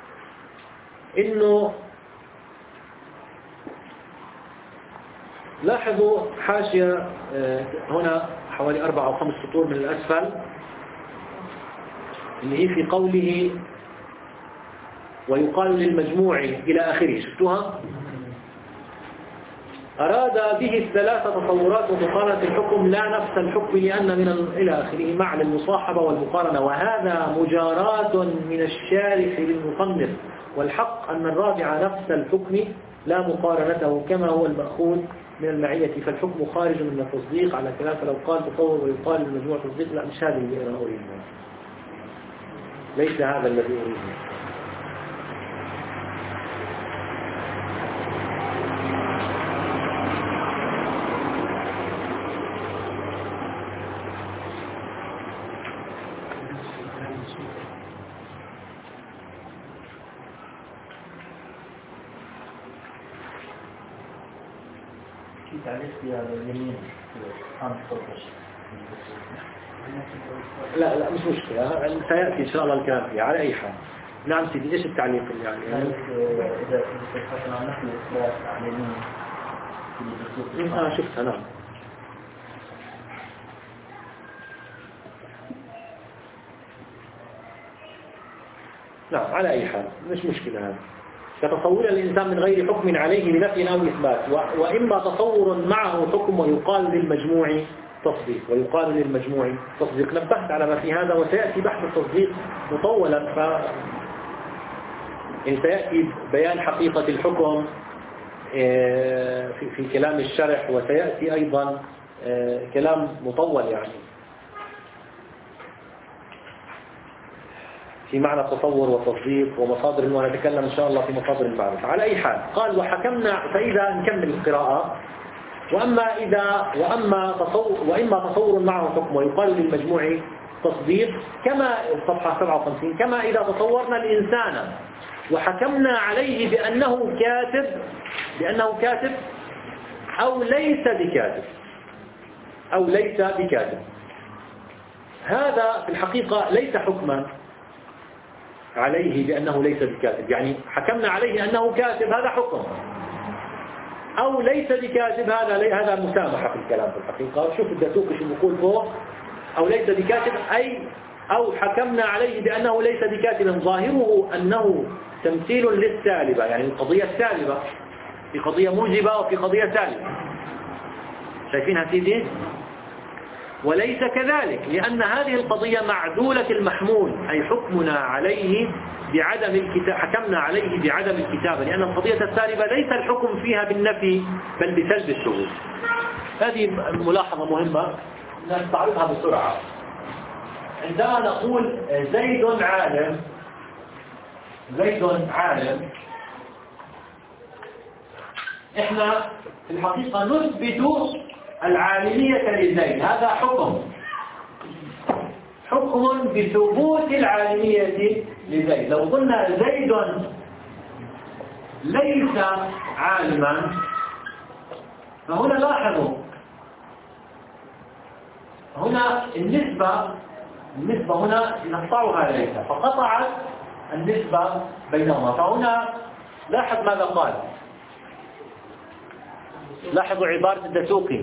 إنه لاحظوا حاشية هنا حوالي أربع أو خمس سطور من الأسفل اللي هي في قوله ويقال للمجموع إلى آخره. شفتوها؟ أراد به الثلاثة تصورات ومقارنة الحكم لا نفس الحكم لأن من إلى آخره معنى المصاحبة والمقارنة، وهذا مجاراة من الشارح للمصنف، والحق أن الراجع نفس الحكم لا مقارنته كما هو المأخوذ من المعية، فالحكم خارج من التصديق على ثلاثة. لو قال تصور ويقال المجموع تصديق، لا، مش هذا اللي أنا أريده، ليس هذا الذي أريده. لا لا مش مشكلة، سيأتي إن شاء الله الكلام فيها على أي حال. نعم سيدي، إيش التعليق يعني؟ يعني إذا تحدثنا عن نحن الإصلاح على اليمين آه شفتها. نعم نعم على أي حال مش مشكلة هذا. كتصور الإنسان من غير حكم عليه بنفي أو إثبات، وإما تصور معه حكم ويقال للمجموع تصديق ويقال للمجموع تصديق. نبهت على ما في هذا وسيأتي بحث التصديق مطولا، ف يعني سيأتي بيان حقيقة الحكم في في كلام الشرح، وسيأتي أيضا كلام مطول يعني في معنى التصور والتصديق ومصادر، ونتكلم إن شاء الله في مصادر المعرفة. على أي حال قال وحكمنا، فإذا نكمل القراءة، وأما إذا وأما تصور وإما تصور معه حكم ويقال للمجموع تصديق كما صفحة سبعة وخمسين، كما إذا تصورنا الإنسان وحكمنا عليه بأنه كاتب بأنه كاتب أو ليس بكاتب أو ليس بكاتب. هذا في الحقيقة ليس حكما عليه بأنه ليس بكاتب، يعني حكمنا عليه أنه كاتب هذا حكم، أو ليس بكاتب هذا هذا مسامحة في الكلام في الحقيقة. شوف الدسوقي شو بيقول فوق، أو ليس بكاتب أي أو حكمنا عليه بأنه ليس بكاتب ظاهره أنه تمثيل للسالبة، يعني القضية السالبة في قضية موجبة وفي قضية سالبة. شايفينها سيدي؟ وليس كذلك، لأن هذه القضية معدولة المحمول، أي حكمنا عليه بعدم الكتاب حكمنا عليه بعدم الكتابة، لأن القضية السالبة ليس الحكم فيها بالنفي بل بسلب الشهود. هذه ملاحظة مهمة نستعرضها بسرعة. عندما نقول زيد عالم زيد عالم احنا في الحقيقة نثبت العالمية لزيد، هذا حكم حكم بثبوت العالمية لزيد. لو قلنا زيد ليس عالما، فهنا لاحظوا هنا النسبة النسبة هنا نقطعها ليس، فقطعت النسبة بينهما. فهنا لاحظ ماذا قال، لاحظوا عبارة الدسوقي،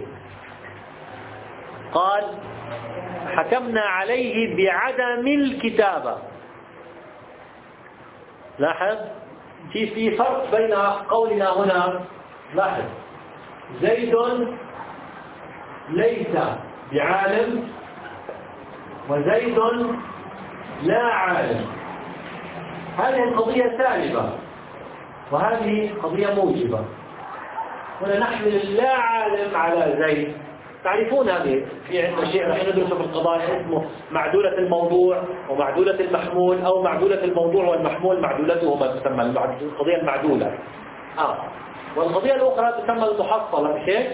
قال حكمنا عليه بعدم الكتابة. لاحظ في في فرق بين قولنا هنا، لاحظ زيد ليس بعالم وزيد لا عالم. هذه القضية سالبة وهذه قضية موجبة. هنا نحمل لا عالم على زيد. تعرفون هذه في عندنا شيء نحن ندرسه في القضايا اسمه معدولة الموضوع ومعدولة المحمول، أو معدولة الموضوع والمحمول معدولتهما تسمى القضية المعدولة. آه. والقضية الأخرى تسمى المحصلة، مش هيك؟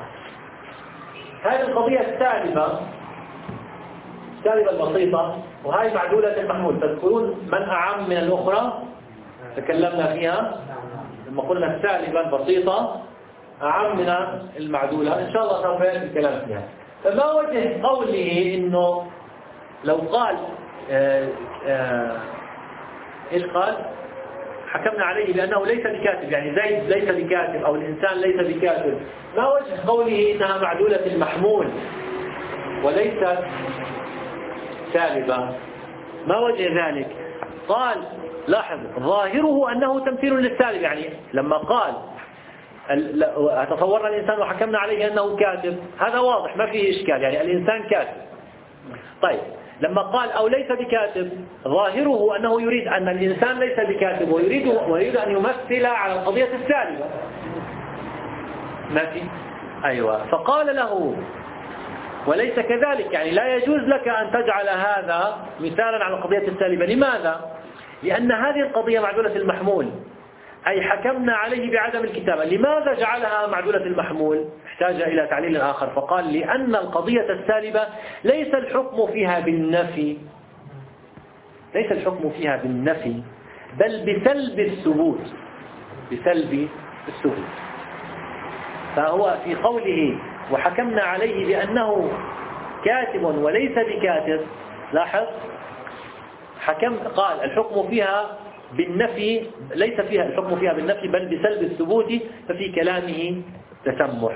هذه القضية السالبة السالبة البسيطة، وهي معدولة المحمول. تذكرون من أعم من الأخرى تكلمنا فيها لما قلنا السالبة البسيطة أعم من المعدولة، إن شاء الله سوف يأتي الكلام فيها. فما وجه قوله إنه لو قال آآ آآ إيش قال؟ حكمنا عليه بأنه ليس بكاتب، يعني زيد ليس بكاتب أو الإنسان ليس بكاتب. ما وجه قوله إنها معدولة المحمول وليست سالبة؟ ما وجه ذلك؟ قال لاحظ ظاهره أنه تمثيل للسالب، يعني لما قال تصورنا الإنسان وحكمنا عليه أنه كاتب، هذا واضح ما فيه إشكال، يعني الإنسان كاتب. طيب لما قال أو ليس بكاتب ظاهره أنه يريد أن الإنسان ليس بكاتب ويريد ويريد أن يمثل على القضية السالبة. ماشي؟ أيوة. فقال له وليس كذلك، يعني لا يجوز لك أن تجعل هذا مثالا على القضية السالبة. لماذا؟ لأن هذه القضية معدولة المحمول، أي حكمنا عليه بعدم الكتابة. لماذا جعلها معدولة المحمول؟ احتاج إلى تعليل آخر، فقال لأن القضية السالبة ليس الحكم فيها بالنفي ليس الحكم فيها بالنفي بل بسلب الثبوت بسلب الثبوت. فهو في قوله وحكمنا عليه بأنه كاتب وليس بكاتب، لاحظ حكم قال الحكم فيها بالنفي ليس فيها الحكم فيها بالنفي بل بسلب الثبوت، ففي كلامه تسمح.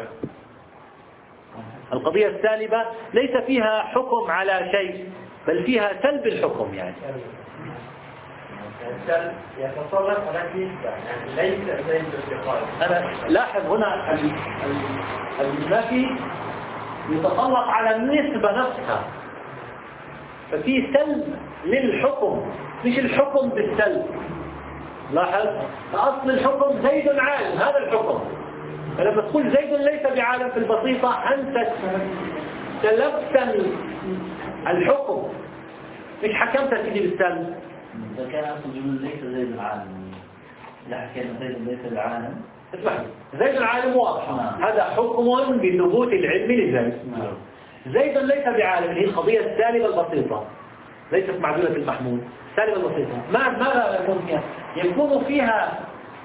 القضية السالبة ليس فيها حكم على شيء بل فيها سلب الحكم، يعني السلب يتصرف على نسبة يعني ليس زي الانتقال. أنا لاحظ هنا ال- ال- النفي يتطلق على النسبة نفسها، ففي سلب للحكم مش الحكم بالسلب. لاحظ أصل الحكم زيد عالم، هذا الحكم. فلما تقول زيد ليس بعالم في البسيطة أنت سلبت الحكم مش حكمت سيدي بالسلب. إذا كان أصل الجملة ليس زيد العالم، إذا حكينا زيد ليس العالم اسمع، زيد العالم واضح، هذا حكم بثبوت العلم لزيد. زيد ليس بعالم، هي القضية السالبة البسيطة ليست معدولة المحمول، السالبة البسيطة. ماذا يكون فيها؟ يكون فيها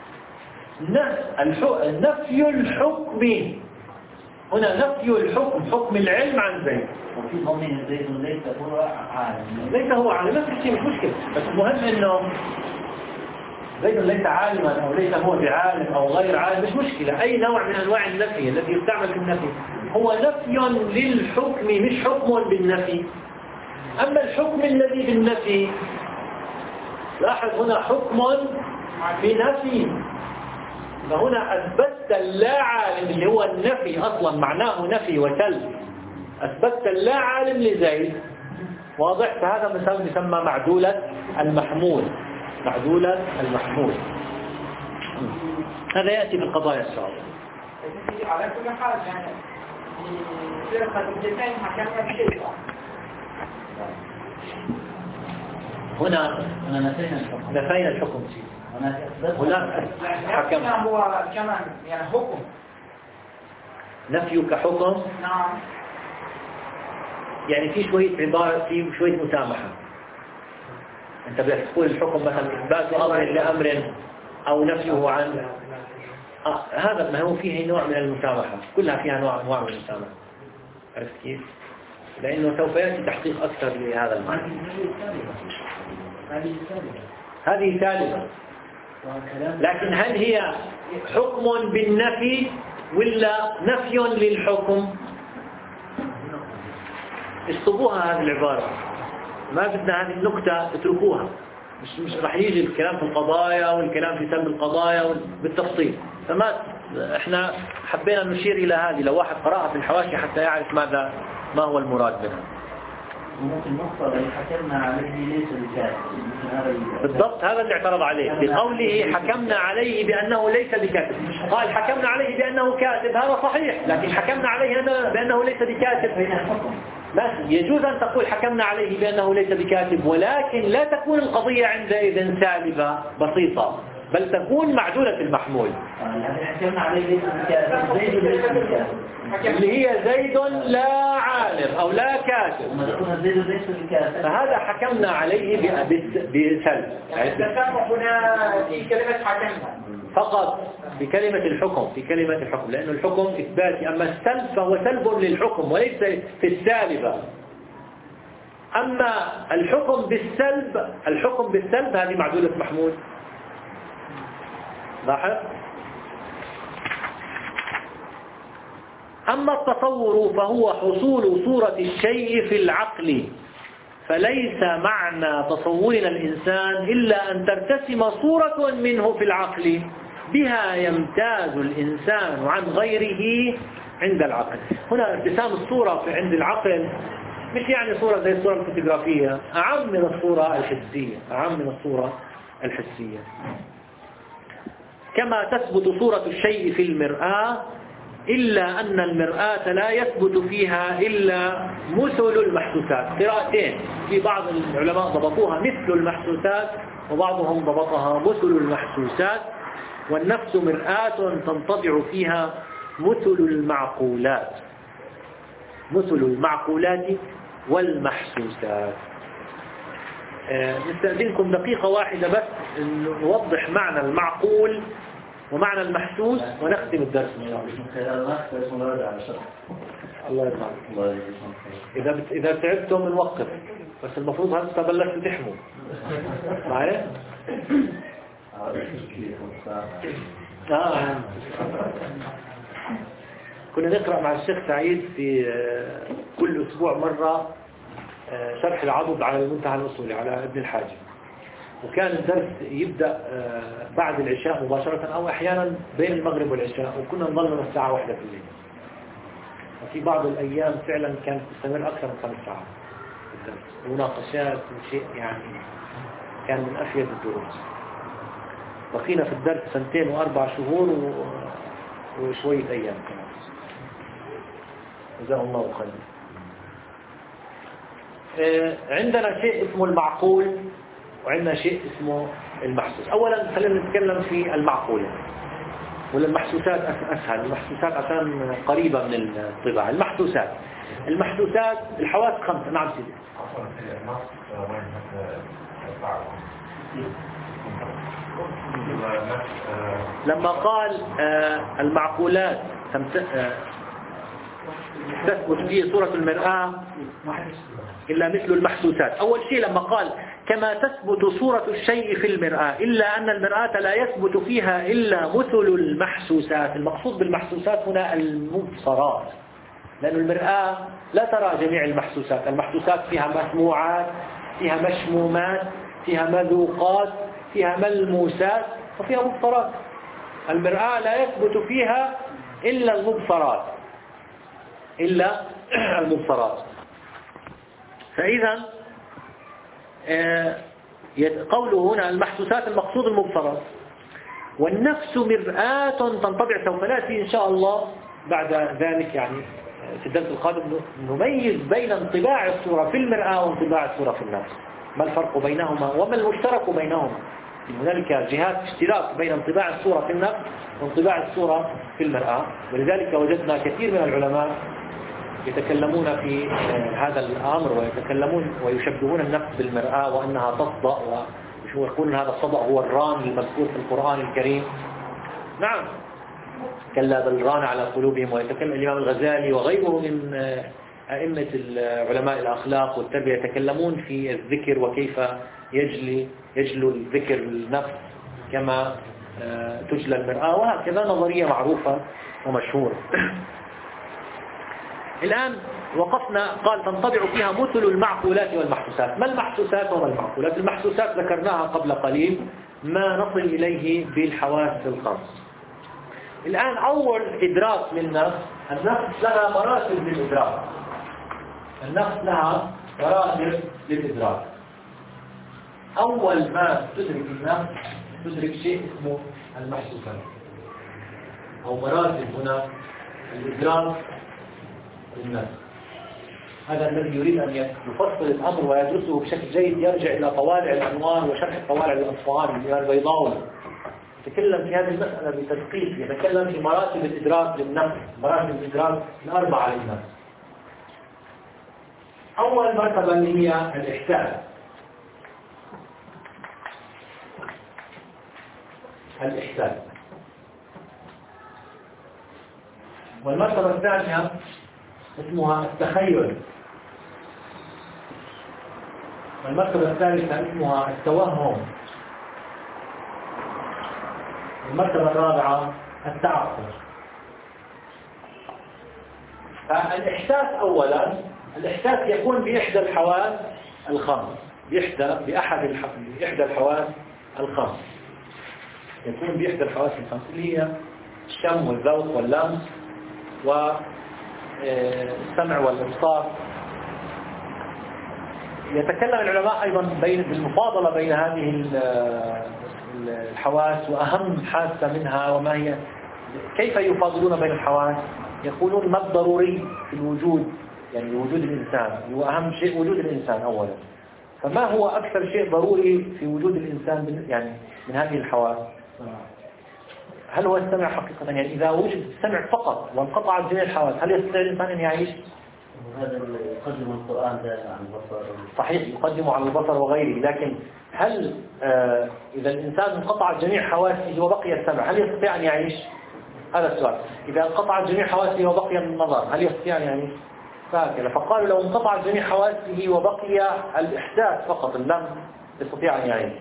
نفي الحكم. هنا نفي الحكم، حكم العلم عن زيد. وفي ضمن زيد ليس هو عالم، ليس هو عالم، نفس الشيء مش مشكلة، بس المهم انه زيد ليس عالما او ليس هو بعالم او غير عالم مش مشكلة. اي نوع من انواع النفي الذي يستعمل في النفي هو نفي للحكم مش حكم بالنفي. اما الحكم الذي بالنفي، لاحظ هنا حكم بنفي، فهنا اثبتت اللا عالم اللي هو النفي اصلا معناه نفي وسلب، اثبتت اللا عالم لزيد. واضح؟ فهذا مثال يسمى معدولة المحمول، معدولة المحمول. هذا يأتي في القضايا الصعبة. على كل حال يعني فرقة الجميع حكمنا بشيء. هنا هنا نفينا الحكم، نفينا الحكم. هناك أثبت هنا حكم. هو كمان يعني حكم. نفيك حكم نعم. يعني في شوية عبارة، في شوية مسامحة. أنت بتقول الحكم مثلا إثبات أمر لأمر أو نفيه عن آه هذا ما هو فيه نوع من المسامحة، كلها فيها نوع أنواع من المسامحة. عرفت كيف؟ لأنه سوف يأتي تحقيق أكثر لهذا المعنى. هذه ثالثة، لكن هل هي حكم بالنفي ولا نفي للحكم؟ اشطبوها هذه العبارة، ما بدنا هذه النكتة اتركوها، مش مش راح يجي الكلام في القضايا والكلام في سلب القضايا بالتفصيل. فما احنا حبينا نشير إلى هذه، لو واحد قرأها في الحواشي حتى يعرف ماذا ما هو المراد منها. ممكن النقطة اللي حكمنا عليه ليس بكاتب. بالضبط، هذا اللي اعترض عليه بقوله حكمنا عليه بأنه ليس بكاتب. قال حكمنا عليه بأنه كاتب، هذا صحيح، لكن حكمنا عليه بأنه ليس بكاتب. ماشي، يجوز أن تقول حكمنا عليه بأنه ليس بكاتب، ولكن لا تكون القضية عندئذ سالبة بسيطة، بل تكون معدولة المحمول. يعني حكمنا عليه ليس بكاتب، زيد ليس بكاتب، اللي هي زيد لا عالم أو لا كاتب، زيد ليس بكاتب، فهذا حكمنا عليه بسلب. يعني التسامح هنا في كلمة حكمنا فقط بكلمة الحكم، في كلمة الحكم، لأن الحكم إثباتي، أما السلب فهو سلب للحكم وليس في السالبة. أما الحكم بالسلب، الحكم بالسلب هذه معدولة محمول. لاحظ؟ أما التصور فهو حصول صورة الشيء في العقل، فليس معنى تصورنا الإنسان إلا أن ترتسم صورة منه في العقل بها يمتاز الإنسان عن غيره عند العقل. هنا ارتسام الصورة عند العقل مش يعني صورة زي الصورة الفوتوغرافية، أعم من الصورة الحسية، أعم من الصورة الحسية. كما تثبت صورة الشيء في المرآة، إلا أن المرآة لا يثبت فيها إلا مثل المحسوسات. قراءتين، في بعض العلماء ضبطوها مثل المحسوسات وبعضهم ضبطها مثل المحسوسات. والنفس مرآة تنطبع فيها مثل المعقولات، مثل المعقولات والمحسوسات. أه نستأذنكم دقيقة واحدة بس نوضح معنى المعقول ومعنى المحسوس ونختم الدرس إن شاء الله. الله يرحمك. إذا بت... إذا تعبتم نوقف، بس المفروض هسه بلشتوا تحموا معايا. آه. كنا نقرأ مع الشيخ سعيد في كل أسبوع مرة شرح العضد على المنتهى الأصولي على ابن الحاجب. وكان الدرس يبدأ بعد العشاء مباشرة أو أحيانا بين المغرب والعشاء، وكنا نظل الساعة واحدة في الليل. وفي بعض الأيام فعلا كانت تستمر أكثر من خمس ساعات الدرس، مناقشات وشيء يعني كان من أفيد الدروس. بقينا في الدرس سنتين وأربع شهور و... وشوية أيام كمان. جزاه الله خير. عندنا شيء اسمه المعقول وعندنا شيء اسمه المحسوس. أولا خلينا نتكلم في المعقولة، ولا المحسوسات أسهل. المحسوسات عشان قريبة من الطباع. المحسوسات المحسوسات الحواس خمسة. نعم سيدي. لما قال المعقولات تثبت فيه صورة المرآة إلا مثل المحسوسات. أول شيء لما قال كما تثبت صورة الشيء في المرآة إلا أن المرآة لا يثبت فيها إلا مثل المحسوسات. المقصود بالمحسوسات هنا المبصرات، لأن المرآة لا ترى جميع المحسوسات. المحسوسات فيها مسموعات، فيها مشمومات، فيها مذوقات، فيها ملموسات، وفيها مبصرات. المرآة لا يثبت فيها إلا المبصرات إلا المبصرات. فإذا قوله هنا المحسوسات المقصود المبصرات. والنفس مرآة تنطبع. سوف نأتي إن شاء الله بعد ذلك يعني في الدرس القادم نميز بين انطباع الصورة في المرآة وانطباع الصورة في النفس، ما الفرق بينهما وما المشترك بينهما. هنالك جهات اشتراك بين انطباع الصورة في النفس وانطباع الصورة في المرآة، ولذلك وجدنا كثير من العلماء يتكلمون في هذا الأمر ويتكلمون ويشبهون النفس بالمرآة وأنها تصدأ، وشو يقولون هذا الصدأ هو الران المذكور في القرآن الكريم. نعم كلا بل ران على قلوبهم. ويتكلم الإمام الغزالي وغيره من أئمة علماء الأخلاق والتربية يتكلمون في الذكر وكيف يجلي يجلو الذكر النفس كما تجلى المرآة، وهكذا نظرية معروفة ومشهورة. الآن وقفنا قال تنطبع فيها مثل المعقولات والمحسوسات. ما المحسوسات وما المعقولات؟ المحسوسات ذكرناها قبل قليل، ما نصل إليه بالحواس الخمس. الآن أول إدراك للنفس، النفس لها مراتب للإدراك. النفس لها مراتب للإدراك. أول ما تدرك النفس تدرك شيء اسمه المحسوسات أو مراتب هنا الإدراك للنفس. هذا الذي يريد أن يفصل الأمر ويدرسه بشكل جيد يرجع إلى طوالع الأنوار وشرح طوالع الأطفال من البيضاوي. يتكلم في هذه المسألة بتدقيق، يتكلم في مراتب الإدراك للنفس، مراتب الإدراك الأربعة للنفس. أول مرتبة اللي هي الإحساس. الإحساس. والمرتبة الثانية اسمها التخيل. والمرتبة الثالثة اسمها التوهم. المرتبة الرابعة التعقل. فالإحساس أولا، الإحساس يكون بإحدى الحواس الخمس، بإحدى بأحد الح... بإحدى الحواس الخمس، يكون بإحدى الحواس الخمس اللي هي الشم والذوق واللمس والسمع والإبصار. يتكلم العلماء أيضا بين بالمفاضلة بين هذه الحواس وأهم حاسة منها وما هي، كيف يفاضلون بين الحواس؟ يقولون ما الضروري في الوجود، يعني وجود الإنسان هو أهم شيء وجود الإنسان أولا. فما هو أكثر شيء ضروري في وجود الإنسان يعني من هذه الحواس؟ هل هو السمع حقيقة؟ يعني إذا وجد السمع فقط وانقطعت جميع الحواس هل يستطيع الإنسان أن يعيش؟ هذا يقدم القرآن عن البصر. صحيح يقدم على البصر وغيره، لكن هل آه إذا الإنسان انقطعت جميع حواسه وبقي السمع هل يستطيع أن يعيش؟ هذا السؤال. إذا انقطعت جميع حواسه وبقي النظر هل يستطيع أن يعيش؟ فهكذا. فقالوا لو انقطعت جميع حواسه وبقي الإحساس فقط اللمس يستطيع أن يعيش.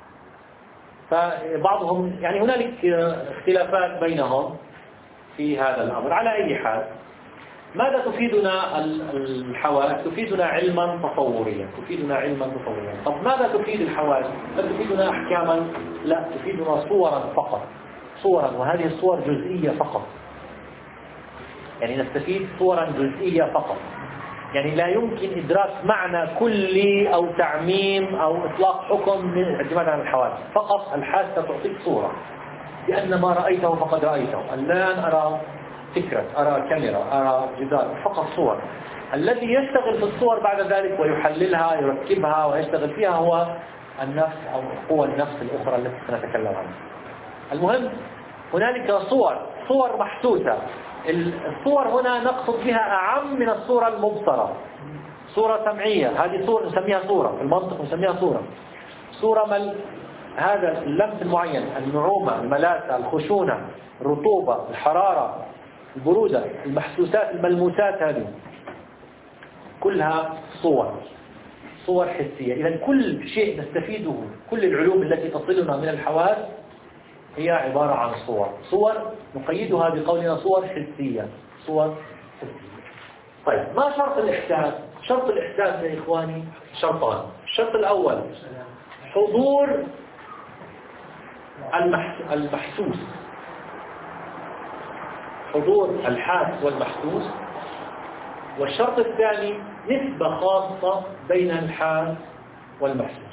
فبعضهم يعني هنالك اختلافات بينهم في هذا الأمر. على أي حال ماذا تفيدنا الحواس؟ تفيدنا علما تصوريا، تفيدنا علما تصوريا. طب ماذا تفيد الحواس؟ لا تفيدنا أحكاما، لا تفيدنا صورا فقط، صورا، وهذه الصور جزئية فقط. يعني نستفيد صورا جزئية فقط، يعني لا يمكن إدراك معنى كلي أو تعميم أو إطلاق حكم من اعتماد على الحواس. فقط الحاسة تعطيك صورة، لأن ما رأيته فقد رأيته. الآن أرى فكرة، أرى كاميرا، أرى جدار، فقط صور. الذي يشتغل في الصور بعد ذلك ويحللها يركبها ويشتغل فيها هو النفس أو قوى النفس الأخرى التي سنتكلم عنها. المهم هنالك صور، صور محسوسة. الصور هنا نقصد بها أعم من الصورة المبصرة. صورة سمعية، هذه صورة نسميها صورة، في المنطق نسميها صورة. صورة مل هذا اللمس المعين، النعومة، الملاسة، الخشونة، الرطوبة، الحرارة، البرودة، المحسوسات، الملموسات، هذه كلها صور، صور حسية. إذا كل شيء نستفيده، كل العلوم التي تصلنا من الحواس هي عبارة عن صور، صور نقيدها بقولنا صور حسية، صور حسية. طيب ما شرط الإحساس؟ شرط الإحساس يا إخواني شرطان. الشرط الأول حضور المحسوس، حضور الحاس والمحسوس. والشرط الثاني نسبة خاصة بين الحاس والمحسوس.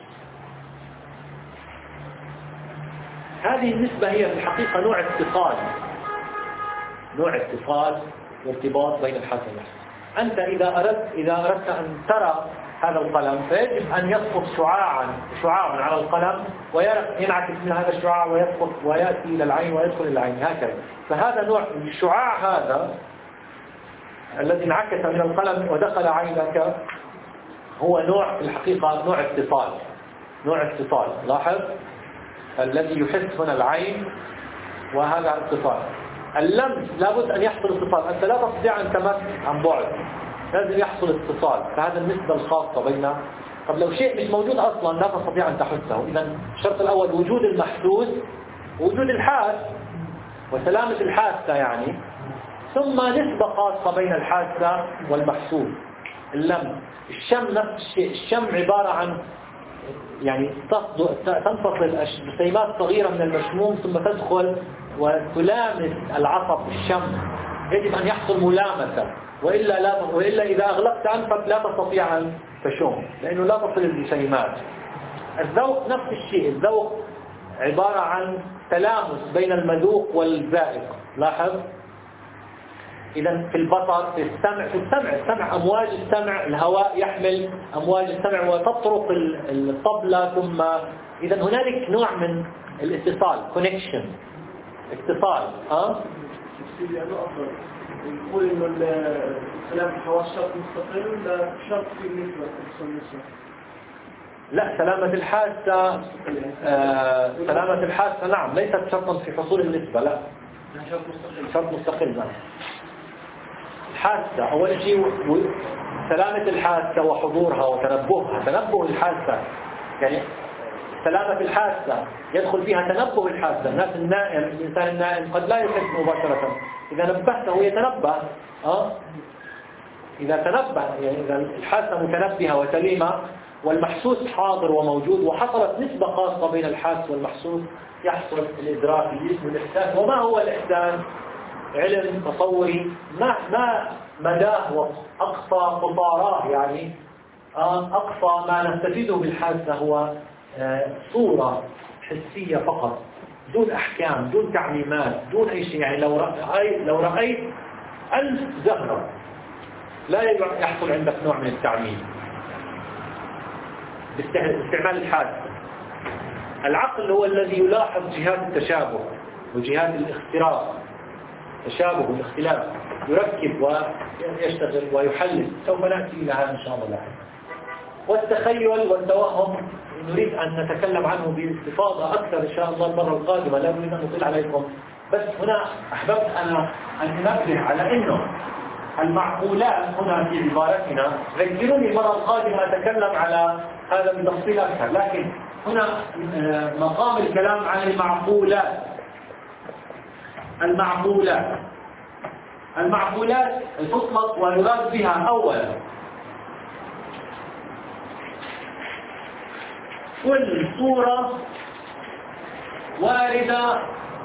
هذه النسبة هي في الحقيقة نوع اتصال، نوع اتصال وارتباط بين الحاس والمحسوس. أنت إذا أردت إذا أردت أن ترى هذا القلم فيجب أن يسقط شعاعا شعاع على القلم وينعكس من هذا الشعاع ويسقط ويأتي إلى العين ويدخل إلى العين هكذا. فهذا نوع الشعاع، هذا الذي انعكس من القلم ودخل عينك هو نوع في الحقيقة نوع اتصال، نوع اتصال. لاحظ الذي يحس هنا العين وهذا اتصال. اللمس لابد أن يحصل اتصال، أنت لا تستطيع أن تمس عن بعد، لازم يحصل اتصال. فهذا النسبة الخاصة بين، طب لو شيء مش موجود أصلا لا تستطيع أن تحسه. إذا الشرط الأول وجود المحسوس، وجود الحاس وسلامة الحاسة يعني، ثم نسبة خاصة بين الحاسة والمحسوس. اللمس، الشم نفس الشيء. الشم عبارة عن يعني تنفصل جسيمات صغيرة من المشموم ثم تدخل وتلامس العصب الشم. يجب أن يحصل ملامسة، وإلا, لا وإلا إذا أغلقت أنفك لا تستطيع أن تشم لأنه لا تصل الجسيمات. الذوق نفس الشيء، الذوق عبارة عن تلامس بين المذوق والذائق. لاحظ إذا في البصر، في السمع، في السمع السمع أمواج السمع، الهواء يحمل أمواج السمع وتطرق الطبلة ثم. إذا هنالك نوع من الاتصال، connection، اتصال. ها؟ يعني أفضل نقول إنه سلامة الحواس شرط مستقل ولا شرط في النسبة؟ لا، سلامة الحاسة آه سلامة الحاسة نعم ليست شرطا في حصول النسبة، لا شرط مستقل، شرط مستقل. نعم. الحاسة أول شيء سلامة الحاسة وحضورها وتنبهها. تنبه الحاسة يعني سلامة الحاسة يدخل فيها تنبه الحاسة. الناس النائم، الإنسان النائم قد لا يحس مباشرة، إذا نبهته يتنبه. أه؟ إذا تنبه يعني إذا الحاسة متنبهة وسليمة والمحسوس حاضر وموجود وحصلت نسبة خاصة بين الحاس والمحسوس يحصل الإدراك والإحساس. وما هو الإحساس؟ علم تصوري ما ما مداه وأقصى قصاراه، يعني أقصى ما نستفيده بالحاسة هو صورة حسية فقط، دون أحكام، دون تعميمات، دون أي شيء. يعني لو رأيت لو رأيت ألف زهرة لا يحصل عندك نوع من التعميم باستعمال الحاسة. العقل هو الذي يلاحظ جهات التشابه وجهات الاختلاف، تشابه والاختلاف، يركب ويشتغل ويحلل. سوف نأتي إلى هذا إن شاء الله لاحقا. والتخيل والتوهم نريد أن نتكلم عنه باستفاضة أكثر إن شاء الله المرة القادمة، لا نريد أن نطيل عليكم. بس هنا أحببت أنا أن ننبه على أنه المعقولات هنا في عبارتنا، ذكروني المرة القادمة أتكلم على هذا بتفصيل أكثر، لكن هنا مقام الكلام عن المعقولات. المعقولات المعقولات تطلق ويراد بها أولا كل صورة واردة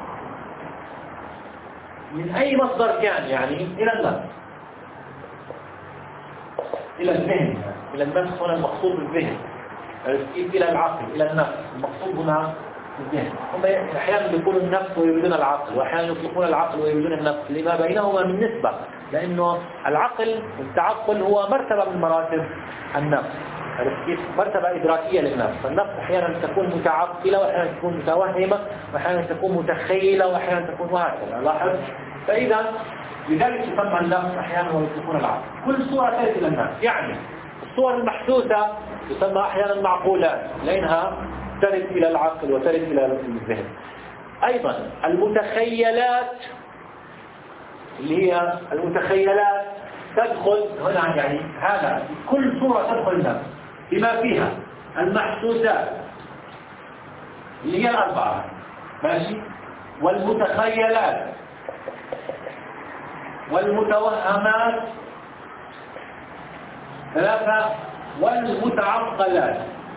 من أي مصدر كان، يعني إلى النفس، إلى الذهن، إلى النفس هنا المقصود بالذهن، إلى العقل، إلى النفس المقصود هنا الذهن. هم أحيانا يقولون النفس ويريدون العقل، وأحيانا يطلقون العقل ويريدون النفس، لما بينهما من نسبة، لأنه العقل والتعقل هو مرتبة من مراتب النفس، كيف مرتبة إدراكية للنفس. فالنفس أحيانا تكون متعقلة، وأحيانا تكون متوهمة، وأحيانا تكون متخيلة، وأحيانا تكون وهكذا. لاحظ؟ فإذا لذلك تسمى النفس أحيانا ويطلقون العقل. كل صورة تأتي إلى النفس، يعني الصور المحسوسة تسمى أحيانا معقولات، لأنها ترد إلى العقل وترد إلى الذهن. أيضا المتخيلات اللي هي المتخيلات تدخل هنا، يعني هذا كل صورة تدخل النفس بما فيها المحسوسات اللي هي الأربعة، ماشي، والمتخيلات والمتوهمات ثلاثة، والمتعقلات.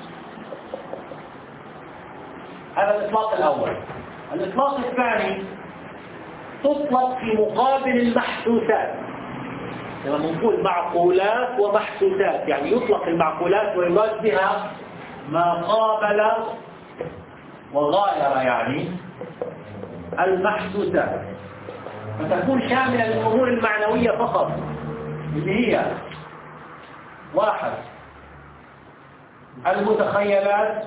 هذا الإطلاق الأول. الإطلاق الثاني تطلق في مقابل المحسوسات، لما نقول معقولات ومحسوسات، يعني يطلق المعقولات ويراد بها ما قابل وغاير يعني المحسوسات، فتكون شاملة للأمور المعنوية فقط، اللي هي واحد المتخيلات،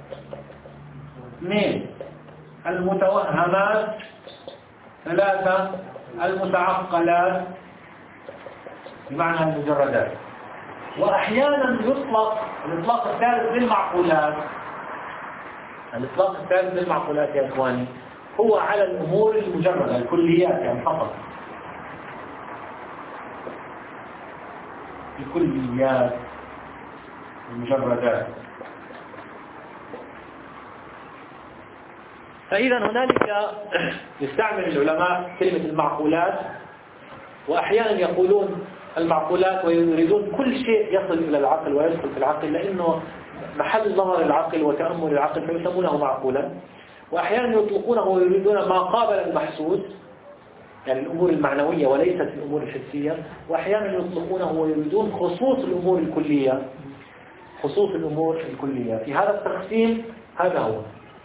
اثنين المتوهمات، ثلاثة المتعقلات بمعنى المجردات. وأحيانا يطلق الإطلاق الثالث للمعقولات، الإطلاق الثالث للمعقولات يا إخواني هو على الأمور المجردة، الكليات يعني فقط، الكليات المجردات. فإذا هنالك يستعمل العلماء كلمة المعقولات، وأحيانا يقولون المعقولات ويريدون كل شيء يصل إلى العقل ويدخل في العقل، لأنه محل نظر العقل وتأمل العقل فيسمونه معقولا. وأحيانا يطلقونه ويريدون ما قابل المحسوس، يعني الأمور المعنوية وليست الأمور الحسية. وأحيانا يطلقونه ويريدون خصوص الأمور الكلية، خصوص الأمور الكلية. في هذا التقسيم هذا هو.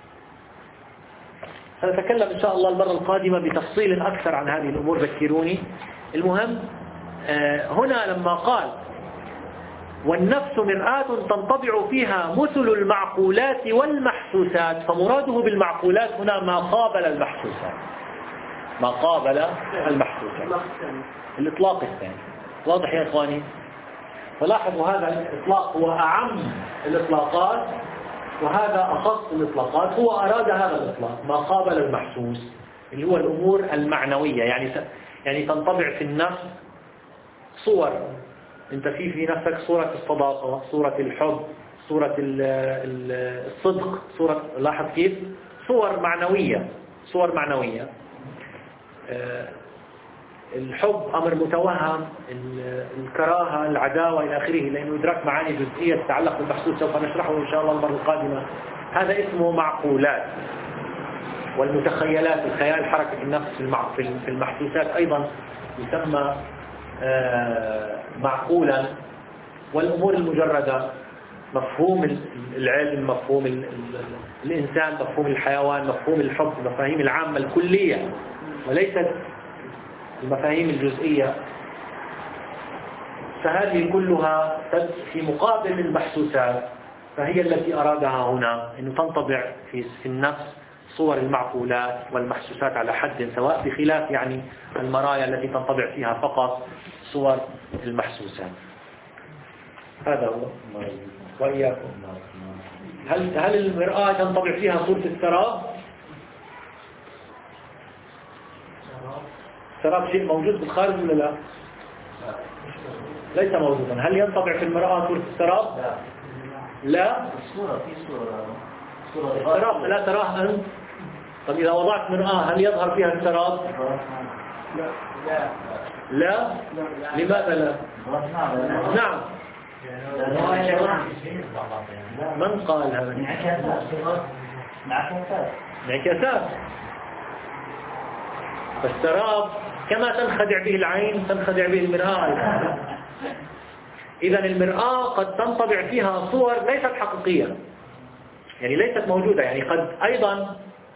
سنتكلم إن شاء الله المرة القادمة بتفصيل أكثر عن هذه الأمور، ذكروني. المهم هنا لما قال والنفس مرآة تنطبع فيها مثل المعقولات والمحسوسات، فمراده بالمعقولات هنا ما قابل المحسوسات، ما قابل المحسوسات، الإطلاق الثاني. واضح يا إخواني؟ فلاحظوا هذا الإطلاق هو أعم الإطلاقات، وهذا أخص الإطلاقات. هو أراد هذا الإطلاق ما قابل المحسوس، اللي هو الأمور المعنوية، يعني يعني تنطبع في النفس صور. أنت في في نفسك صورة الصداقة، صورة الحب، صورة الصدق، صورة، لاحظ كيف؟ صور معنوية، صور معنوية. الحب أمر متوهم، الكراهة، العداوة إلى آخره، لأنه إدراك معاني جزئية تتعلق بالمحسوس، سوف نشرحه إن شاء الله المرة القادمة. هذا اسمه معقولات. والمتخيلات، الخيال، حركة النفس في المحسوسات أيضا يسمى معقولا. والأمور المجردة مفهوم العلم، مفهوم الإنسان، مفهوم الحيوان، مفهوم الحب، المفاهيم العامة الكلية وليست المفاهيم الجزئية. فهذه كلها في مقابل المحسوسات، فهي التي أرادها هنا أن تنطبع في النفس صور المعقولات والمحسوسات على حد سواء، بخلاف يعني المرايا التي تنطبع فيها فقط صور المحسوسات. هذا هو. وإياكم. هل هل المرآة تنطبع فيها صورة السراب؟ السراب شيء موجود بالخارج ولا لا؟ ليس موجودا. هل ينطبع في المرآة صورة السراب؟ لا. الصورة في صورة. السراب لا تراه أنت. طب إذا وضعت مرآة هل يظهر فيها السراب؟ لا لا لماذا لا؟ نعم من قال هذا؟ انعكاسات. فالسراب كما تنخدع به العين تنخدع به المرآة. إذا المرآة قد تنطبع فيها صور ليست حقيقية، يعني ليست موجودة، يعني قد أيضا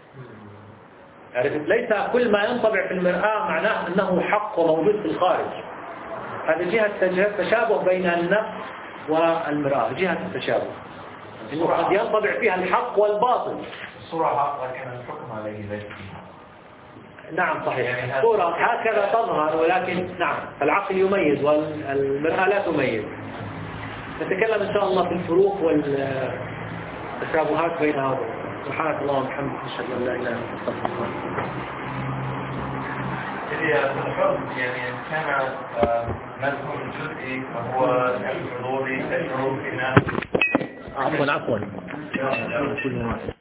ليس كل ما ينطبع في المرآة معناه أنه حق وموجود في الخارج. هذه جهة تشابه بين النفس والمرآة، جهة التشابه، إنه قد ينطبع فيها الحق والباطل. الصورة حق لكن الحكم عليه ليس فيها. نعم صحيح، الصورة هكذا تظهر، ولكن نعم العقل يميز والمرآة لا تميز. نتكلم إن شاء الله في الفروق والتشابهات بين هذا. سبحانك اللهم وبحمدك أشهد أن لا إله إلا أنت أستغفرك. إذا الحكم يعني كان مفهوم جزئي فهو الحضوري تشعر في الناس. عفوا عفوا.